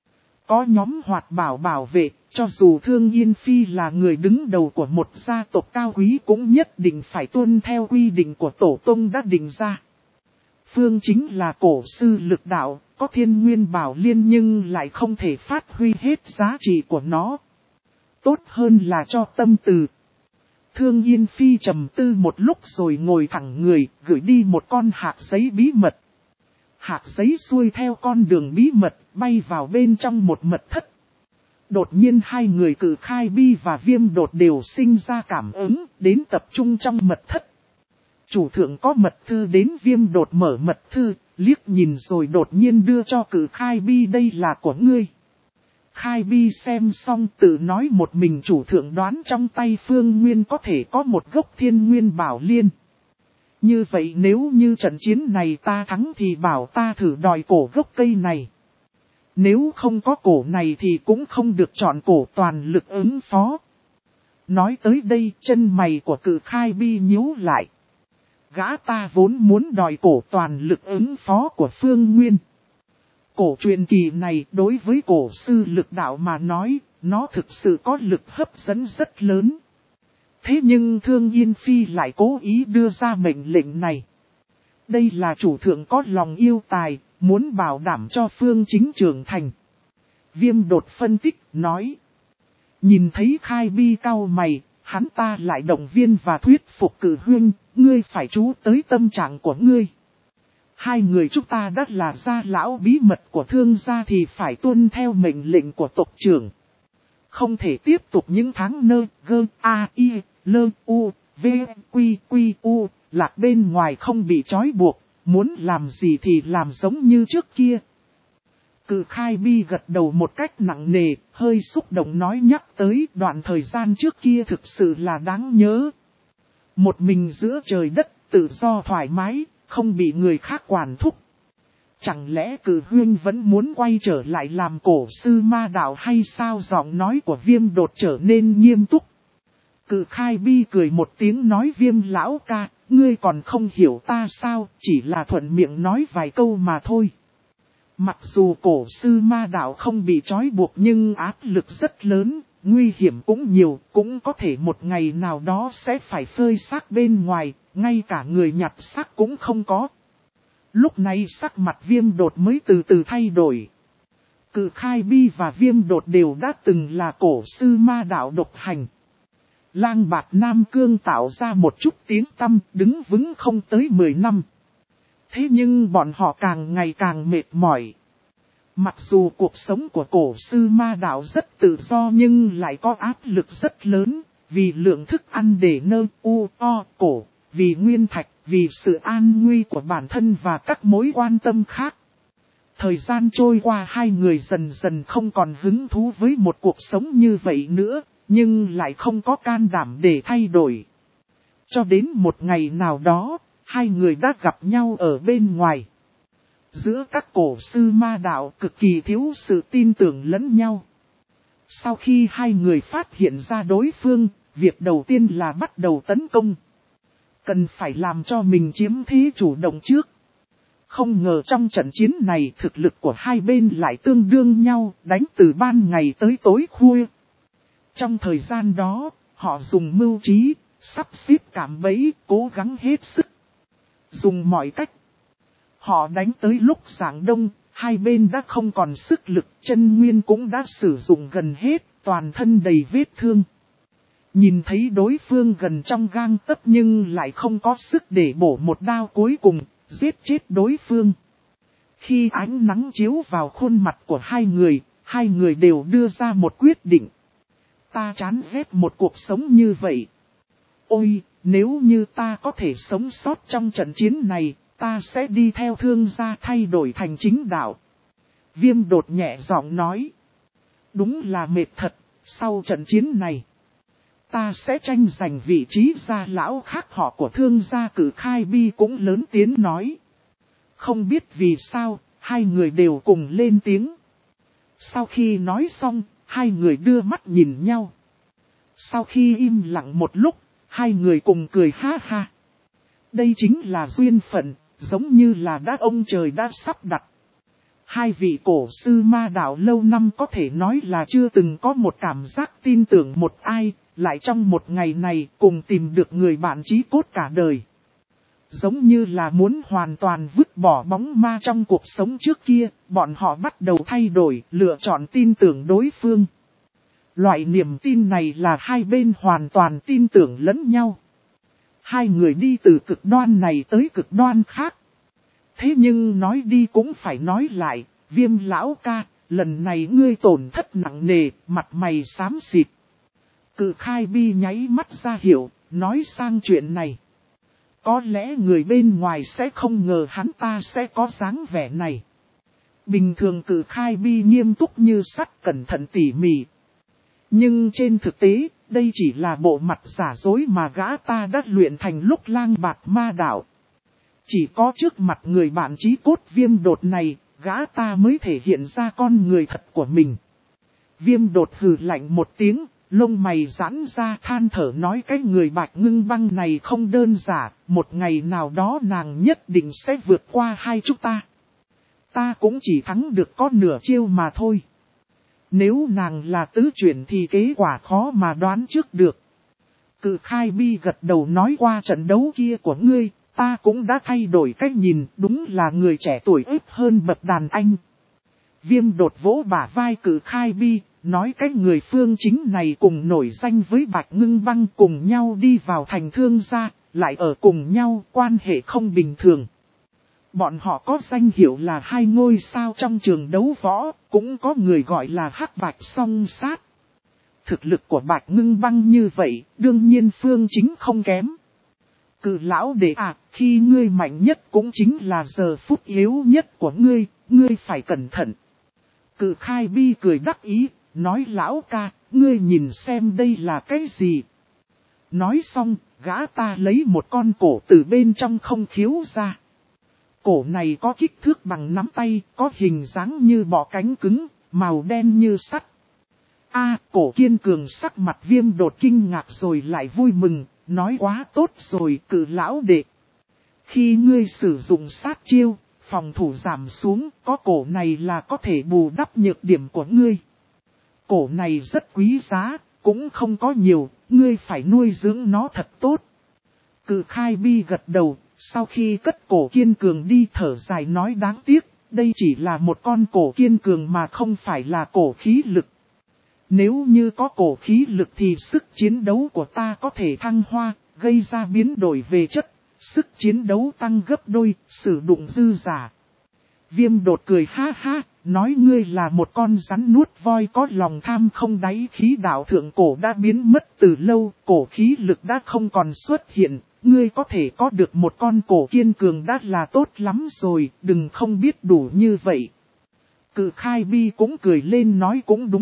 Có nhóm hoạt bảo bảo vệ, cho dù Thương Yên Phi là người đứng đầu của một gia tộc cao quý cũng nhất định phải tuân theo quy định của tổ tông đã định ra. Phương Chính là cổ sư lực đạo, có Thiên Nguyên Bảo Liên nhưng lại không thể phát huy hết giá trị của nó. Tốt hơn là cho Tâm Từ. Thương Yên Phi trầm tư một lúc rồi ngồi thẳng người, gửi đi một con hạt giấy bí mật. Hạt giấy xuôi theo con đường bí mật, bay vào bên trong một mật thất. Đột nhiên hai người Cự Khai Bi và Viêm Đột đều sinh ra cảm ứng, đến tập trung trong mật thất. Chủ thượng có mật thư đến Viêm Đột mở mật thư, liếc nhìn rồi đột nhiên đưa cho Cự Khai Bi đây là của ngươi. Khai Bi xem xong tự nói một mình chủ thượng đoán trong tay Phương Nguyên có thể có một gốc Thiên Nguyên Bảo Liên. Như vậy nếu như trận chiến này ta thắng thì bảo ta thử đòi cổ gốc cây này. Nếu không có cổ này thì cũng không được chọn cổ toàn lực ứng phó. Nói tới đây chân mày của Cự Khai Bi nhíu lại. Gã ta vốn muốn đòi cổ toàn lực ứng phó của Phương Nguyên. Cổ truyền kỳ này đối với cổ sư lực đạo mà nói, nó thực sự có lực hấp dẫn rất lớn. Thế nhưng Thương Yên Phi lại cố ý đưa ra mệnh lệnh này. Đây là chủ thượng có lòng yêu tài, muốn bảo đảm cho Phương Chính trưởng thành. Viêm Đột phân tích, nói. Nhìn thấy Khai Bi cau mày, hắn ta lại động viên và thuyết phục Cự Huynh, ngươi phải chú tới tâm trạng của ngươi. Hai người chúng ta đã là gia lão bí mật của Thương gia thì phải tuân theo mệnh lệnh của tộc trưởng. Không thể tiếp tục những tháng nơ, gơ, a, i, lơ, u, v, quy, quy, u, lạc bên ngoài không bị trói buộc, muốn làm gì thì làm giống như trước kia. Cự Khai Bi gật đầu một cách nặng nề, hơi xúc động nói nhắc tới đoạn thời gian trước kia thực sự là đáng nhớ. Một mình giữa trời đất, tự do thoải mái, không bị người khác quản thúc. Chẳng lẽ Cự Huynh vẫn muốn quay trở lại làm cổ sư ma đạo hay sao? Giọng nói của Viêm Đột trở nên nghiêm túc. Cự Khai Bi cười một tiếng nói Viêm lão ca, ngươi còn không hiểu ta sao, chỉ là thuận miệng nói vài câu mà thôi. Mặc dù cổ sư ma đạo không bị trói buộc nhưng áp lực rất lớn, nguy hiểm cũng nhiều, cũng có thể một ngày nào đó sẽ phải phơi xác bên ngoài, ngay cả người nhặt xác cũng không có. Lúc này sắc mặt Viêm Đột mới từ từ thay đổi. Cự Khai Bi và Viêm Đột đều đã từng là cổ sư ma đạo độc hành. Lang Bạt Nam Cương tạo ra một chút tiếng tăm, đứng vững không tới mười năm. Thế nhưng bọn họ càng ngày càng mệt mỏi. Mặc dù cuộc sống của cổ sư ma đạo rất tự do nhưng lại có áp lực rất lớn, vì lượng thức ăn để nơ u o cổ, vì nguyên thạch, vì sự an nguy của bản thân và các mối quan tâm khác. Thời gian trôi qua hai người dần dần không còn hứng thú với một cuộc sống như vậy nữa, nhưng lại không có can đảm để thay đổi. Cho đến một ngày nào đó, hai người đã gặp nhau ở bên ngoài. Giữa các cổ sư ma đạo cực kỳ thiếu sự tin tưởng lẫn nhau. Sau khi hai người phát hiện ra đối phương, việc đầu tiên là bắt đầu tấn công. Cần phải làm cho mình chiếm thế chủ động trước. Không ngờ trong trận chiến này thực lực của hai bên lại tương đương nhau, đánh từ ban ngày tới tối khuya. Trong thời gian đó, họ dùng mưu trí, sắp xếp cạm bẫy, cố gắng hết sức. Dùng mọi cách. Họ đánh tới lúc rạng đông, hai bên đã không còn sức lực, chân nguyên cũng đã sử dụng gần hết, toàn thân đầy vết thương. Nhìn thấy đối phương gần trong gang tấc nhưng lại không có sức để bổ một đao cuối cùng, giết chết đối phương. Khi ánh nắng chiếu vào khuôn mặt của hai người, hai người đều đưa ra một quyết định. Ta chán ghét một cuộc sống như vậy. Ôi, nếu như ta có thể sống sót trong trận chiến này, ta sẽ đi theo thương gia thay đổi thành chính đạo. Viêm đột nhẹ giọng nói. Đúng là mệt thật, sau trận chiến này. Ta sẽ tranh giành vị trí gia lão khác họ của thương gia Cử Khai Bi cũng lớn tiếng nói. Không biết vì sao, hai người đều cùng lên tiếng. Sau khi nói xong, hai người đưa mắt nhìn nhau. Sau khi im lặng một lúc, hai người cùng cười ha ha. Đây chính là duyên phận, giống như là đã ông trời đã sắp đặt. Hai vị cổ sư ma đạo lâu năm có thể nói là chưa từng có một cảm giác tin tưởng một ai, lại trong một ngày này cùng tìm được người bạn chí cốt cả đời. Giống như là muốn hoàn toàn vứt bỏ bóng ma trong cuộc sống trước kia, bọn họ bắt đầu thay đổi, lựa chọn tin tưởng đối phương. Loại niềm tin này là hai bên hoàn toàn tin tưởng lẫn nhau. Hai người đi từ cực đoan này tới cực đoan khác. Thế nhưng nói đi cũng phải nói lại, Viêm lão ca, lần này ngươi tổn thất nặng nề, mặt mày xám xịt. Cự Khai Bi nháy mắt ra hiệu, nói sang chuyện này. Có lẽ người bên ngoài sẽ không ngờ hắn ta sẽ có dáng vẻ này. Bình thường Cự Khai Bi nghiêm túc như sắt, cẩn thận tỉ mỉ. Nhưng trên thực tế, đây chỉ là bộ mặt giả dối mà gã ta đã luyện thành lúc lang bạt ma đạo. Chỉ có trước mặt người bạn chí cốt Viêm đột này, gã ta mới thể hiện ra con người thật của mình. Viêm đột hừ lạnh một tiếng, lông mày giãn ra than thở nói cái người Bạch Ngưng Băng này không đơn giản, một ngày nào đó nàng nhất định sẽ vượt qua hai chúng ta. Ta cũng chỉ thắng được có nửa chiêu mà thôi. Nếu nàng là tứ chuyển thì kết quả khó mà đoán trước được. Cự Khai Bi gật đầu nói qua trận đấu kia của ngươi, ta cũng đã thay đổi cách nhìn, đúng là người trẻ tuổi ít hơn bậc đàn anh. Viêm đột vỗ bả vai Cự Khai Bi, nói cái người phương chính này cùng nổi danh với Bạch Ngưng Băng cùng nhau đi vào thành thương gia, lại ở cùng nhau, quan hệ không bình thường. Bọn họ có danh hiệu là hai ngôi sao trong trường đấu võ, cũng có người gọi là hắc bạch song sát. Thực lực của Bạch Ngưng Băng như vậy, đương nhiên phương chính không kém. Cự lão đệ à, khi ngươi mạnh nhất cũng chính là giờ phút yếu nhất của ngươi, ngươi phải cẩn thận. Cự Khai Bi cười đắc ý, nói lão ca, ngươi nhìn xem đây là cái gì. Nói xong, gã ta lấy một con cổ từ bên trong không khiếu ra. Cổ này có kích thước bằng nắm tay, có hình dáng như bọ cánh cứng, màu đen như sắt. A, cổ kiên cường sắc mặt Viêm đột kinh ngạc rồi lại vui mừng, nói quá tốt rồi Cự lão đệ. Khi ngươi sử dụng sát chiêu, phòng thủ giảm xuống, có cổ này là có thể bù đắp nhược điểm của ngươi. Cổ này rất quý giá, cũng không có nhiều, ngươi phải nuôi dưỡng nó thật tốt. Cự Khai Bi gật đầu, sau khi cất cổ kiên cường đi thở dài nói đáng tiếc, đây chỉ là một con cổ kiên cường mà không phải là cổ khí lực. Nếu như có cổ khí lực thì sức chiến đấu của ta có thể thăng hoa, gây ra biến đổi về chất, sức chiến đấu tăng gấp đôi, sử dụng dư giả. Viêm đột cười ha ha, nói ngươi là một con rắn nuốt voi có lòng tham không đáy, khí đạo thượng cổ đã biến mất từ lâu, cổ khí lực đã không còn xuất hiện, ngươi có thể có được một con cổ kiên cường đã là tốt lắm rồi, đừng không biết đủ như vậy. Cự Khai Bi cũng cười lên nói cũng đúng,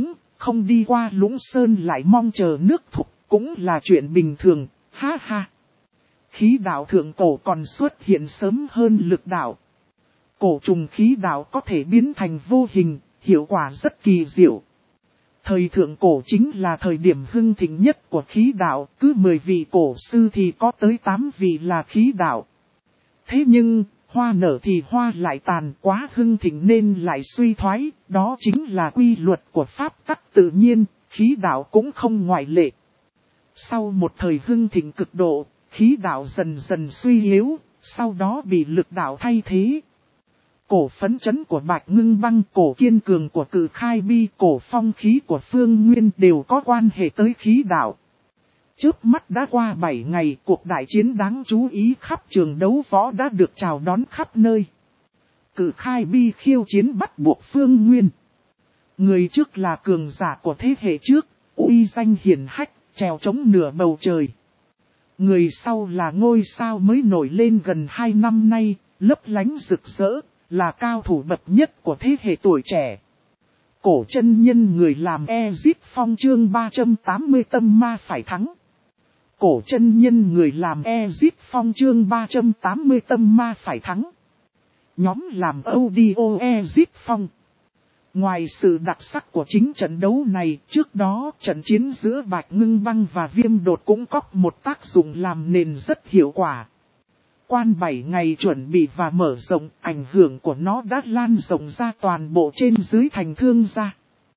không đi qua Lũng Sơn lại mong chờ nước thục, cũng là chuyện bình thường, ha ha. Khí đạo thượng cổ còn xuất hiện sớm hơn lực đạo. Cổ trùng khí đạo có thể biến thành vô hình, hiệu quả rất kỳ diệu. Thời thượng cổ chính là thời điểm hưng thịnh nhất của khí đạo, cứ mười vị cổ sư thì có tới tám vị là khí đạo. Thế nhưng, hoa nở thì hoa lại tàn, quá hưng thịnh nên lại suy thoái, đó chính là quy luật của pháp tắc tự nhiên, khí đạo cũng không ngoại lệ. Sau một thời hưng thịnh cực độ, khí đạo dần dần suy yếu, sau đó bị lực đạo thay thế. Cổ phấn chấn của Bạch Ngưng Băng, cổ kiên cường của Cự Khai Bi, cổ phong khí của Phương Nguyên đều có quan hệ tới khí đạo. Trước mắt đã qua bảy ngày, cuộc đại chiến đáng chú ý khắp trường đấu võ đã được chào đón khắp nơi. Cự Khai Bi khiêu chiến bắt buộc Phương Nguyên. Người trước là cường giả của thế hệ trước, uy danh hiển hách, trèo chống nửa bầu trời. Người sau là ngôi sao mới nổi lên gần hai năm nay, lấp lánh rực rỡ, là cao thủ bậc nhất của thế hệ tuổi trẻ. Cổ chân nhân người làm Ezip Phong chương ba trăm tám mươi tâm ma phải thắng. Cổ chân nhân người làm Ezip Phong chương ba trăm tám mươi tâm ma phải thắng. Nhóm làm audio Ezip Phong. Ngoài sự đặc sắc của chính trận đấu này, trước đó trận chiến giữa Bạch Ngưng Băng và Viêm Đột cũng có một tác dụng làm nền rất hiệu quả. Quan bảy ngày chuẩn bị và mở rộng, ảnh hưởng của nó đã lan rộng ra toàn bộ trên dưới thành Thương gia.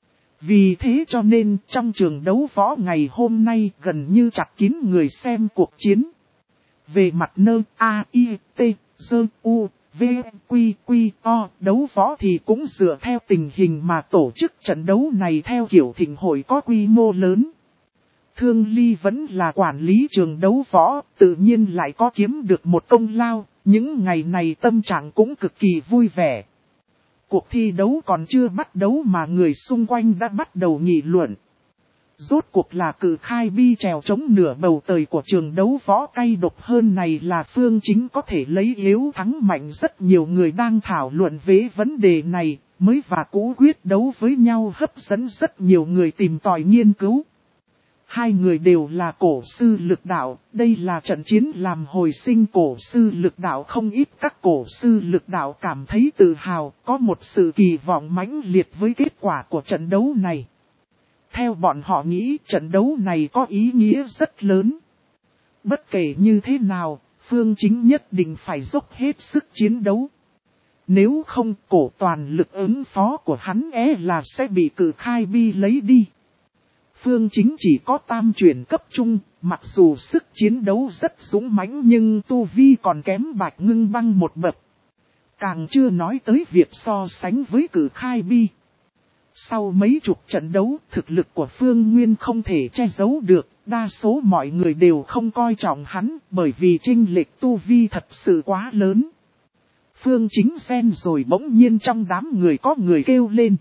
Vì thế cho nên trong trường đấu võ ngày hôm nay gần như chặt kín người xem cuộc chiến. Về mặt nơ A, I, T, Dơ, U, V, Quy, Quy, O, đấu võ thì cũng dựa theo tình hình mà tổ chức trận đấu này theo kiểu thịnh hội có quy mô lớn. Thương Ly vẫn là quản lý trường đấu võ, tự nhiên lại có kiếm được một công lao, những ngày này tâm trạng cũng cực kỳ vui vẻ. Cuộc thi đấu còn chưa bắt đấu mà người xung quanh đã bắt đầu nghị luận. Rốt cuộc là Cự Khai Bi trèo chống nửa bầu trời của trường đấu võ cay độc hơn này là Phương Chính có thể lấy yếu thắng mạnh, rất nhiều người đang thảo luận về vấn đề này, mới và cũ quyết đấu với nhau hấp dẫn rất nhiều người tìm tòi nghiên cứu. Hai người đều là cổ sư lực đạo, đây là trận chiến làm hồi sinh cổ sư lực đạo, không ít các cổ sư lực đạo cảm thấy tự hào, có một sự kỳ vọng mãnh liệt với kết quả của trận đấu này. Theo bọn họ nghĩ trận đấu này có ý nghĩa rất lớn. Bất kể như thế nào, Phương Chính nhất định phải dốc hết sức chiến đấu. Nếu không, cổ toàn lực ứng phó của hắn é là sẽ bị Cự Khai Bi lấy đi. Phương Chính chỉ có tam chuyển cấp trung, mặc dù sức chiến đấu rất dũng mãnh nhưng tu vi còn kém Bạch Ngưng Băng một bậc. Càng chưa nói tới việc so sánh với Cự Khai Bi. Sau mấy chục trận đấu, thực lực của Phương Nguyên không thể che giấu được, đa số mọi người đều không coi trọng hắn bởi vì chênh lệch tu vi thật sự quá lớn. Phương Chính xen rồi bỗng nhiên trong đám người có người kêu lên.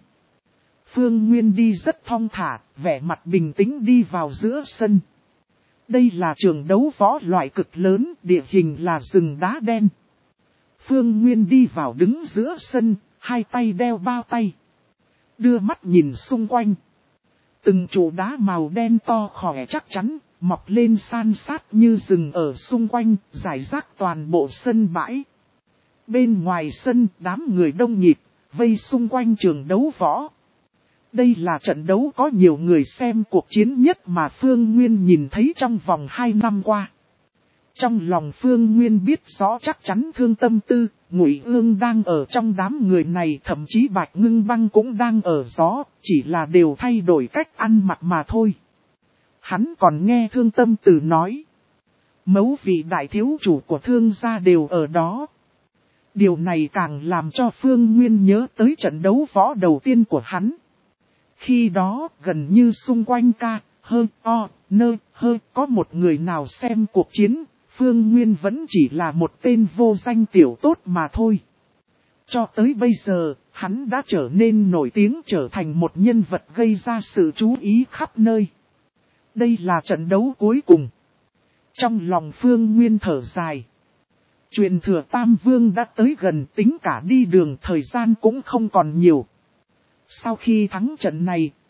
Phương Nguyên đi rất thong thả, vẻ mặt bình tĩnh đi vào giữa sân. Đây là trường đấu võ loại cực lớn, địa hình là rừng đá đen. Phương Nguyên đi vào đứng giữa sân, hai tay đeo bao tay. Đưa mắt nhìn xung quanh. Từng trụ đá màu đen to khỏe chắc chắn, mọc lên san sát như rừng ở xung quanh, rải rác toàn bộ sân bãi. Bên ngoài sân, đám người đông nhịp, vây xung quanh trường đấu võ. Đây là trận đấu có nhiều người xem cuộc chiến nhất mà Phương Nguyên nhìn thấy trong vòng hai năm qua. Trong lòng Phương Nguyên biết rõ chắc chắn Thương Tâm Tư, Ngụy Ương đang ở trong đám người này, thậm chí Bạch Ngưng Băng cũng đang ở đó, chỉ là đều thay đổi cách ăn mặc mà thôi. Hắn còn nghe Thương Tâm Tư nói. Mấu vị đại thiếu chủ của Thương gia đều ở đó. Điều này càng làm cho Phương Nguyên nhớ tới trận đấu võ đầu tiên của hắn. Khi đó, gần như xung quanh ca, hơ, o, nơ, hơ, có một người nào xem cuộc chiến, Phương Nguyên vẫn chỉ là một tên vô danh tiểu tốt mà thôi. Cho tới bây giờ, hắn đã trở nên nổi tiếng, trở thành một nhân vật gây ra sự chú ý khắp nơi. Đây là trận đấu cuối cùng. Trong lòng Phương Nguyên thở dài. Truyền thừa Tam Vương đã tới gần, tính cả đi đường thời gian cũng không còn nhiều. Sau khi thắng trận này,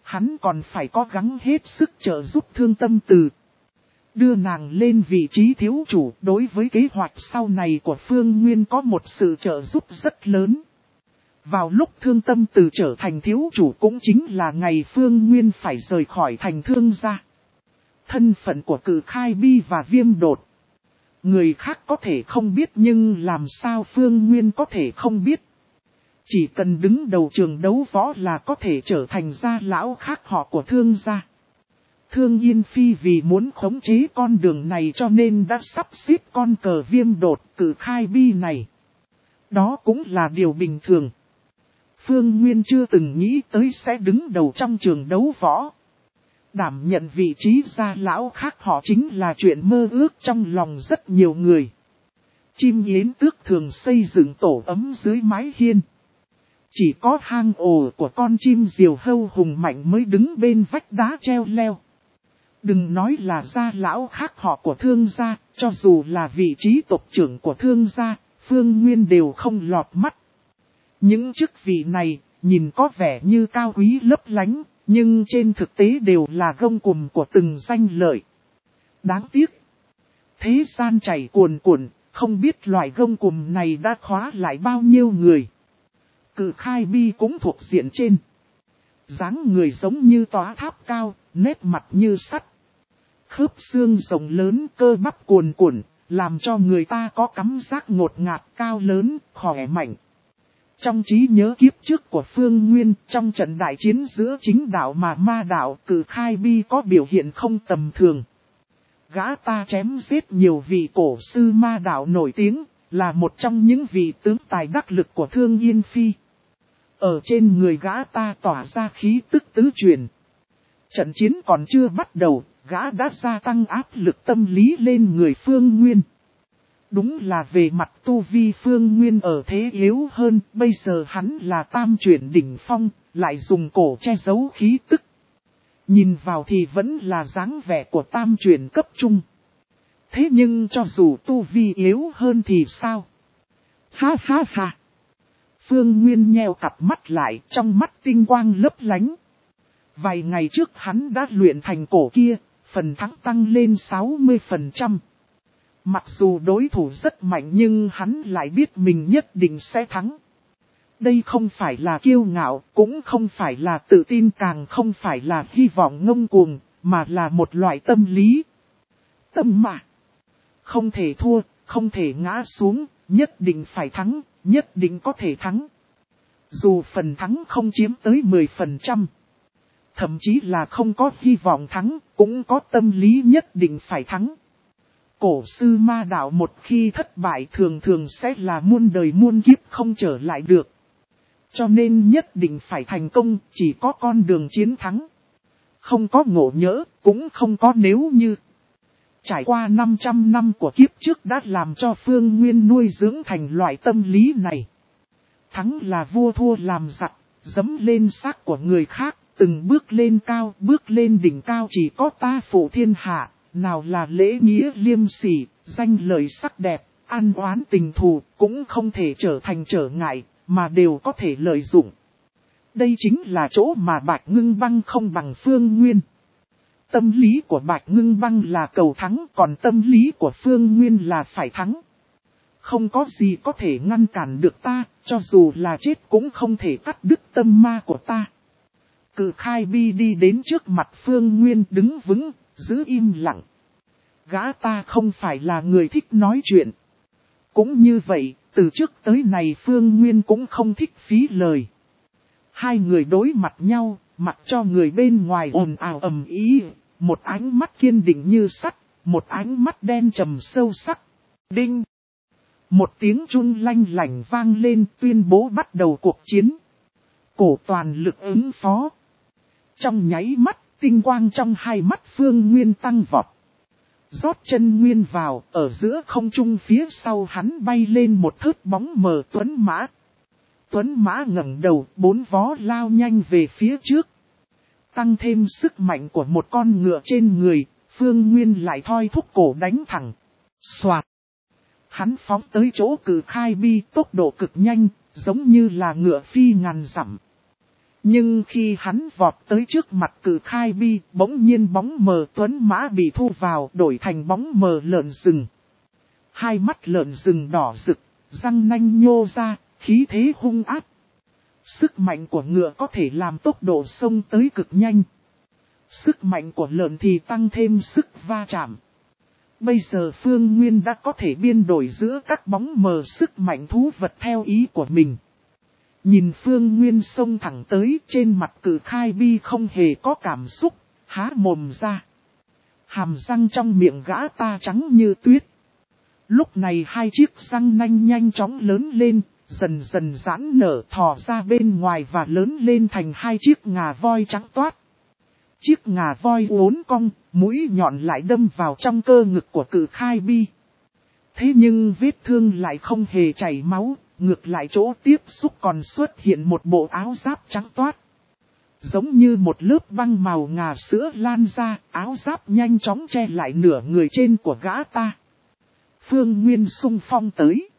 hắn còn phải cố gắng hết sức trợ giúp Thương Tâm Từ. Đưa nàng lên vị trí thiếu chủ đối với kế hoạch sau này của Phương Nguyên có một sự trợ giúp rất lớn. Vào lúc Thương Tâm Từ trở thành thiếu chủ cũng chính là ngày Phương Nguyên phải rời khỏi thành Thương gia. Thân phận của Cự Khai Bi và Viêm Đột. Người khác có thể không biết nhưng làm sao Phương Nguyên có thể không biết. Chỉ cần đứng đầu trường đấu võ là có thể trở thành gia lão khác họ của Thương gia. Thương Yên Phi vì muốn khống chế con đường này cho nên đã sắp xếp con cờ Viêm Đột Cự Khai Bi này. Đó cũng là điều bình thường. Phương Nguyên chưa từng nghĩ tới sẽ đứng đầu trong trường đấu võ. Đảm nhận vị trí gia lão khác họ chính là chuyện mơ ước trong lòng rất nhiều người. Chim yến tước thường xây dựng tổ ấm dưới mái hiên. Chỉ có hang ổ của con chim diều hâu hùng mạnh mới đứng bên vách đá treo leo. Đừng nói là gia lão khác họ của Thương gia, cho dù là vị trí tộc trưởng của Thương gia, Phương Nguyên đều không lọt mắt. Những chức vị này, nhìn có vẻ như cao quý lấp lánh, nhưng trên thực tế đều là gông cùm của từng danh lợi. Đáng tiếc. Thế gian chảy cuồn cuộn, không biết loại gông cùm này đã khóa lại bao nhiêu người. Cự Khai Bi cũng thuộc diện trên. Dáng người giống như tòa tháp cao, nét mặt như sắt. Khớp xương rộng lớn cơ bắp cuồn cuộn, làm cho người ta có cảm giác ngột ngạt cao lớn, khỏe mạnh. Trong trí nhớ kiếp trước của Phương Nguyên, trong trận đại chiến giữa chính đạo mà ma đạo Cự Khai Bi có biểu hiện không tầm thường. Gã ta chém giết nhiều vị cổ sư ma đạo nổi tiếng, là một trong những vị tướng tài đắc lực của Thương Yên Phi. Ở trên người gã ta tỏa ra khí tức tứ truyền. Trận chiến còn chưa bắt đầu, gã đã gia tăng áp lực tâm lý lên người Phương Nguyên. Đúng là về mặt tu vi Phương Nguyên ở thế yếu hơn, bây giờ hắn là tam chuyển đỉnh phong, lại dùng cổ che giấu khí tức. Nhìn vào thì vẫn là dáng vẻ của tam chuyển cấp trung. Thế nhưng cho dù tu vi yếu hơn thì sao? Ha ha ha! Phương Nguyên nheo cặp mắt lại, trong mắt tinh quang lấp lánh. Vài ngày trước hắn đã luyện thành cổ kia, phần thắng tăng lên sáu mươi phần trăm. Mặc dù đối thủ rất mạnh nhưng hắn lại biết mình nhất định sẽ thắng. Đây không phải là kiêu ngạo, cũng không phải là tự tin, càng không phải là hy vọng ngông cuồng, mà là một loại tâm lý. Tâm mà. Không thể thua, không thể ngã xuống, nhất định phải thắng, nhất định có thể thắng. Dù phần thắng không chiếm tới mười phần trăm. Thậm chí là không có hy vọng thắng, cũng có tâm lý nhất định phải thắng. Cổ sư ma đạo một khi thất bại thường thường sẽ là muôn đời muôn kiếp không trở lại được. Cho nên nhất định phải thành công, chỉ có con đường chiến thắng. Không có ngộ nhỡ, cũng không có nếu như. Trải qua năm trăm năm của kiếp trước đã làm cho Phương Nguyên nuôi dưỡng thành loại tâm lý này. Thắng là vua, thua làm giặc, dẫm lên xác của người khác, từng bước lên cao, bước lên đỉnh cao chỉ có ta phụ thiên hạ. Nào là lễ nghĩa liêm sỉ, danh lời sắc đẹp, an oán tình thù, cũng không thể trở thành trở ngại, mà đều có thể lợi dụng. Đây chính là chỗ mà Bạch Ngưng Băng không bằng Phương Nguyên. Tâm lý của Bạch Ngưng Băng là cầu thắng, còn tâm lý của Phương Nguyên là phải thắng. Không có gì có thể ngăn cản được ta, cho dù là chết cũng không thể cắt đứt tâm ma của ta. Cự Khai Bi đi đến trước mặt Phương Nguyên đứng vững, giữ im lặng. Gã ta không phải là người thích nói chuyện. Cũng như vậy, từ trước tới này Phương Nguyên cũng không thích phí lời. Hai người đối mặt nhau, mặc cho người bên ngoài ồn ào ầm ý, một ánh mắt kiên định như sắt, một ánh mắt đen trầm sâu sắc. Đinh! Một tiếng chun lanh lảnh vang lên tuyên bố bắt đầu cuộc chiến. Cổ toàn lực ứng phó. Trong nháy mắt, tinh quang trong hai mắt Phương Nguyên tăng vọt. Rót chân nguyên vào, ở giữa không trung phía sau hắn bay lên một thớt bóng mờ tuấn mã. Tuấn mã ngẩng đầu, bốn vó lao nhanh về phía trước. Tăng thêm sức mạnh của một con ngựa trên người, Phương Nguyên lại thoi thúc cổ đánh thẳng. Soạt! Hắn phóng tới chỗ Cự Khai Bi tốc độ cực nhanh, giống như là ngựa phi ngàn dặm. Nhưng khi hắn vọt tới trước mặt Cự Khai Bi, bỗng nhiên bóng mờ tuấn mã bị thu vào, đổi thành bóng mờ lợn rừng. Hai mắt lợn rừng đỏ rực, răng nanh nhô ra, khí thế hung ác. Sức mạnh của ngựa có thể làm tốc độ xông tới cực nhanh. Sức mạnh của lợn thì tăng thêm sức va chạm. Bây giờ Phương Nguyên đã có thể biên đổi giữa các bóng mờ sức mạnh thú vật theo ý của mình. Nhìn Phương Nguyên xông thẳng tới, trên mặt Cự Khai Bi không hề có cảm xúc, há mồm ra. Hàm răng trong miệng gã ta trắng như tuyết. Lúc này hai chiếc răng nanh nhanh chóng lớn lên, dần dần giãn nở thò ra bên ngoài và lớn lên thành hai chiếc ngà voi trắng toát. Chiếc ngà voi uốn cong, mũi nhọn lại đâm vào trong cơ ngực của Cự Khai Bi. Thế nhưng vết thương lại không hề chảy máu, ngược lại chỗ tiếp xúc còn xuất hiện một bộ áo giáp trắng toát. Giống như một lớp băng màu ngà sữa lan ra, áo giáp nhanh chóng che lại nửa người trên của gã ta. Phương Nguyên xung phong tới.